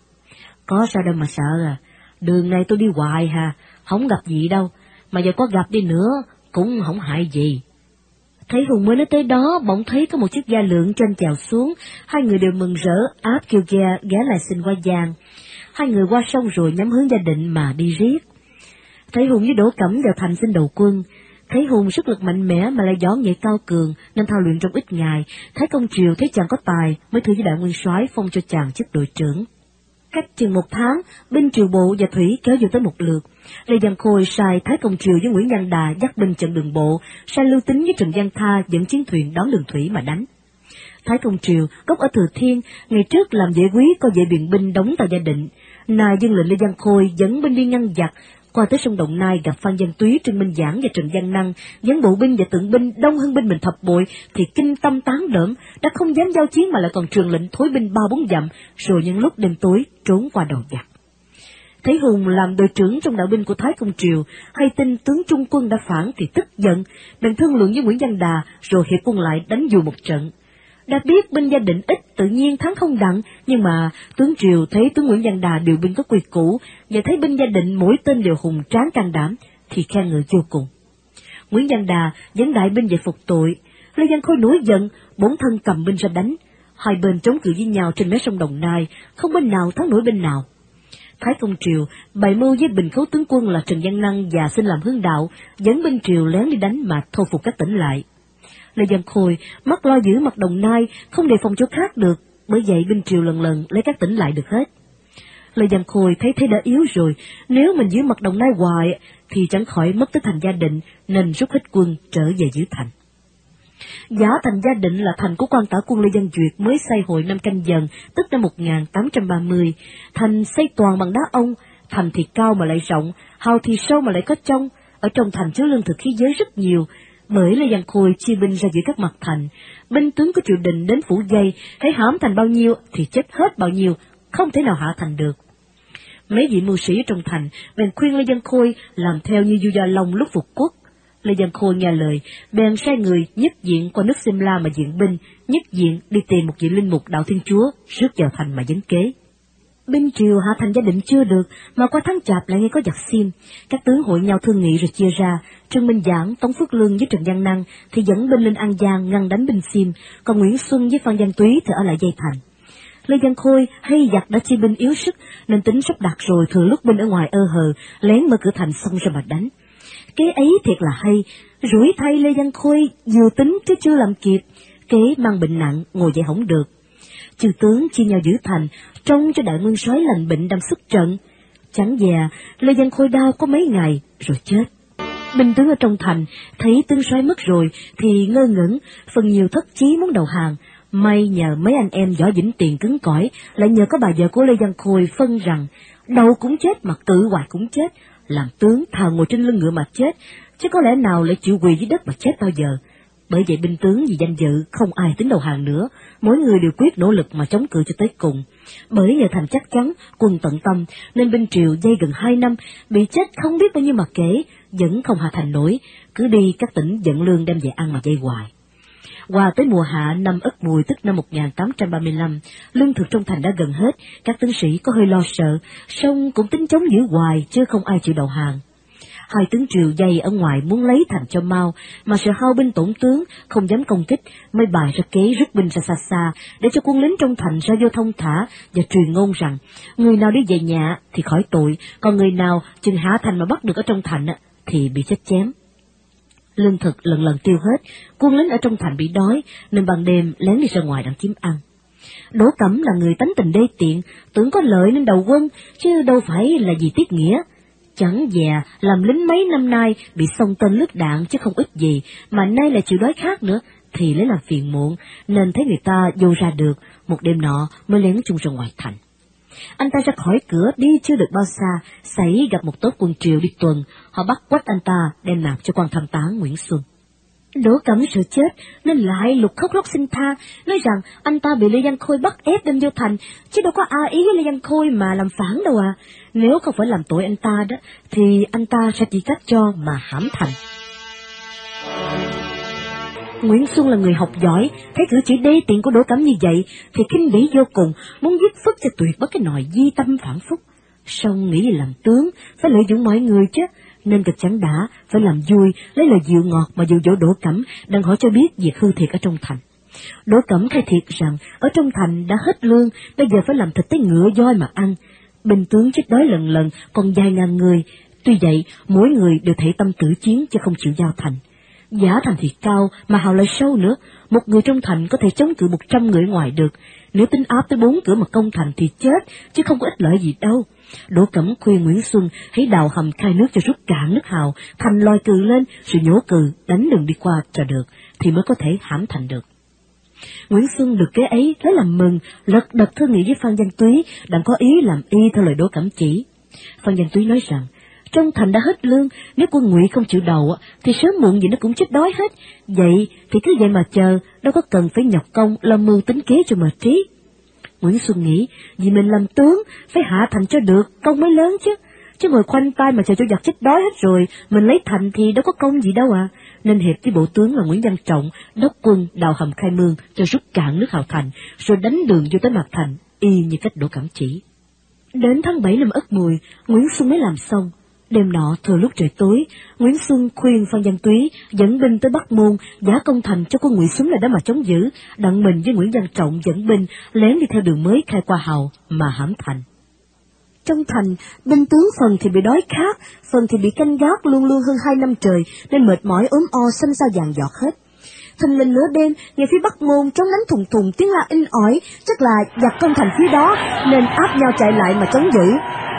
Có sao đâu mà sợ à, đường này tôi đi hoài hà, không gặp gì đâu, mà giờ có gặp đi nữa cũng không hại gì. Thấy Hùng mới nói tới đó, bỗng thấy có một chiếc gia lượng trên chèo xuống, hai người đều mừng rỡ áp kêu ghe ghé lại xin qua giang. Hai người qua sông rồi nhắm hướng Gia Định mà đi riết. Thấy Hùng với Đỗ Cẩm vào thành xin đầu quân. Thấy Hùng sức lực mạnh mẽ mà lại võ nghệ cao cường nên thao luyện trong ít ngày. Thái Công Triều thấy chàng có tài mới thử với đại nguyên soái phong cho chàng chức đội trưởng. Cách chừng 1 tháng, binh triều bộ và thủy kéo vô tới một lượt. Lê Văn Khôi sai Thái Công Triều với Nguyễn Văn Đà dắt binh chặn đường bộ, sai Lưu Tính với Trần Văn Tha dẫn chiến thuyền đón đường thủy mà đánh. Thái Công Triều gốc ở Thừa Thiên, ngày trước làm vệ quý có vệ biện binh đóng tại Gia Định. Nay dân lệnh Lê Văn Khôi dẫn binh đi ngăn giặc, qua tới sông Đồng Nai gặp Phan Văn Túy, Trương Minh Giảng và Trần Văn Năng, dẫn bộ binh và tượng binh đông hơn binh mình thập bội, thì kinh tâm tán đỡm, đã không dám giao chiến mà lại còn truyền lệnh thối binh 3-4 dặm, rồi nhân lúc đêm tối trốn qua đầu giặc. Thấy Hùng làm đội trưởng trong đạo binh của Thái Công Triều, hay tin tướng Trung quân đã phản thì tức giận, bèn thương lượng với Nguyễn Văn Đà, rồi hiệp quân lại đánh dù một trận. Đã biết binh Gia Định ít tự nhiên thắng không đặng, nhưng mà tướng Triều thấy tướng Nguyễn Văn Đà điều binh có quy củ, và thấy binh Gia Định mỗi tên đều hùng tráng can đảm, thì khen ngợi vô cùng. Nguyễn Văn Đà dẫn đại binh về phục tội. Lê Văn Khôi nổi giận, bổn thân cầm binh ra đánh. Hai bên chống cự với nhau trên mé sông Đồng Nai, không bên nào thắng nổi bên nào. Thái Công Triều bày mưu với bình khấu tướng quân là Trần Văn Năng và xin làm hướng đạo, dẫn binh Triều lén đi đánh mà thu phục các tỉnh lại. Lê Văn Khôi mắt lo giữ mặt Đồng Nai, không đề phòng chỗ khác được, bởi vậy binh Triều lần lần lấy các tỉnh lại được hết. Lê Văn Khôi thấy thế đã yếu rồi, nếu mình giữ mặt Đồng Nai hoài thì chẳng khỏi mất tới thành Gia Định, nên rút hết quân trở về giữ thành. Giả thành Gia Định là thành của quan tả quân Lê Văn Duyệt mới xây hồi năm Canh Dần, tức năm 1830. Thành xây toàn bằng đá ông, thành thì cao mà lại rộng, hào thì sâu mà lại có trong. Ở trong thành chứa lương thực khí giới rất nhiều, bởi Lê Văn Khôi chia binh ra giữa các mặt thành. Binh tướng của triều đình đến phủ dây, hãy hãm thành bao nhiêu thì chết hết bao nhiêu, không thể nào hạ thành được. Mấy vị mưu sĩ trong thành bèn khuyên Lê Văn Khôi làm theo như vua Gia Long lúc phục quốc. Lê Văn Khôi nghe lời, bèn sai người nhất diện qua nước Simla mà diện binh, nhất diện đi tìm một vị linh mục đạo Thiên Chúa, rước vào thành mà vấn kế. Binh Triều hạ thành Gia Định chưa được, mà qua tháng Chạp lại nghe có giặc Xiêm. Các tướng hội nhau thương nghị rồi chia ra, Trương Minh Giảng, Tống Phước Lương với Trần Văn Năng thì dẫn binh lên An Giang ngăn đánh binh Xiêm, còn Nguyễn Xuân với Phan Văn Túy thì ở lại dây thành. Lê Văn Khôi hay giặc đã chia binh yếu sức, nên tính sắp đặt rồi thừa lúc binh ở ngoài ơ hờ, lén mở cửa thành xông ra mà đánh. Kế ấy thiệt là hay, rủi thay Lê Văn Khôi vừa tính chứ chưa làm kịp, kế mang bệnh nặng, ngồi dậy hổng được. Chư tướng chia nhau giữ thành, trông cho đại nguyên soái lành bệnh đang xuất trận. Chẳng dè, Lê Văn Khôi đau có mấy ngày, rồi chết. Binh tướng ở trong thành, thấy tướng soái mất rồi, thì ngơ ngẩn, phần nhiều thất chí muốn đầu hàng. May nhờ mấy anh em võ Vĩnh Tiền cứng cỏi, lại nhờ có bà vợ của Lê Văn Khôi phân rằng, đầu cũng chết mà cự hoài cũng chết, làm tướng thà ngồi trên lưng ngựa mà chết, chứ có lẽ nào lại chịu quỳ dưới đất mà chết bao giờ. Bởi vậy binh tướng vì danh dự không ai tính đầu hàng nữa, mỗi người đều quyết nỗ lực mà chống cự cho tới cùng. Bởi nhờ thành chắc chắn, quân tận tâm, nên binh Triều dây gần 2 năm, bị chết không biết bao nhiêu mà kể, vẫn không hạ thành nổi, cứ đi các tỉnh dẫn lương đem về ăn mà dây hoài. Qua tới mùa hạ năm Ất Mùi tức năm 1835, lương thực trong thành đã gần hết, các tướng sĩ có hơi lo sợ, song cũng tính chống giữ hoài chứ không ai chịu đầu hàng. Hai tướng Triều dây ở ngoài muốn lấy thành cho mau, mà sợ hao binh tổn tướng, không dám công kích, mới bài ra kế rút binh ra xa xa, để cho quân lính trong thành ra vô thông thả, và truyền ngôn rằng, người nào đi về nhà thì khỏi tội, còn người nào chừng hạ thành mà bắt được ở trong thành thì bị chết chém. Lương thực lần lần tiêu hết, quân lính ở trong thành bị đói, nên ban đêm lén đi ra ngoài đặng kiếm ăn. Đỗ Cẩm là người tánh tình đê tiện, tưởng có lợi nên đầu quân, chứ đâu phải là vì tiết nghĩa. Chẳng dè làm lính mấy năm nay bị xông tên lướt đạn chứ không ít gì, mà nay là chịu đói khát nữa, thì lấy làm phiền muộn, nên thấy người ta vô ra được, một đêm nọ mới lén chung ra ngoài thành. Anh ta ra khỏi cửa đi chưa được bao xa, xảy gặp một tốp quân Triều đi tuần, họ bắt quách anh ta đem nạp cho quan tham tá Nguyễn Xuân. Đỗ Cẩm sợ chết nên lại lục khóc lóc xin tha, nói rằng anh ta bị Lê Văn Khôi bắt ép đem vô thành, chứ đâu có ai ý với Lê Văn Khôi mà làm phản đâu à. Nếu không phải làm tội anh ta đó, thì anh ta sẽ chỉ cách cho mà hãm thành. Nguyễn Xuân là người học giỏi, thấy cử chỉ đê tiện của Đỗ Cẩm như vậy thì khinh bỉ vô cùng, muốn giết phức cho tuyệt bất cái nòi di tâm phản phúc. Song nghĩ làm tướng phải lợi dụng mọi người chứ, nên kịch chẳng đã phải làm vui, lấy lời dịu ngọt mà dụ dỗ Đỗ Cẩm, đang hỏi cho biết việc hư thiệt ở trong thành. Đỗ Cẩm khai thiệt rằng ở trong thành đã hết lương, bây giờ phải làm thịt tới ngựa voi mà ăn. Binh tướng chết đói lần lần còn vài ngàn người, tuy vậy mỗi người đều thể tâm tử chiến chứ không chịu giao thành. Giá thành thì cao mà hào lại sâu nữa, một người trong thành có thể chống cự 100 người ngoài được, nếu tính áp tới 4 cửa mà công thành thì chết, chứ không có ích lợi gì đâu. Đỗ Cẩm khuyên Nguyễn Xuân hãy đào hầm khai nước cho rút cạn nước hào, thành lòi cừ lên rồi nhổ cừ đánh đường đi qua cho được, thì mới có thể hãm thành được. Nguyễn Xuân được kế ấy lấy làm mừng, lật đật thương nghị với Phan Văn Túy, đang có ý làm y theo lời Đỗ Cẩm chỉ. Phan Văn Túy nói rằng, trong thành đã hết lương, nếu quân Ngụy không chịu đầu thì sớm muộn gì nó cũng chết đói hết, vậy thì cứ vậy mà chờ, đâu có cần phải nhọc công làm mưu tính kế cho mệt trí. Nguyễn Xuân nghĩ, vì mình làm tướng, phải hạ thành cho được, công mới lớn chứ ngồi khoanh tay mà chờ cho giặc chết đói hết rồi, mình lấy thành thì đâu có công gì đâu à. Nên hiệp với bộ tướng là Nguyễn Văn Trọng đốc quân đào hầm khai mương cho rút cạn nước hào thành, rồi đánh đường vô tới mặt thành, y như cách Đỗ Cẩm chỉ. Đến tháng 7 năm Ất Mùi, Nguyễn Xuân mới làm xong. Đêm nọ thừa lúc trời tối, Nguyễn Xuân khuyên Phan Văn Túy dẫn binh tới Bắc Môn, giả công thành cho quân Ngụy xuống lại đó mà chống giữ, đặng mình với Nguyễn Văn Trọng dẫn binh lén đi theo đường mới khai qua hào mà hãm thành. Trong thành, binh tướng phần thì bị đói khát, phần thì bị canh gác luôn luôn hơn 2 năm trời, nên mệt mỏi ốm o xanh xao vàng giọt hết. Thình lình nửa đêm, nghe phía Bắc Môn trống đánh thùng thùng tiếng la in ỏi, chắc là giặc công thành phía đó, nên áp nhau chạy lại mà chống giữ.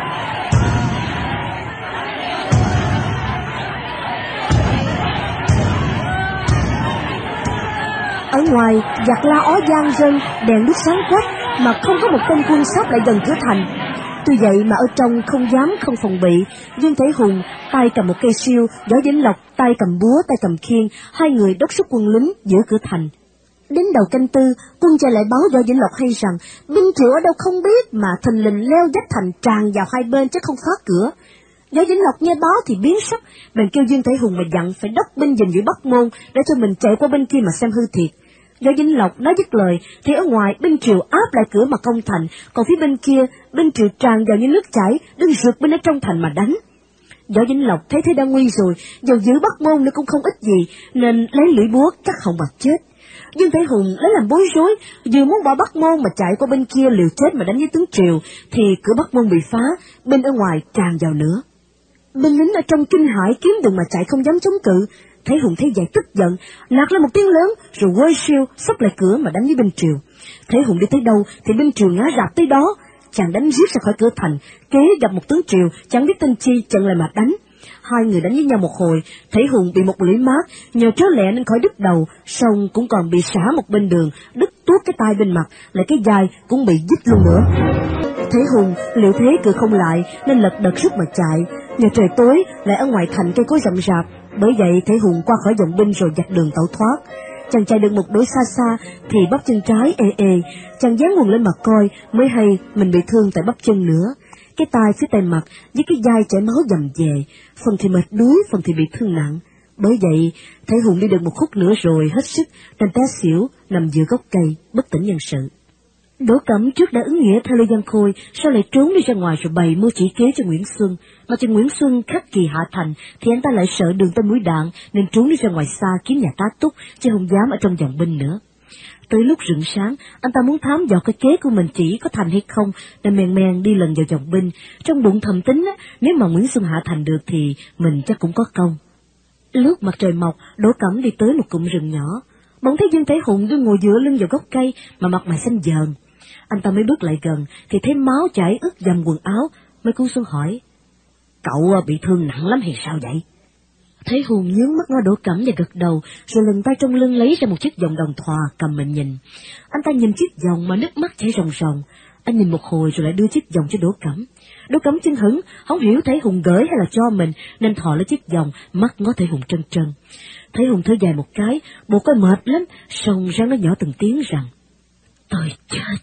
Ở ngoài, giặc la ó giang rân, đèn đuốc sáng quắc, mà không có một tên quân sáp lại gần cửa thành. Tuy vậy mà ở trong không dám không phòng bị, Dương Thể Hùng tay cầm một cây siêu, Võ Vĩnh Lộc tay cầm búa tay cầm khiên, hai người đốc thúc quân lính giữ cửa thành. Đến đầu canh tư, quân chạy lại báo Võ Vĩnh Lộc hay rằng binh triệu ở đâu không biết mà thình lình leo vách thành tràn vào hai bên chứ không phá cửa. Võ Vĩnh Lộc nghe báo thì biến sắc, bèn kêu Dương Thể Hùng mà dặn phải đốc binh gìn giữ Bắc Môn để cho mình chạy qua bên kia mà xem hư thiệt. Võ Vĩnh Lộc nói dứt lời thì ở ngoài binh triều áp lại cửa mà công thành, còn phía bên kia binh triều tràn vào như nước chảy, đứng rượt bên ở trong thành mà đánh. Võ Vĩnh Lộc thấy thế đang nguy rồi, dầu giữ Bắc Môn nữa cũng không ích gì, nên lấy lưỡi búa cắt họng mà chết. Dương Thể Hùng lấy làm bối rối, vừa muốn bỏ Bắc Môn mà chạy qua bên kia liều chết mà đánh với tướng triều, thì cửa Bắc Môn bị phá, bên ở ngoài tràn vào nữa. Binh lính ở trong kinh hãi kiếm đường mà chạy không dám chống cự. Thể Hùng thấy vậy tức giận, nạt lên một tiếng lớn, rồi quay siêu xốc lại cửa mà đánh với binh triều. Thể Hùng đi tới đâu thì binh triều ngã rạp tới đó, chàng đánh giết ra khỏi cửa thành, kế gặp một tướng triều chẳng biết tên chi chặn lại mà đánh. Hai người đánh với nhau một hồi, Thể Hùng bị một lưỡi mát, nhờ trớ lẹ nên khỏi đứt đầu, song cũng còn bị xả một bên đường, đứt tuốt cái tai bên mặt, lại cái vai cũng bị dứt luôn nữa. Thể Hùng liệu thế cự không lại nên lật đật rút mà chạy, nhờ trời tối lại ở ngoài thành cây cối rậm rạp, bởi vậy Thể Hùng qua khỏi dòng binh rồi dạt đường tẩu thoát. Chàng chạy được một đỗi xa xa thì bắp chân trái ê ê, chàng dán nguồn lên mà coi mới hay mình bị thương tại bắp chân nữa. Cái tai phía tay mặt với cái vai chảy máu dầm về, phần thì mệt đuối, phần thì bị thương nặng. Bởi vậy Thể Hùng đi được một khúc nữa rồi hết sức nên té xỉu nằm giữa gốc cây bất tỉnh nhân sự. Đỗ Cẩm trước đã ứng nghĩa theo Lê Văn Khôi, sau lại trốn đi ra ngoài rồi bày mưu chỉ kế cho Nguyễn Xuân. Mà cho Nguyễn Xuân khắc kỳ hạ thành thì anh ta lại sợ đường tên mũi đạn nên trốn đi ra ngoài xa kiếm nhà tá túc chứ không dám ở trong dòng binh nữa. Tới lúc rạng sáng, anh ta muốn thám dò cái kế của mình chỉ có thành hay không, nên men men đi lần vào dòng binh, trong bụng thầm tính nếu mà Nguyễn Xuân hạ thành được thì mình chắc cũng có công. Lúc mặt trời mọc, Đỗ Cẩm đi tới một cụm rừng nhỏ, bỗng thấy Dương Thể Hùng đang ngồi dựa lưng vào gốc cây mà mặt mày xanh dờn. Anh ta mới bước lại gần thì thấy máu chảy ướt dầm quần áo, mới cúi xuống hỏi: "Cậu bị thương nặng lắm hay sao vậy?" Thể Hùng nhướng mắt ngó Đỗ Cẩm và gật đầu, rồi lần tay trong lưng lấy ra một chiếc vòng đồng thòa cầm mình nhìn. Anh ta nhìn chiếc vòng mà nước mắt chảy ròng ròng. Anh nhìn một hồi rồi lại đưa chiếc vòng cho Đỗ Cẩm. Đỗ Cẩm chưng hửng, không hiểu Thể Hùng gửi hay là cho mình, nên thò lấy chiếc vòng, mắt ngó Thể Hùng trân trân. Thể Hùng thở dài một cái, bộ coi mệt lắm, xong răng nó nhỏ từng tiếng rằng: "Tôi chết,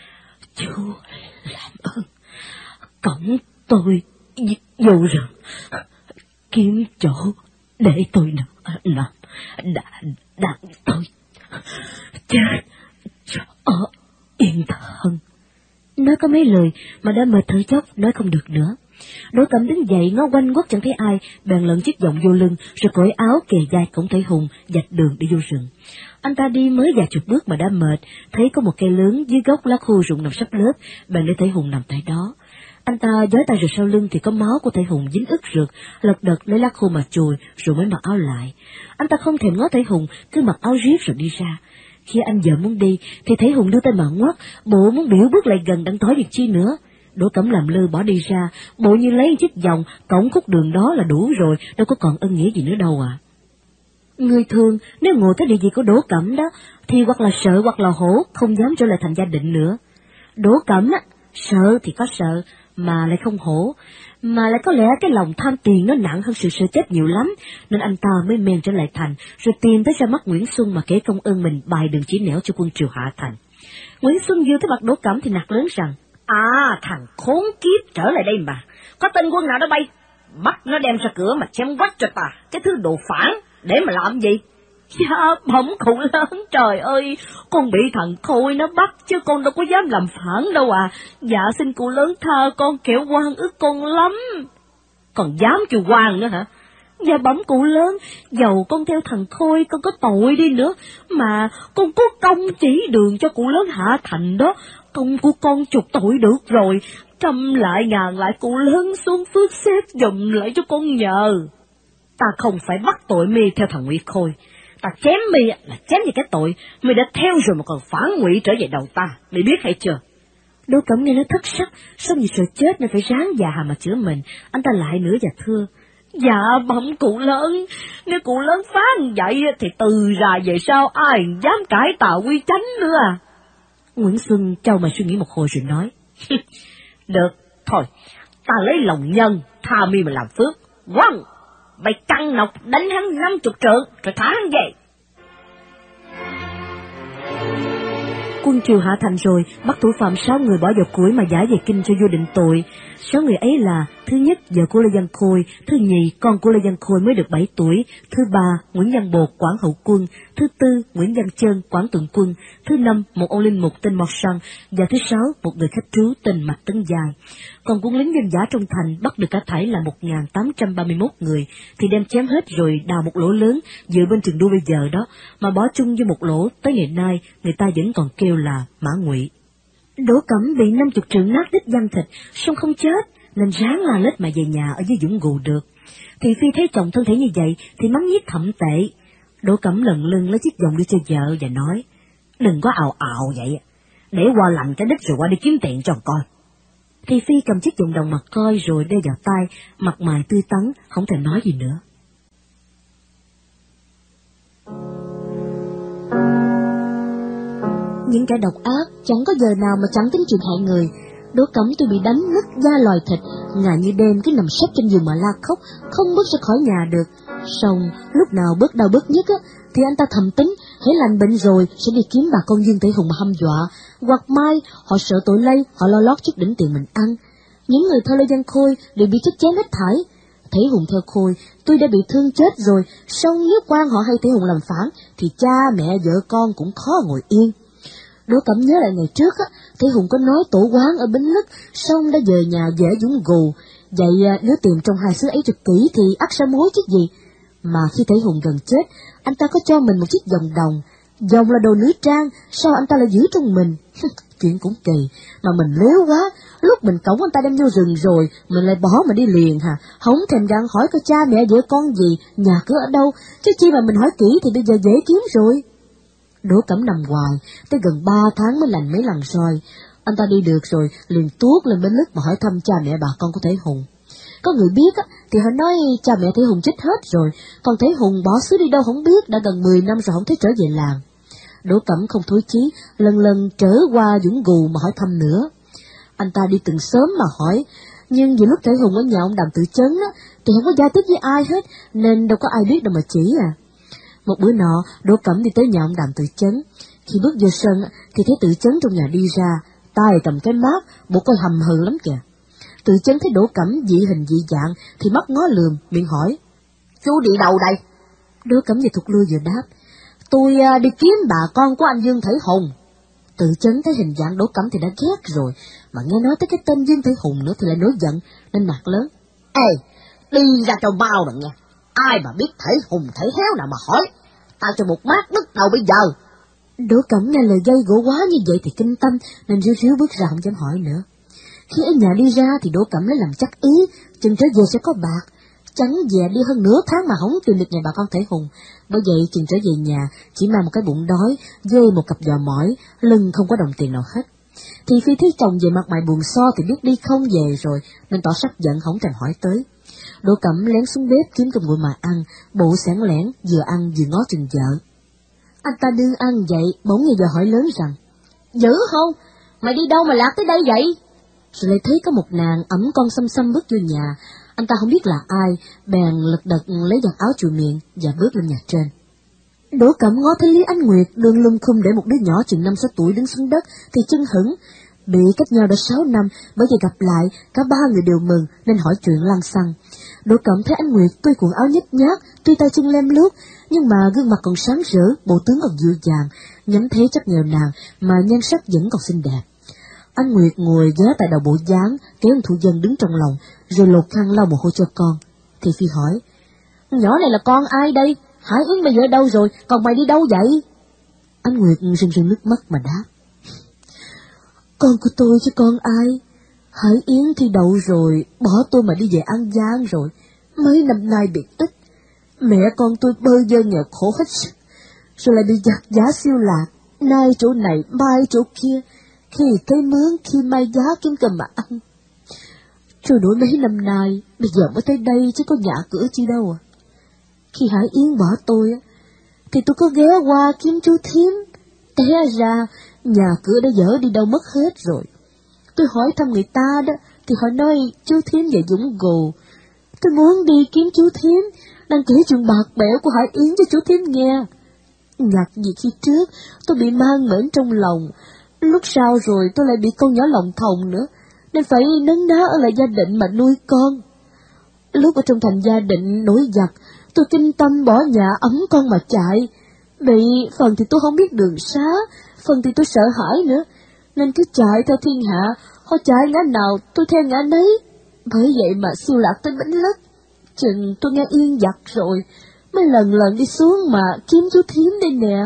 chú làm ơn cõng tôi vô rừng, kiếm chỗ để tôi nằm, đặng tôi chết cho yên thân." Nói có mấy lời mà đã mệt thở chốc, nói không được nữa. Đỗ Cẩm đứng dậy ngó quanh quất chẳng thấy ai, bèn lận chiếc vòng vô lưng, rồi cởi áo kề vai cổng Thể Hùng, dạch đường đi vô rừng. Anh ta đi mới vài chục bước mà đã mệt, thấy có một cây lớn dưới gốc lá khô rụng nằm sắp lớp, bèn để Thể Hùng nằm tại đó. Anh ta giói tay rồi sau lưng thì có máu của Thể Hùng dính ướt rượt, lật đật lấy lá khô mà chùi, rồi mới mặc áo lại. Anh ta không thèm ngó Thể Hùng, cứ mặc áo riết rồi đi ra. Khi anh vợ muốn đi, thì Thể Hùng đưa tay mà ngoắt, bộ muốn biểu bước lại gần đặng tối việc chi nữa. Đỗ Cẩm làm lơ bỏ đi ra, bộ như lấy chiếc vòng, cổng khúc đường đó là đủ rồi, đâu có còn ân nghĩa gì nữa đâu à. Người thường, nếu ngồi cái địa vị của Đỗ Cẩm đó, thì hoặc là sợ hoặc là hổ, không dám trở lại thành gia định nữa. Đỗ Cẩm á, sợ thì có sợ, mà lại không hổ, mà lại có lẽ cái lòng tham tiền nó nặng hơn sự sợ chết nhiều lắm, nên anh ta mới men trở lại thành, rồi tìm tới ra mắt Nguyễn Xuân mà kể công ơn mình bài đường chỉ nẻo cho quân triều hạ thành. Nguyễn Xuân vừa thấy mặt Đỗ Cẩm thì nạt lớn rằng, thằng khốn kiếp trở lại đây mà, có tên quân nào đó bay, bắt nó đem ra cửa mà chém quách cho ta, cái thứ đồ phản, để mà làm gì? Dạ, bẩm cụ lớn, trời ơi, con bị thằng Khôi nó bắt, chứ con đâu có dám làm phản đâu à. Dạ xin cụ lớn tha con, kẻo oan ức con lắm. Còn dám kêu oan nữa hả? Dạ bẩm cụ lớn, dầu con theo thằng Khôi con có tội đi nữa, mà con có công chỉ đường cho cụ lớn hạ thành đó, công của con chuộc tội được rồi, trăm lại ngàn lại cụ lớn xuống phước xét dùm lại cho con nhờ. Ta không phải bắt tội mi theo thằng Ngụy Khôi, ta chém mi là chém về cái tội mi đã theo rồi mà còn phản ngụy trở về đầu ta, mi biết hay chưa? Đỗ Cẩm nghe nó thất sắc, xong vì sợ chết nên phải ráng già mà chữa mình. Anh ta lại nữa và thưa, dạ bẩm cụ lớn, nếu cụ lớn phán vậy thì từ ra về sau ai dám cải tạo quy chánh nữa à? Nguyễn Xuân trao mày suy nghĩ một hồi rồi nói, được, thôi, ta lấy lòng nhân, tha mi mà làm phước, quăng, mày căng nọc đánh hắn 50 trượng, rồi thả hắn về. Quân triều hạ thành rồi, bắt thủ phạm 6 người bỏ vào củi mà giải về kinh cho vua định tội. 6 người ấy là: thứ nhất, vợ của Lê Văn Khôi; thứ nhì, con của Lê Văn Khôi mới được 7 tuổi; thứ ba, Nguyễn Văn Bột, quản hậu quân; thứ tư, Nguyễn Văn Trân, quản tượng quân; thứ năm, một ông linh mục tên Mọt Săn; và thứ 6, một người khách trú tên Mạch Tấn Dài. Còn quân lính dân dã trong thành bắt được cả thảy là 1.831 người, thì đem chém hết rồi đào một lỗ lớn dựa bên trường đua bây giờ đó, mà bỏ chung với một lỗ tới ngày nay người ta vẫn còn kêu là Mã Ngụy. Đỗ Cẩm bị 50 trượng nát đít răng thịt, song không chết, nên ráng la lết mà về nhà ở dưới Dũng Gù được. Thì Phi thấy chồng thân thể như vậy thì mắng nhiếc thậm tệ. Đỗ Cẩm lần lưng lấy chiếc vòng đi cho vợ và nói, đừng có ào ào vậy, để qua lành cái đít rồi qua đi kiếm tiền cho coi. Thì Phi cầm chiếc vòng đồng mà coi rồi đeo vào tay, mặt mày tươi tắn, không thèm nói gì nữa. Những kẻ độc ác chẳng có giờ nào mà chẳng tính chuyện hại người. Đỗ Cẩm tuy bị đánh nứt da lòi thịt, ngày như đêm cứ nằm sấp trên giường mà la khóc, không bước ra khỏi nhà được. Song lúc nào bớt đau bớt nhức á, thì anh ta thầm tính, hễ lành bệnh rồi sẽ đi kiếm bà con Dương Thể Hùng mà hăm dọa, hoặc mai họ sợ tội lây, họ lo lót chút đỉnh tiền mình ăn. Những người theo Lê Văn Khôi đều bị chết chém hết thảy. Thể Hùng theo Khôi tuy đã bị thương chết rồi, song nếu quan họ hay Thể Hùng làm phản thì cha mẹ vợ con cũng khó ngồi yên. Đỗ Cẩm nhớ lại ngày trước á, Thể Hùng có nói tổ quán ở Bến Lức, xong đã về nhà dễ Dũng Gù. Vậy nếu tìm trong hai xứ ấy cho kỹ thì ắt ra mối chứ gì. Mà khi Thể Hùng gần chết, anh ta có cho mình một chiếc vòng đồng. Vòng là đồ nữ trang, sao anh ta lại giữ trong mình? Chuyện cũng kỳ, mà mình léo quá. Lúc mình cõng anh ta đem vô rừng rồi, mình lại bỏ mà đi liền hả? Không thèm gặng hỏi coi cha mẹ vợ con gì, nhà cửa ở đâu, chứ chi mà mình hỏi kỹ thì bây giờ dễ kiếm rồi. Đỗ Cẩm nằm hoài, tới gần 3 tháng mới lành mấy lần rồi. Anh ta đi được rồi, liền tuốt lên Bến Lức mà hỏi thăm cha mẹ bà con của Thể Hùng. Có người biết á, thì họ nói cha mẹ Thể Hùng chết hết rồi, còn Thể Hùng bỏ xứ đi đâu không biết, đã gần 10 năm rồi không thấy trở về làng. Đỗ Cẩm không thối chí, lần lần trở qua Dũng Gù mà hỏi thăm nữa. Anh ta đi từng xóm mà hỏi, nhưng vì lúc Thể Hùng ở nhà ông Đàm Tự Chấn á, thì không có giao tiếp với ai hết, nên đâu có ai biết đâu mà chỉ à. Một bữa nọ, Đỗ Cẩm đi tới nhà ông Đàm Tự Chấn. Khi bước vô sân thì thấy Tự Chấn trong nhà đi ra, tay cầm cái mác, bộ coi hầm hừ lắm kìa. Tự Chấn thấy Đỗ Cẩm dị hình dị dạng thì mắt ngó lườm, miệng hỏi, chú đi đâu đây? Đỗ Cẩm vừa thụt lui vừa đáp, tôi đi kiếm bà con của anh Dương Thể Hùng. Tự chấn thấy hình dạng Đỗ Cẩm thì đã ghét rồi, mà nghe nói tới cái tên Dương Thể Hùng nữa thì lại nổi giận, nên nạt lớn. Ê, đi ra cho mau mà nghe, ai mà biết Thể Hùng Thể Héo nào mà hỏi, tao cho một mát đứt đầu bây giờ. Đỗ Cẩm nghe lời gây gỗ quá như vậy thì kinh tâm, nên ríu ríu bước ra không dám hỏi nữa. Khi ở nhà đi ra thì Đỗ Cẩm lấy làm chắc ý, chừng trở về sẽ có bạc. Chẳng về đi hơn nửa tháng mà không tìm được nhà bà con Thể Hùng. Bởi vậy chừng trở về nhà chỉ mang một cái bụng đói, dê một cặp giò mỏi, lưng không có đồng tiền nào hết. Thì Phi thấy chồng về mặt mày buồn so thì biết đi không về rồi, nên tỏ sắc giận không thèm hỏi tới. Đỗ Cẩm lén xuống bếp kiếm cơm nguội mà ăn, bộ sáng lẻn, vừa ăn vừa ngó chừng vợ. Anh ta đương ăn vậy, bỗng nghe vợ hỏi lớn rằng, dữ không? Mày đi đâu mà lạc tới đây vậy? Rồi lại thấy có một nàng ẵm con xăm xăm bước vô nhà. Anh ta không biết là ai, bèn lật đật lấy giặt áo chùi miệng và bước lên nhà trên. Đỗ Cẩm ngó thấy Lý Ánh Nguyệt đương lưng khum để một đứa nhỏ chừng 5-6 tuổi đứng xuống đất thì chân hững. Bị cách nhau đã 6 năm, bởi vì gặp lại cả ba người đều mừng nên hỏi chuyện lăng xăng. Đỗ Cẩm thấy Ánh Nguyệt tuy quần áo nhếch nhác, tuy tay chân lem luốc, nhưng mà gương mặt còn sáng rỡ, bộ tướng còn dịu dàng, nhắm thế chất nghèo nàn mà nhan sắc vẫn còn xinh đẹp. Ánh Nguyệt ngồi ghé tại đầu bộ dáng, kéo ông Thụ Dân đứng trong lòng, rồi lột khăn lau mồ hôi cho con. Thì Phi hỏi, nhỏ này là con ai đây? Hải Yến bây giờ ở đâu rồi, còn mày đi đâu vậy? Ánh Nguyệt rưng rưng nước mắt mà đáp, con của tôi chứ con ai? Hải Yến thi đậu rồi, bỏ tôi mà đi về An Giang rồi, mấy năm nay bị ít. Mẹ con tôi bơ vơ nghèo khổ hết sức, rồi lại bị giặc giá siêu lạc, nay chỗ này mai chỗ kia, khi cây mướn khi mai giá kiếm cầm mà ăn. Rồi đổi mấy năm nay, bây giờ mới tới đây chứ có nhà cửa chi đâu à. Khi Hải Yến bỏ tôi thì tôi có ghé qua kiếm chú Thím, té ra nhà cửa đã dở đi đâu mất hết rồi. Tôi hỏi thăm người ta đó, thì họ nói chú Thím về Dũng Gù. Tôi muốn đi kiếm chú Thím, đang kể chuyện bạc bẽo của Hải Yến cho chú Thím nghe. Ngặt gì khi trước tôi bị mang mởn trong lòng, lúc sau rồi tôi lại bị con nhỏ lòng thòng nữa, nên phải nấn ná ở lại gia định mà nuôi con. Lúc ở trong thành gia định nổi giặc, tôi kinh tâm bỏ nhà ấm con mà chạy. Bị phần thì tôi không biết đường xá, phần thì tôi sợ hãi nữa, nên cứ chạy theo thiên hạ, họ chạy ngã nào tôi theo ngã nấy. Bởi vậy mà siêu lạc tới Bến Lức. Chừng tôi nghe yên giặc rồi, mới lần lần đi xuống mà kiếm chú Thím đây nè.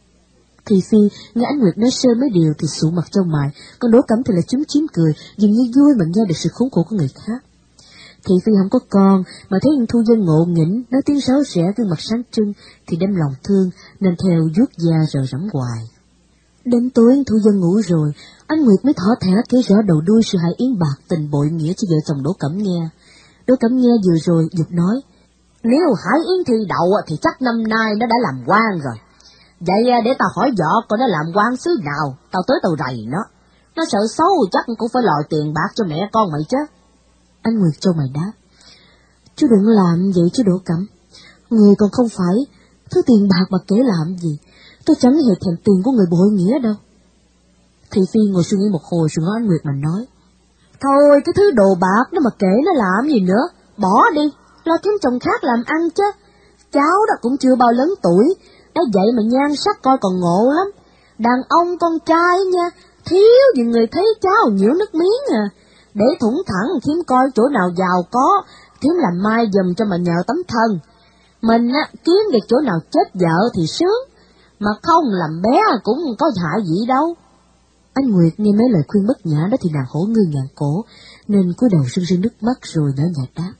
Thì Phi nghe Ánh Nguyệt nói sơ mấy điều thì sụ mặt trong mày, còn Đỗ Cẩm thì là chúm chím cười, dường như vui mà nghe được sự khốn khổ của người khác. Thì Phi không có con, mà thấy Thu Dân ngộ nghĩnh, nói tiếng sáo sẻ, gương mặt sáng trưng, thì đem lòng thương, nên theo vuốt da rờ rẫm hoài. Đến tối Thu Dân ngủ rồi, Ánh Nguyệt mới thỏ thẻ kể rõ đầu đuôi sự Hải Yến bạc tình bội nghĩa cho vợ chồng Đỗ Cẩm nghe. Đỗ Cẩm nghe vừa rồi, giục nói, nếu Hải Yến thi đậu thì chắc năm nay nó đã làm quan rồi. Vậy để tao hỏi vợ coi nó làm quan xứ nào, tao tới tao rầy nó. Nó sợ xấu chắc cũng phải lòi tiền bạc cho mẹ con mày chứ. Anh Nguyệt cho mày đáp, chú đừng làm vậy chứ Đỗ Cẩm. Người còn không phải, thứ tiền bạc mà kể làm gì, tôi chẳng hề thèm tiền của người bội nghĩa đâu. Thị Phi ngồi suy nghĩ một hồi rồi ngó Anh Nguyệt mà nói, thôi cái thứ đồ bạc nó mà kể nó làm gì nữa, bỏ đi, lo kiếm chồng khác làm ăn chứ. Cháu đó cũng chưa bao lớn tuổi, đã vậy mà nhan sắc coi còn ngộ lắm. Đàn ông con trai nha, thiếu gì người thấy cháu nhiễu nước miếng à. Để thủng thẳng Thím coi chỗ nào giàu có, Thím làm mai giùm cho mà nhờ tấm thân. Mình kiếm được chỗ nào chết vợ thì sướng, mà không làm bé cũng có hại gì đâu. Anh Nguyệt nghe mấy lời khuyên bất nhã đó thì nàng hổ ngư ngạn cổ, nên cúi đầu rưng rưng nước mắt rồi nhỏ nhạt đáp,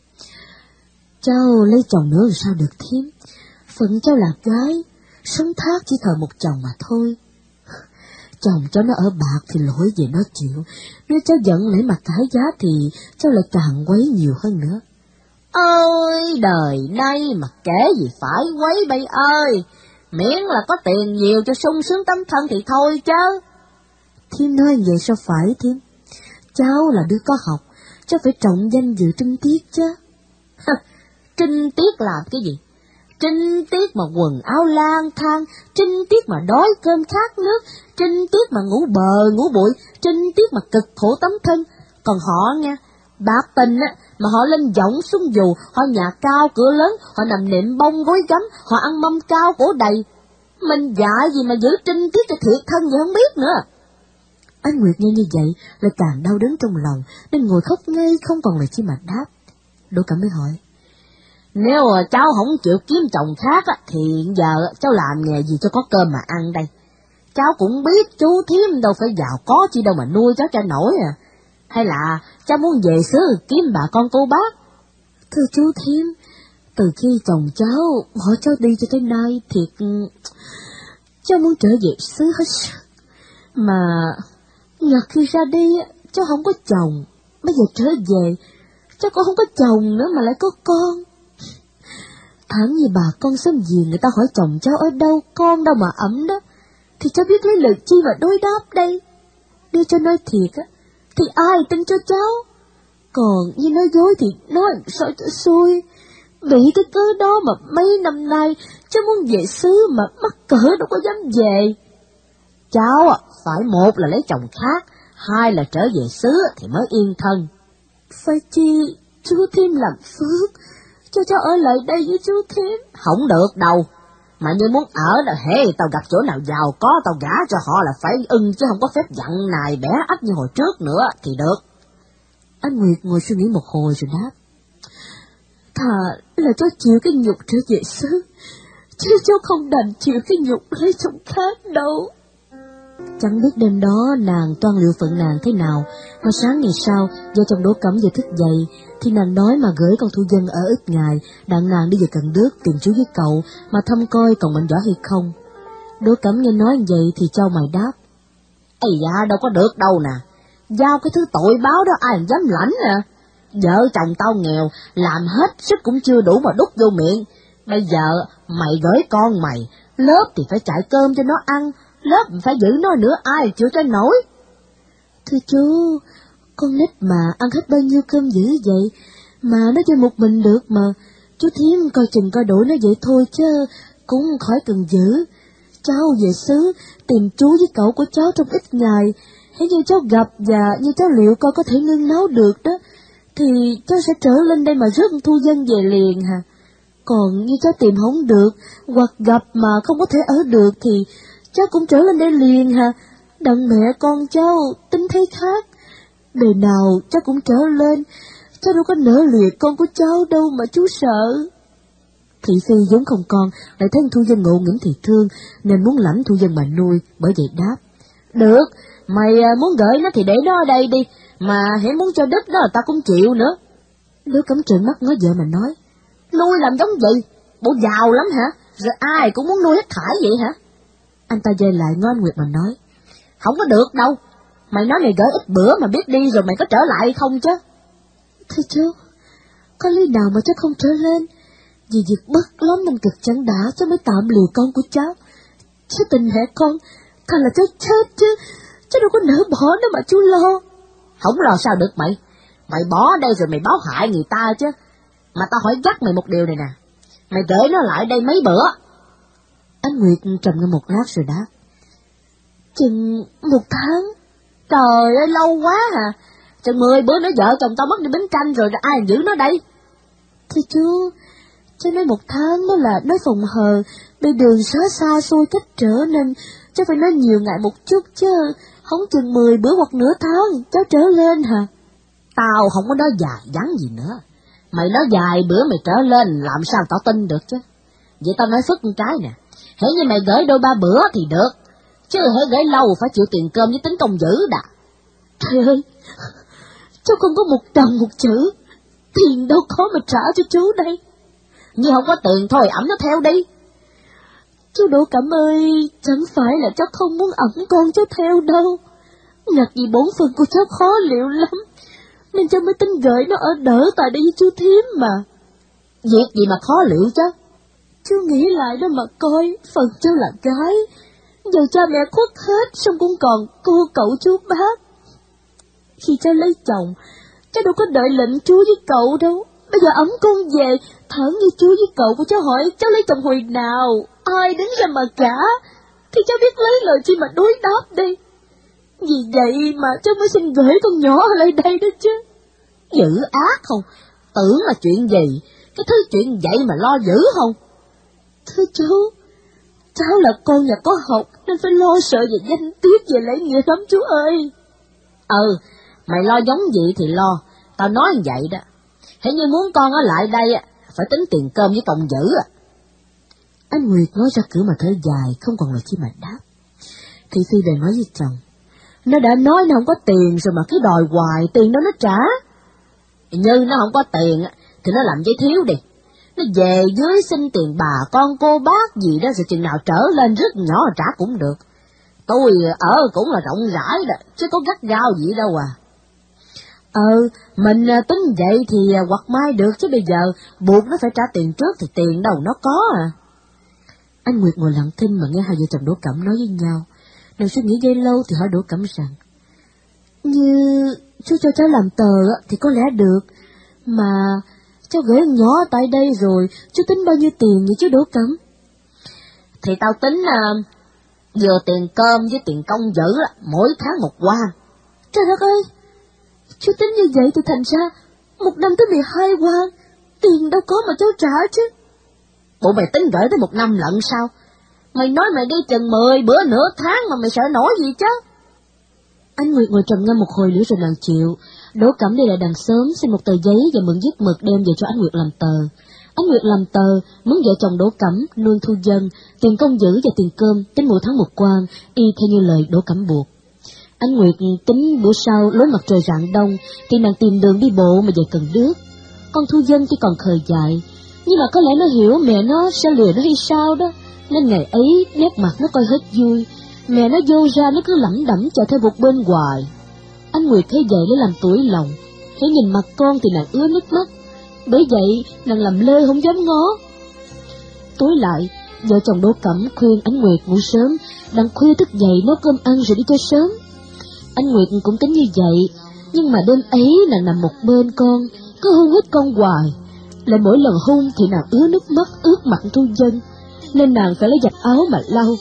cháu lấy chồng nữa rồi sao được Thím, phận cháu là gái, sống thác chỉ thờ một chồng mà thôi. Chồng cháu nó ở bạc thì lỗi về nó chịu, nếu cháu giận lấy mặt cái giá thì cháu lại càng quấy nhiều hơn nữa. Ôi đời nay mà kể gì phải quấy bay ơi, miễn là có tiền nhiều cho sung sướng tấm thân thì thôi chứ. Thím nói vậy sao phải Thím, cháu là đứa có học, cháu phải trọng danh dự trinh tiết chứ. Trinh tiết làm cái gì? Trinh tiết mà quần áo lang thang, trinh tiết mà đói cơm khát nước, trinh tiết mà ngủ bờ ngủ bụi, trinh tiết mà cực khổ tấm thân. Còn họ nha, bạc tình mà họ lên giọng sung dù, họ nhà cao cửa lớn, họ nằm nệm bông gối gắm, họ ăn mâm cao cổ đầy. Mình dạy gì mà giữ trinh tiết cho thiệt thân vậy không biết nữa. Anh Nguyệt nghe như vậy lại càng đau đớn trong lòng, nên ngồi khóc ngay không còn lời chi mà đáp. Đỗ Cẩm mới hỏi: Nếu cháu không chịu kiếm chồng khác thì giờ cháu làm nghề gì cho có cơm mà ăn đây? Cháu cũng biết chú thím đâu phải giàu có chi đâu mà nuôi cháu cho nổi à. Hay là cháu muốn về xứ kiếm bà con cô bác? Thưa chú thím, từ khi chồng cháu bỏ cháu đi cho tới nay thiệt cháu muốn trở về xứ hết sức. Mà ngặt khi ra đi cháu không có chồng, bây giờ trở về cháu cũng không có chồng nữa mà lại có con. Thẳng như bà con xóm giềng người ta hỏi chồng cháu ở đâu, con đâu mà ẩm đó, thì cháu biết lấy lời chi mà đối đáp đây. Nếu cháu nói thiệt thì ai tin cho cháu, còn như nói dối thì nói sao cho xuôi. Bị cái cớ đó mà mấy năm nay cháu muốn về xứ mà mắc cỡ đâu có dám về. Cháu phải một là lấy chồng khác, hai là trở về xứ thì mới yên thân. Phải chi chú thím làm phước cho cháu ở lại đây với chú thím? Không được đâu, mà như muốn ở là hễ tao gặp chỗ nào giàu có tao gả cho họ là phải ưng, chứ không có phép dặn nài bẻ ấp như hồi trước nữa thì được. Anh Nguyệt ngồi suy nghĩ một hồi rồi đáp: Thà là cháu chịu cái nhục trở về xứ, chứ cháu không đành chịu cái nhục lấy chồng khác đâu. Chẳng biết đêm đó nàng toan liệu phận nàng thế nào, mà sáng ngày sau, vợ chồng Đỗ Cẩm vừa thức dậy, thì nàng nói mà gửi con Thu Dân ở ít ngày, đặng nàng đi về Cần Đước tìm chú với cậu, mà thăm coi còn bệnh võ hay không. Đỗ Cẩm nghe nói vậy thì trao mày đáp: Ây da, đâu có được đâu nè, giao cái thứ tội báo đó ai dám lãnh nè. Vợ chồng tao nghèo, làm hết sức cũng chưa đủ mà đút vô miệng. Bây giờ mày gửi con mày, lớp thì phải chạy cơm cho nó ăn, lớp phải giữ nó nữa ai chịu cho nổi. Thưa chú, con nít mà ăn hết bao nhiêu cơm dữ vậy, mà nó chơi một mình được mà, chú thím coi chừng coi đủ nó vậy thôi chứ cũng khỏi cần giữ. Cháu về xứ tìm chú với cậu của cháu trong ít ngày, hãy như cháu gặp và như cháu liệu coi có thể nương náu được đó, thì cháu sẽ trở lên đây mà rước Thu Dân về liền hả. Còn như cháu tìm không được, hoặc gặp mà không có thể ở được thì cháu cũng trở lên đây liền hả. Đặng mẹ con cháu tính thấy khác, đời nào cháu cũng trở lên, cháu đâu có nỡ lìa con của cháu đâu mà chú sợ. Thị Phi vốn không con, lại thấy Thu Dân ngộ nghĩnh thì thương, nên muốn lãnh Thu Dân mà nuôi, bởi vậy đáp: Được, mày muốn gửi nó thì để nó ở đây đi, mà hãy muốn cho đứt đó là ta cũng chịu nữa. Đứa Cẩm trợn mắt ngó vợ mà nói: Nuôi làm giống gì? Bộ giàu lắm hả? Rồi ai cũng muốn nuôi hết thải vậy hả? Anh ta dời lại ngó anh Nguyệt mà nói: Không có được đâu, mày nói mày gửi ít bữa mà biết đi rồi mày có trở lại không chứ? Thưa chú, có lý nào mà cháu không trở lên? Vì việc bất lắm nên cực chẳng đã, cháu mới tạm lìa con của cháu. Cháu tình mẹ con, thật là cháu chết chứ, cháu đâu có nỡ bỏ nó mà chú lo. Không lo sao được mày, mày bỏ đây rồi mày báo hại người ta chứ. Mà tao hỏi gắt mày một điều này nè, mày gửi nó lại đây mấy bữa? Anh Nguyệt trầm ngâm một lát rồi đáp: Chừng 1 tháng. Trời ơi lâu quá à, chừng 10 bữa nữa vợ chồng tao mất đi Bến Tranh rồi ai giữ nó đây? Thưa chú, cháu nói 1 tháng đó là nói phòng hờ, bên đường xá xa xôi cách trở nên cháu phải nói nhiều ngày một chút chứ, không chừng 10 bữa hoặc nửa tháng cháu trở lên hả? Tao không có nói dài vắn gì nữa, mày nói dài bữa mày trở lên làm sao tao tin được chứ. Vậy tao nói phức một cái nè, hễ như mày gửi đôi 3 bữa thì được, chứ hễ gửi lâu phải chịu tiền cơm với tính công dữ đã. Trời ơi, cháu không có 1 đồng 1 chữ, tiền đâu có mà trả cho chú đây. Như không có tiền thôi ẵm nó theo đi. Chú Đỗ Cẩm ơi, chẳng phải là cháu không muốn ẵm con cháu theo đâu, ngặt vì bổn phận của cháu khó liệu lắm, nên cháu mới tính gửi nó ở đỡ tại đây với chú thím mà. Việc gì mà khó liệu chứ? Chú nghĩ lại đó mà coi, phần cháu là gái, giờ cha mẹ khuất hết, xong cũng còn cô cậu chú bác. Khi cháu lấy chồng, cháu đâu có đợi lệnh chú với cậu đâu. Bây giờ ẵm con về, thở như chú với cậu của cháu hỏi cháu lấy chồng hồi nào, ai đứng ra mà cả, thì cháu biết lấy lời chi mà đối đáp đi. Vì vậy mà cháu mới xin gửi con nhỏ ở lại đây đó chứ. Dữ ác không? Tưởng là chuyện gì? Cái thứ chuyện vậy mà lo dữ không? Thưa chú, cháu là con nhà có học nên phải lo sợ về danh tiết, về lễ nghĩa lắm chú ơi. Mày lo giống vậy thì lo, tao nói như vậy đó. Thế như muốn con ở lại đây phải tính tiền cơm với công dữ à. Anh Nguyệt nói ra cửa mà thở dài, không còn lời chi mà đáp. Thị Phi bèn nói với chồng, nó đã nói nó không có tiền rồi mà cứ đòi hoài, tiền đó nó trả. Như nó không có tiền thì nó làm giấy thiếu đi. Nó về dưới xin tiền bà con cô bác gì đó rồi chừng nào trở lên rất nhỏ trả cũng được. Tôi ở cũng là rộng rãi đó, chứ có gắt gao gì đâu à. Mình tính vậy thì hoặc mai được, chứ bây giờ buộc nó phải trả tiền trước thì tiền đâu nó có à. Anh Nguyệt ngồi lặng thinh mà nghe hai vợ chồng Đỗ Cẩm nói với nhau. Nàng suy nghĩ giây lâu thì hỏi Đỗ Cẩm rằng, như chú cho cháu làm tờ thì có lẽ được, mà cháu gửi nhỏ tại đây rồi, chú tính bao nhiêu tiền vậy chú Đỗ Cẩm? Thì tao tính vừa tiền cơm với tiền công dữ mỗi tháng một quan. Trời đất ơi, chú tính như vậy thì thành ra một năm tới 12 quan, tiền đâu có mà cháu trả chứ. Bộ mày tính gửi tới một năm lận sao? Mày nói mày đi chừng 10 bữa nửa tháng mà mày sợ nổi gì chứ? Anh Nguyệt ngồi trầm ngâm một hồi nữa rồi nàng chịu. Đỗ Cẩm đi lại đằng sớm xin một tờ giấy và mượn viết mực đem về cho anh Nguyệt làm tờ. Anh Nguyệt làm tờ muốn vợ chồng Đỗ Cẩm nuôi thu dân, tiền công dữ và tiền cơm tính mỗi tháng một quan, y theo như lời Đỗ Cẩm buộc. Anh Nguyệt tính bữa sau lối mặt trời rạng đông thì nàng tìm đường đi bộ mà về Cần Đước. Con thu dân chỉ còn khờ dại, nhưng mà có lẽ nó hiểu mẹ nó sẽ lừa nó hay sao đó, nên ngày ấy nét mặt nó coi hết vui. Mẹ nó vô ra nó cứ lẩm đẩm chạy theo một bên hoài. Anh Nguyệt thấy vậy lấy làm tủi lòng, hãy nhìn mặt con thì nàng ứa nước mắt, bởi vậy nàng làm lơ không dám ngó. Tối lại, vợ chồng Đỗ Cẩm khuyên anh Nguyệt ngủ sớm, đặng khuya thức dậy nấu cơm ăn rồi đi chơi sớm. Anh Nguyệt cũng tính như vậy, nhưng mà đêm ấy nàng nằm một bên con, cứ hôn hết con hoài. Lại mỗi lần hôn thì nàng ứa nước mắt ướt mặt thu dân, nên nàng phải lấy giặt áo mà lau.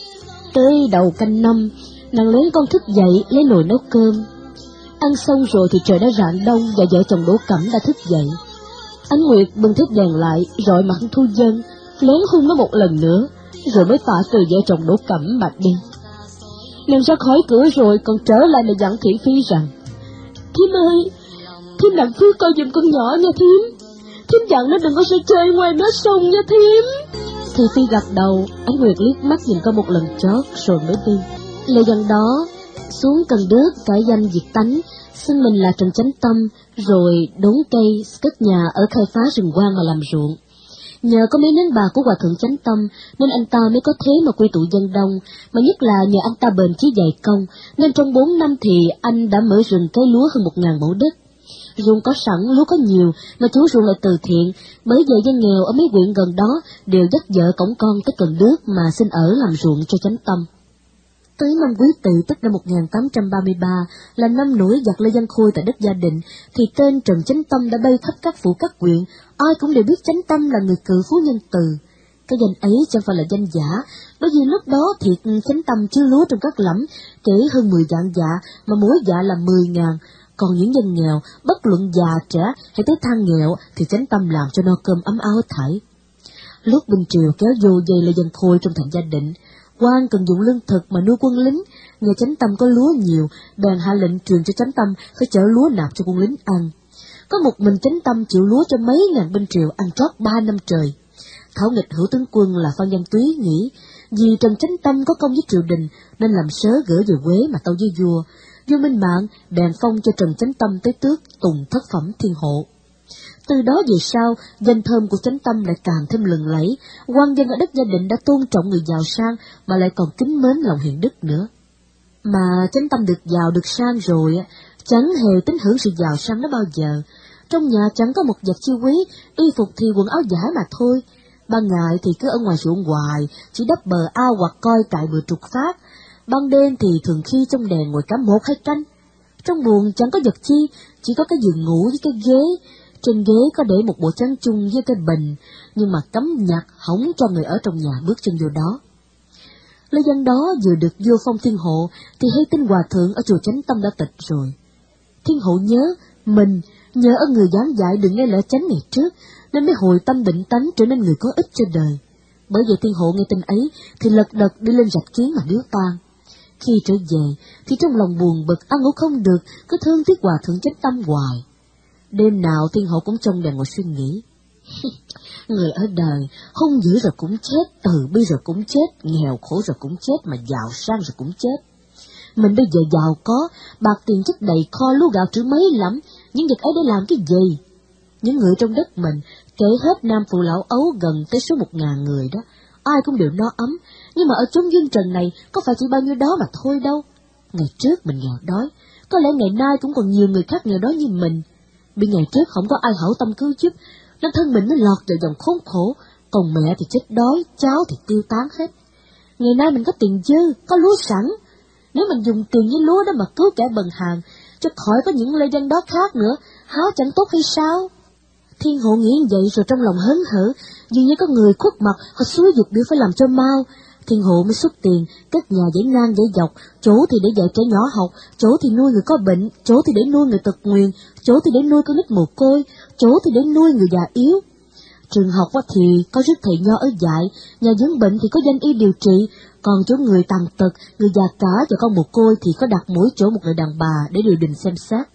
Tới đầu canh năm, nàng lén con thức dậy lấy nồi nấu cơm. Ăn xong rồi thì trời đã rạng đông và vợ chồng Đỗ Cẩm đã thức dậy. Anh Nguyệt bưng thước đèn lại, rọi mặt thu dân, lén hôn nó một lần nữa, rồi mới tả từ vợ chồng Đỗ Cẩm mà đi. Nàng ra khỏi cửa rồi còn trở lại mà dặn Thị Phi rằng, Thím ơi, thím đặng phước coi giùm con nhỏ nha thím. Thím dặn nó đừng có sẽ chơi ngoài mé sông nha thím. Thị Phi gật đầu, anh Nguyệt liếc mắt nhìn coi một lần chót rồi mới đi. Lời dặn đó, xuống Cần Đước cải danh diệt tánh, xưng mình là Trần Chánh Tâm, rồi đốn cây, cất nhà ở khai phá rừng hoang mà làm ruộng. Nhờ có mấy nén bạc của Hòa Thượng Chánh Tâm nên anh ta mới có thế mà quy tụ dân đông, mà nhất là nhờ anh ta bền chí dày công, nên trong 4 năm thì anh đã mở rừng cấy lúa hơn 1000 mẫu đất. Ruộng có sẵn, lúa có nhiều, mà chủ ruộng lại từ thiện, bởi vậy dân nghèo ở mấy huyện gần đó đều dắt vợ cõng con tới Cần Đước mà xin ở làm ruộng cho Chánh Tâm. Tới năm Quý Tỵ tức năm 1833 là năm nổi giặc Lê Văn Khôi tại đất Gia Định, thì tên Trần Chánh Tâm đã bay khắp các phủ các huyện, ai cũng đều biết Chánh Tâm là người cự phú nhân từ. Cái danh ấy chẳng phải là danh giả, bởi vì lúc đó thiệt Chánh Tâm chứa lúa trong các lẫm, kể hơn 10 vạn dạ, mà mỗi dạ là 10.000. Còn những dân nghèo, bất luận già trẻ hay tới than nghèo thì Chánh Tâm làm cho no cơm ấm áo hết thảy. Lúc binh triều kéo vô dây Lê Văn Khôi trong thành Gia Định, quan cần dùng lương thực mà nuôi quân lính, nhờ Chánh Tâm có lúa nhiều, bèn hạ lệnh truyền cho Chánh Tâm phải chở lúa nạp cho quân lính ăn. Có một mình Chánh Tâm chịu lúa cho mấy ngàn binh triều ăn trót 3 năm trời. Thảo nghịch hữu tướng quân là Phan Văn Túy nghĩ, vì Trần Chánh Tâm có công với triều đình nên làm sớ gửi về Huế mà tâu với vua. Vua Minh Mạng bèn phong cho Trần Chánh Tâm tới tước Tùng Thất Phẩm Thiên Hộ. Từ đó về sau, danh thơm của Chánh Tâm lại càng thêm lừng lẫy, quan dân ở đất Gia Định đã tôn trọng người giàu sang mà lại còn kính mến lòng hiền đức nữa. Mà Chánh Tâm được giàu được sang rồi, chẳng hề tính hưởng sự giàu sang đó bao giờ. Trong nhà chẳng có một vật chi quý, y phục thì quần áo giả mà thôi. Ban ngày thì cứ ở ngoài ruộng hoài, chỉ đắp bờ ao hoặc coi cại bừa trục phát. Ban đêm thì thường khi trong đèn ngồi cả 1 2 canh. Trong buồng chẳng có vật chi, chỉ có cái giường ngủ với cái ghế. Trên ghế có để một bộ chăn chung với cái bình, nhưng mà cấm nhặt hỏng cho người ở trong nhà bước chân vô đó. Lê Văn đó vừa được vua phong Thiên Hộ thì hay tin hòa thượng ở chùa Chánh Tâm đã tịch rồi. Thiên Hộ nhớ mình nhờ ơn người giảng dạy đừng nghe lẽ chánh ngày trước, nên mới hồi tâm định tánh trở nên người có ích cho đời. Bởi vậy Thiên Hộ nghe tin ấy thì lật đật đi lên rạch kiến mà điếu toan. Khi trở về thì trong lòng buồn bực, ăn ngủ không được, cứ thương tiếc hòa thượng chánh tâm hoài. Đêm nào Thiên Hộ cũng trong đèn ngồi suy nghĩ. Người ở đời, hung dữ rồi cũng chết, từ bi rồi cũng chết, nghèo khổ rồi cũng chết, mà giàu sang rồi cũng chết. Mình bây giờ giàu có, bạc tiền chất đầy kho, lúa gạo trữ mấy lắm, những việc ấy để làm cái gì? Những người trong đất mình, kể hết nam phụ lão ấu gần tới số 1000 người đó, ai cũng đều no ấm, nhưng mà ở chốn dương trần này có phải chỉ bao nhiêu đó mà thôi đâu. Ngày trước mình nghèo đói, có lẽ ngày nay cũng còn nhiều người khác nghèo đói như mình. Vì ngày trước không có ai hảo tâm cứu giúp, nên thân mình mới lọt vào dòng khốn khổ, còn mẹ thì chết đói, cháu thì tiêu tán hết. Ngày nay mình có tiền dư, có lúa sẵn, nếu mình dùng tiền với lúa đó mà cứu kẻ bần hàn, cho khỏi có những lê dân đó khác nữa, há chẳng tốt hay sao? Thiên Hộ nghĩ vậy rồi trong lòng hớn hở, dường như có người khuất mặt, họ xúi giục biểu phải làm cho mau. Thiên Hộ mới xuất tiền, cất nhà dãy ngang dãy dọc, chỗ thì để dạy trẻ nhỏ học, chỗ thì nuôi người có bệnh, chỗ thì để nuôi người tật nguyền, chỗ thì để nuôi con nít mồ côi, chỗ thì để nuôi người già yếu. Trường học thì có rất thầy nho ở dạy, nhà dưỡng bệnh thì có danh y điều trị, còn chỗ người tàn tật, người già cả và con mồ côi thì có đặt mỗi chỗ một người đàn bà để điều đình xem xét.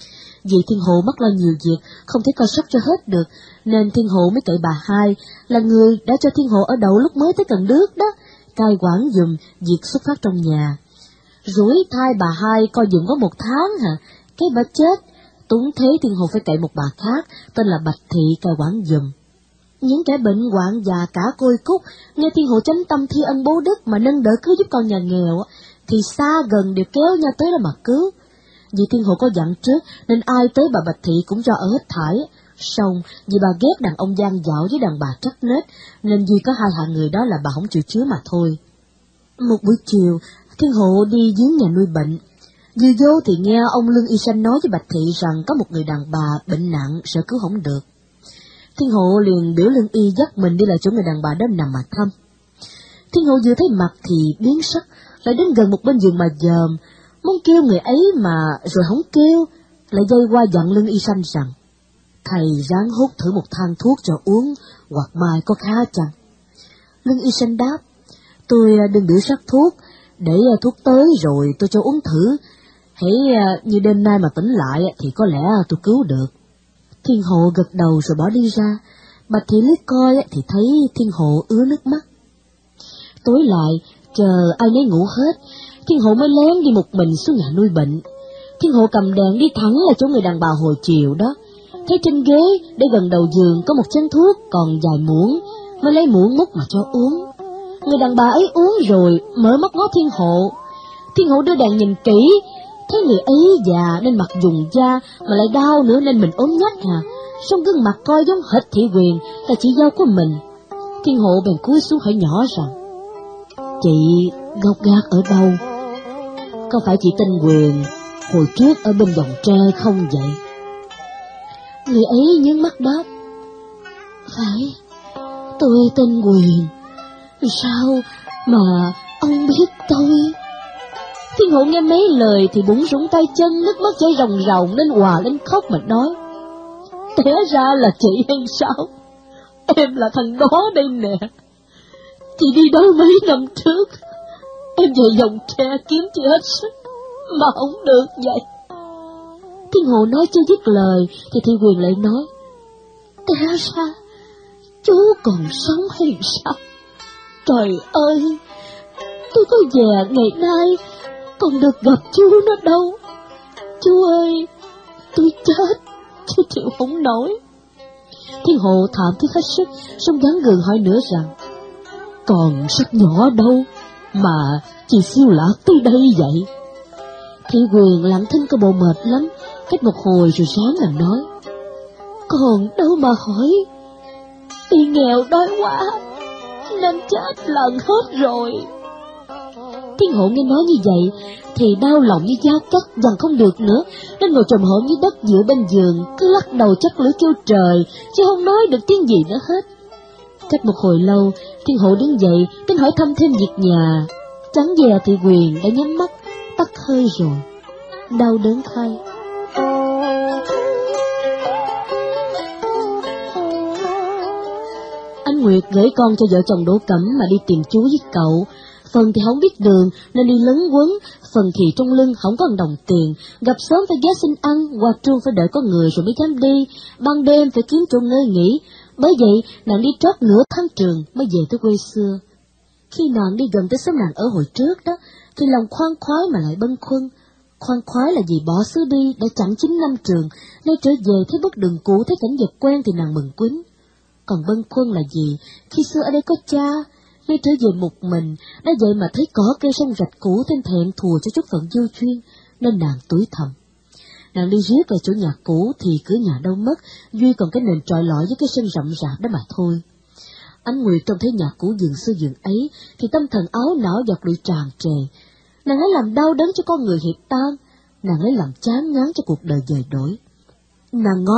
Vì Thiên Hộ mắc lo nhiều việc, không thể coi sóc cho hết được, nên Thiên Hộ mới cậy bà Hai, là người đã cho Thiên Hộ ở đậu lúc mới tới Cần Đước đó, cai quản giùm việc xuất phát trong nhà. Rủi thai bà Hai coi giùm có 1 tháng hả, cái bà chết, túng thế Thiên Hộ phải cậy một bà khác, tên là Bạch Thị cai quản giùm. Những kẻ bệnh hoạn già cả côi cút, nghe Thiên Hộ chánh tâm thi ân bố đức mà nâng đỡ cứu giúp con nhà nghèo, thì xa gần đều kéo nhau tới đó mà cứu. Vì Thiên Hộ có dặn trước, nên ai tới bà Bạch Thị cũng cho ở hết thải. Xong, vì bà ghét đàn ông gian dạo với đàn bà trắc nết, nên vì có 2 hạng người đó là bà không chịu chứa mà thôi. Một buổi chiều, Thiên Hộ đi giếng nhà nuôi bệnh. Vừa vô thì nghe ông Lương Y Sanh nói với Bạch Thị rằng có một người đàn bà bệnh nặng, sợ cứu không được. Thiên Hộ liền biểu Lương Y dắt mình đi lại chỗ người đàn bà đó nằm mà thăm. Thiên Hộ vừa thấy mặt thì biến sắc, lại đến gần một bên giường mà dòm, muốn kêu người ấy mà rồi không kêu, lại dây qua dặn Lương Y Sanh rằng, thầy ráng hút thử một thang thuốc cho uống, hoặc mai có khá chăng? Lương Y Sanh đáp, tôi đừng biểu sắc thuốc, để thuốc tới rồi tôi cho uống thử, hãy như đêm nay mà tỉnh lại thì có lẽ tôi cứu được. Thiên Hộ gật đầu rồi bỏ đi ra. Bạch Thị liếc coi thì thấy Thiên Hộ ứa nước mắt. Tối lại, chờ ai nấy ngủ hết, Thiên Hộ mới lén đi một mình xuống nhà nuôi bệnh. Thiên Hộ cầm đèn đi thẳng là chỗ người đàn bà hồi chiều đó. Thấy trên ghế để gần đầu giường có một chén thuốc còn dài muỗng, mới lấy muỗng múc mà cho uống. Người đàn bà ấy uống rồi mở mắt ngó Thiên Hộ. Thiên Hộ đưa đèn nhìn kỹ, thấy người ấy già nên mặt dùng da, mà lại đau nữa nên mình ốm nhách hà. Xong gương mặt coi giống hệt Thị Huyền, là chị dâu của mình. Thiên Hộ bèn cúi xuống hỏi nhỏ rằng, chị gốc gác ở đâu? Có phải chị tên Huyền hồi trước ở bên Dòng Tre không vậy? Người ấy nhướng mắt đáp, phải, tôi tên Huyền. Sao mà ông biết tôi? Thiên Hộ nghe mấy lời thì bủn rủn tay chân, nước mắt chảy ròng ròng nên òa lên khóc mà nói, té ra là chị hay sao? Em là thằng đó đây nè. Chị đi đâu mấy năm trước, em về Dòng Tre kiếm chị hết sức mà không được vậy. Thiên Hộ nói chưa dứt lời thì Thị Huyền lại nói, té ra chú còn sống hay sao? Trời ơi, tôi có về ngày nay còn được gặp chú nó đâu. Chú ơi, tôi chết chứ chịu không nổi. Thiên Hộ thảm thiết hết sức, xong gắng gượng hỏi nữa rằng, còn rất nhỏ đâu mà chị siêu lạc tới đây vậy? Thị Huyền lặng thinh có bộ mệt lắm, cách một hồi rồi ráng làm nói, còn đâu mà hỏi, đi nghèo đói quá nên chết lần hết rồi. Thiên Hộ nghe nói như vậy thì đau lòng như dao cắt, dằn không được nữa, nên ngồi trồm hổm dưới đất giữa bên giường, cứ lắc đầu chắc lưỡi kêu trời, chứ không nói được tiếng gì nữa hết. Cách một hồi lâu, Thiên Hộ đứng dậy, tính hỏi thăm thêm việc nhà. Chẳng dè Thị Huyền đã nhắm mắt, tắt hơi rồi. Đau đớn thay. Ánh Nguyệt gửi con cho vợ chồng Đỗ Cẩm mà đi tìm chú với cậu. Phần thì không biết đường nên đi lấn quấn, phần thì trong lưng không có đồng tiền, gặp sớm phải ghé xin ăn, qua trưa phải đợi có người rồi mới dám đi, ban đêm phải kiếm chỗ ngơi nghỉ. Bởi vậy nàng đi trót nửa tháng trường mới về tới quê xưa. Khi nàng đi gần tới xóm nàng ở hồi trước đó, thì lòng khoan khoái mà lại bâng khuâng. Khoan khoái là vì bỏ xứ đi đã chẳng 9 năm trường, nay trở về thấy bước đường cũ, thấy cảnh vật quen thì nàng mừng quýnh. Còn bâng khuâng là gì? Khi xưa ở đây có cha, nay trở về một mình, đã vậy mà thấy cỏ cây sông rạch cũ thêm thẹn thùa cho chút phận vô chuyên, nên nàng tủi thầm. Nàng đi riết vào chỗ nhà cũ thì cửa nhà đâu mất, duy còn cái nền trọi lọi với cái sân rậm rạp đó mà thôi. Ánh Nguyệt trông thấy nhà cũ giường xưa giường ấy, thì tâm thần áo não giọt lụy tràn trề. Nàng ấy làm đau đớn cho con người hiệp tan, nàng ấy làm chán ngán cho cuộc đời dời đổi. Nàng ngó